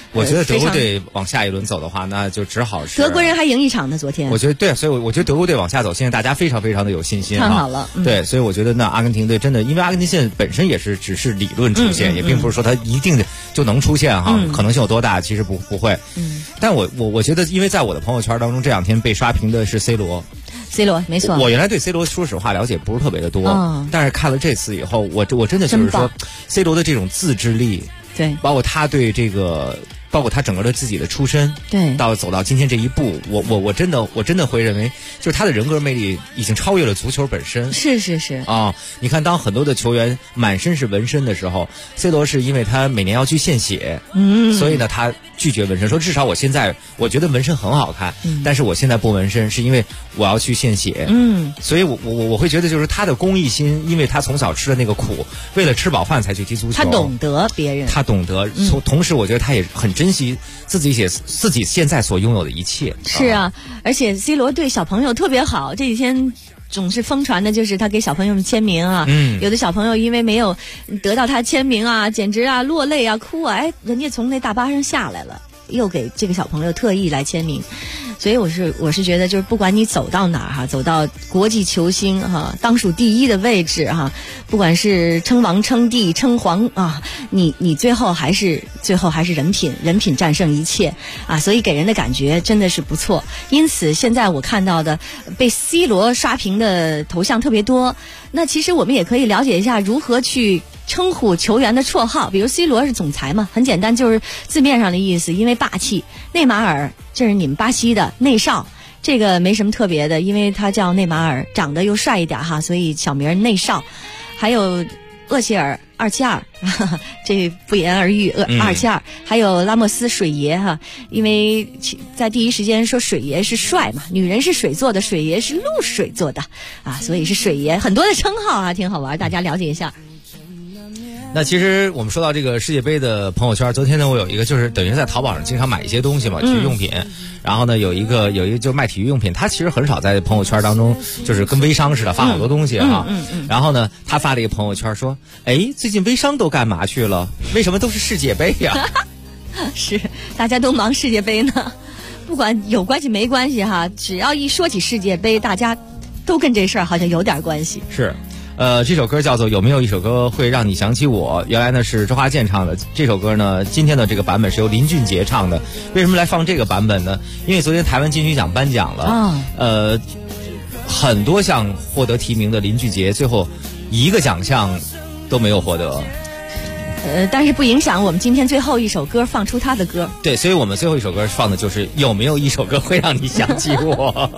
我觉得德国队往下一轮走的话，那就只好是德国人还赢1场呢，昨天。 我觉得对，所以我觉得德国队往下走，现在大家非常非常的有信心， 看好了。 对，所以我觉得那阿根廷队真的，因为阿根廷现在本身也是只是理论出现，也并不是说他一定就能出现哈，可能性有多大，其实不会。但我觉得，因为在我的朋友圈当中，这2天被刷屏的是 C 罗。 C 罗没错， 我原来对 C 罗说实话了解不是特别的多，但是看了这次以后，我真的就是说 ，C 罗的这种自制力， 对， 包括他对这个。包括他整个的自己的出身， 对， 走到今天这一步，我真的会认为，就是他的人格魅力已经超越了足球本身。 是啊，你看，当很多的球员满身是纹身的时候 ，C 罗是因为他每年要去献血，所以呢，他拒绝纹身，说至少我觉得纹身很好看，但是我现在不纹身，是因为我要去献血，所以我会觉得就是他的公益心，因为他从小吃的那个苦，为了吃饱饭才去踢足球， 他懂得别人， 他懂得，同时我觉得他也很珍惜自己现在所拥有的一切。 是啊，而且 C 罗对小朋友特别好，这几天总是疯传的就是他给小朋友们签名啊，有的小朋友因为没有得到他签名啊，简直啊落泪啊哭啊，人家从那大巴上下来了，又给这个小朋友特意来签名。所以我是觉得，就是不管你走到哪儿哈，走到国际球星哈，当属第一的位置哈，不管是称王称帝称皇啊，你最后还是人品战胜一切啊，所以给人的感觉真的是不错。因此现在我看到的被 C 罗刷屏的头像特别多，那其实我们也可以了解一下如何去称呼球员的绰号，比如 C 罗是总裁嘛，很简单，就是字面上的意思，因为霸气。内马尔这是你们巴西的内少，这个没什么特别的，因为他叫内马尔，长得又帅一点哈，所以小名内少。还有厄齐尔272，这不言而喻，272。还有拉莫斯水爷哈，因为在第一时间说水爷是帅嘛，女人是水做的，水爷是露水做的啊，所以是水爷，很多的称号啊，挺好玩，大家了解一下。 那其实我们说到这个世界杯的朋友圈，昨天呢我有一个就是等于在淘宝上经常买一些东西嘛，体育用品，然后呢有一个就卖体育用品，他其实很少在朋友圈当中就是跟微商似的发好多东西哈，然后呢他发了一个朋友圈说，最近微商都干嘛去了？为什么都是世界杯呀？ 是大家都忙世界杯呢，不管有关系没关系哈，只要一说起世界杯，大家都跟这事儿好像有点关系。 是。这首歌叫做《有没有一首歌会让你想起我》，原来呢是周华健唱的。这首歌呢，今天的这个版本是由林俊杰唱的。为什么来放这个版本呢？因为昨天台湾金曲奖颁奖了，很多项获得提名的林俊杰，最后一个奖项都没有获得。 但是不影响我们今天最后一首歌放出他的歌。 对，所以我们最后一首歌放的就是有没有一首歌会让你想起我。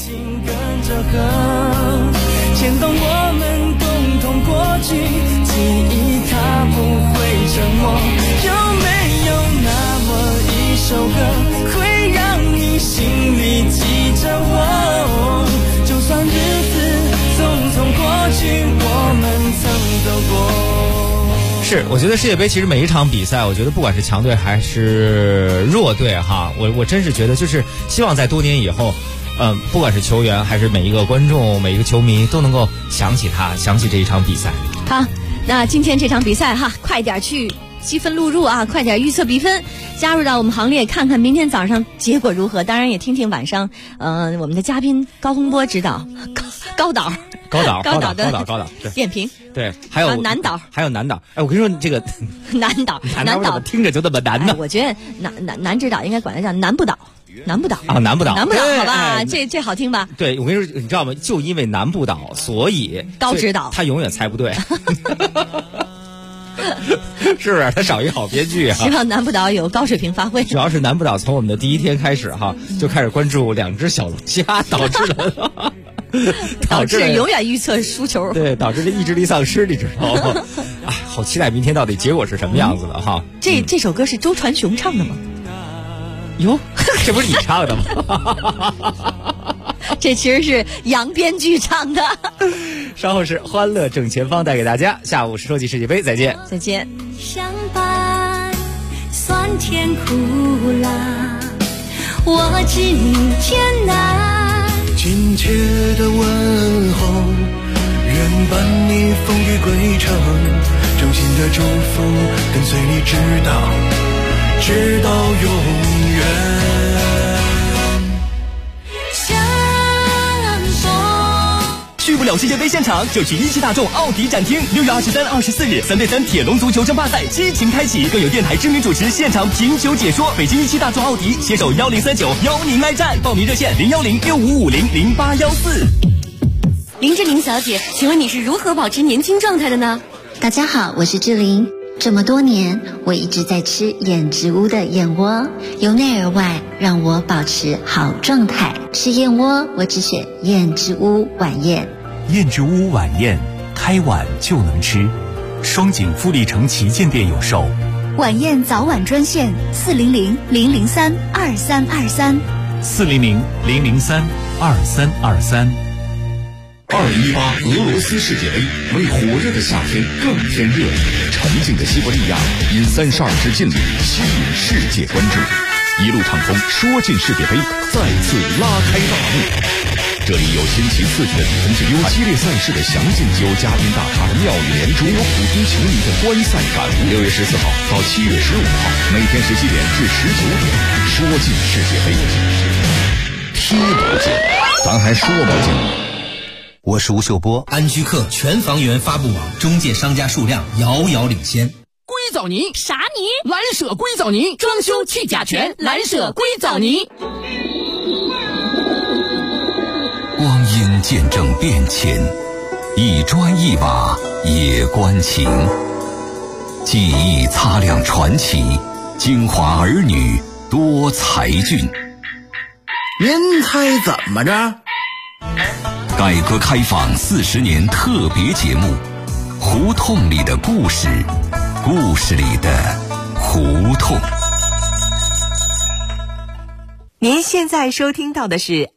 牵动我们共同过去，记忆它不会沉默。有没有那么一首歌会让你心里记着我？就算日子匆匆过去，我们曾走过。 是，我觉得世界杯其实每一场比赛，我觉得不管是强队还是弱队哈，我真是觉得就是希望在多年以后。不管是球员还是每一个观众、每一个球迷，都能够想起这一场比赛。 好，那今天这场比赛哈，快点去积分录入啊，快点预测比分，加入到我们行列，看看明天早上结果如何。当然也听听晚上，我们的嘉宾高洪波指导，高导的点评。 对，还有南岛。 我跟你说，这个南岛听着就这么难呢。 我觉得南指导应该管它叫南部岛。南部岛啊，南部岛， 好吧，这好听吧？ 对，我跟你说，你知道吗？就因为南部岛，所以高指导他永远猜不对，是不是？他少一好编剧啊！ 希望南部岛有高水平发挥。 主要是南部岛从我们的第一天开始哈，就开始关注2只小龙虾，导致永远预测输球， 对，导致这意志力丧失，你知道吗？哎，好期待明天到底结果是什么样子的哈！ 这首歌是周传雄唱的吗？ 哟，这不是你唱的吗？ 这其实是杨编剧唱的。 稍后是欢乐正前方带给大家，下午是说起世界杯，再见。 再见。 相伴酸甜苦辣，我知你艰难。亲切的问候，愿伴你风雨归程，衷心的祝福跟随你直到直到永远。 去不了世界杯现场，就去17大众奥迪展厅。6月23、24日3对3铁笼足球争霸赛激情开启，更有电台知名主持现场评球解说。北京17大众奥迪携手1039邀您来战，报名热线01065500814。 林志玲小姐，请问你是如何保持年轻状态的呢？ 大家好，我是志玲。这么多年，我一直在吃燕之屋的燕窝，由内而外让我保持好状态。吃燕窝，我只选燕之屋晚宴。 燕之屋晚宴，开晚就能吃。双井富力城旗舰店有售。 晚宴早晚专线400-003-2323。 400-003-2323。 2018俄罗斯世界杯为火热的夏天更添热力，沉静的西伯利亚因32支劲旅吸引世界关注，一路畅通说进世界杯再次拉开大幕。这里有新奇刺激的比分节，有激烈赛事的详尽，有嘉宾大咖的妙语连珠，有普通球迷的观赛感悟。6月14号到7月15号，每天17点至19点，说进世界杯，踢不进，咱还说不进。 我是吴秀波。安居客全房源发布网中介商家数量遥遥领先。 硅藻泥啥泥？蓝舍硅藻泥，装修去甲醛，蓝舍硅藻泥。 光阴见证变迁，一砖一瓦也关情。记忆擦亮传奇，京华儿女多才俊。 您猜怎么着？ 改革开放40年特别节目，胡同里的故事，故事里的胡同。 您现在收听到的是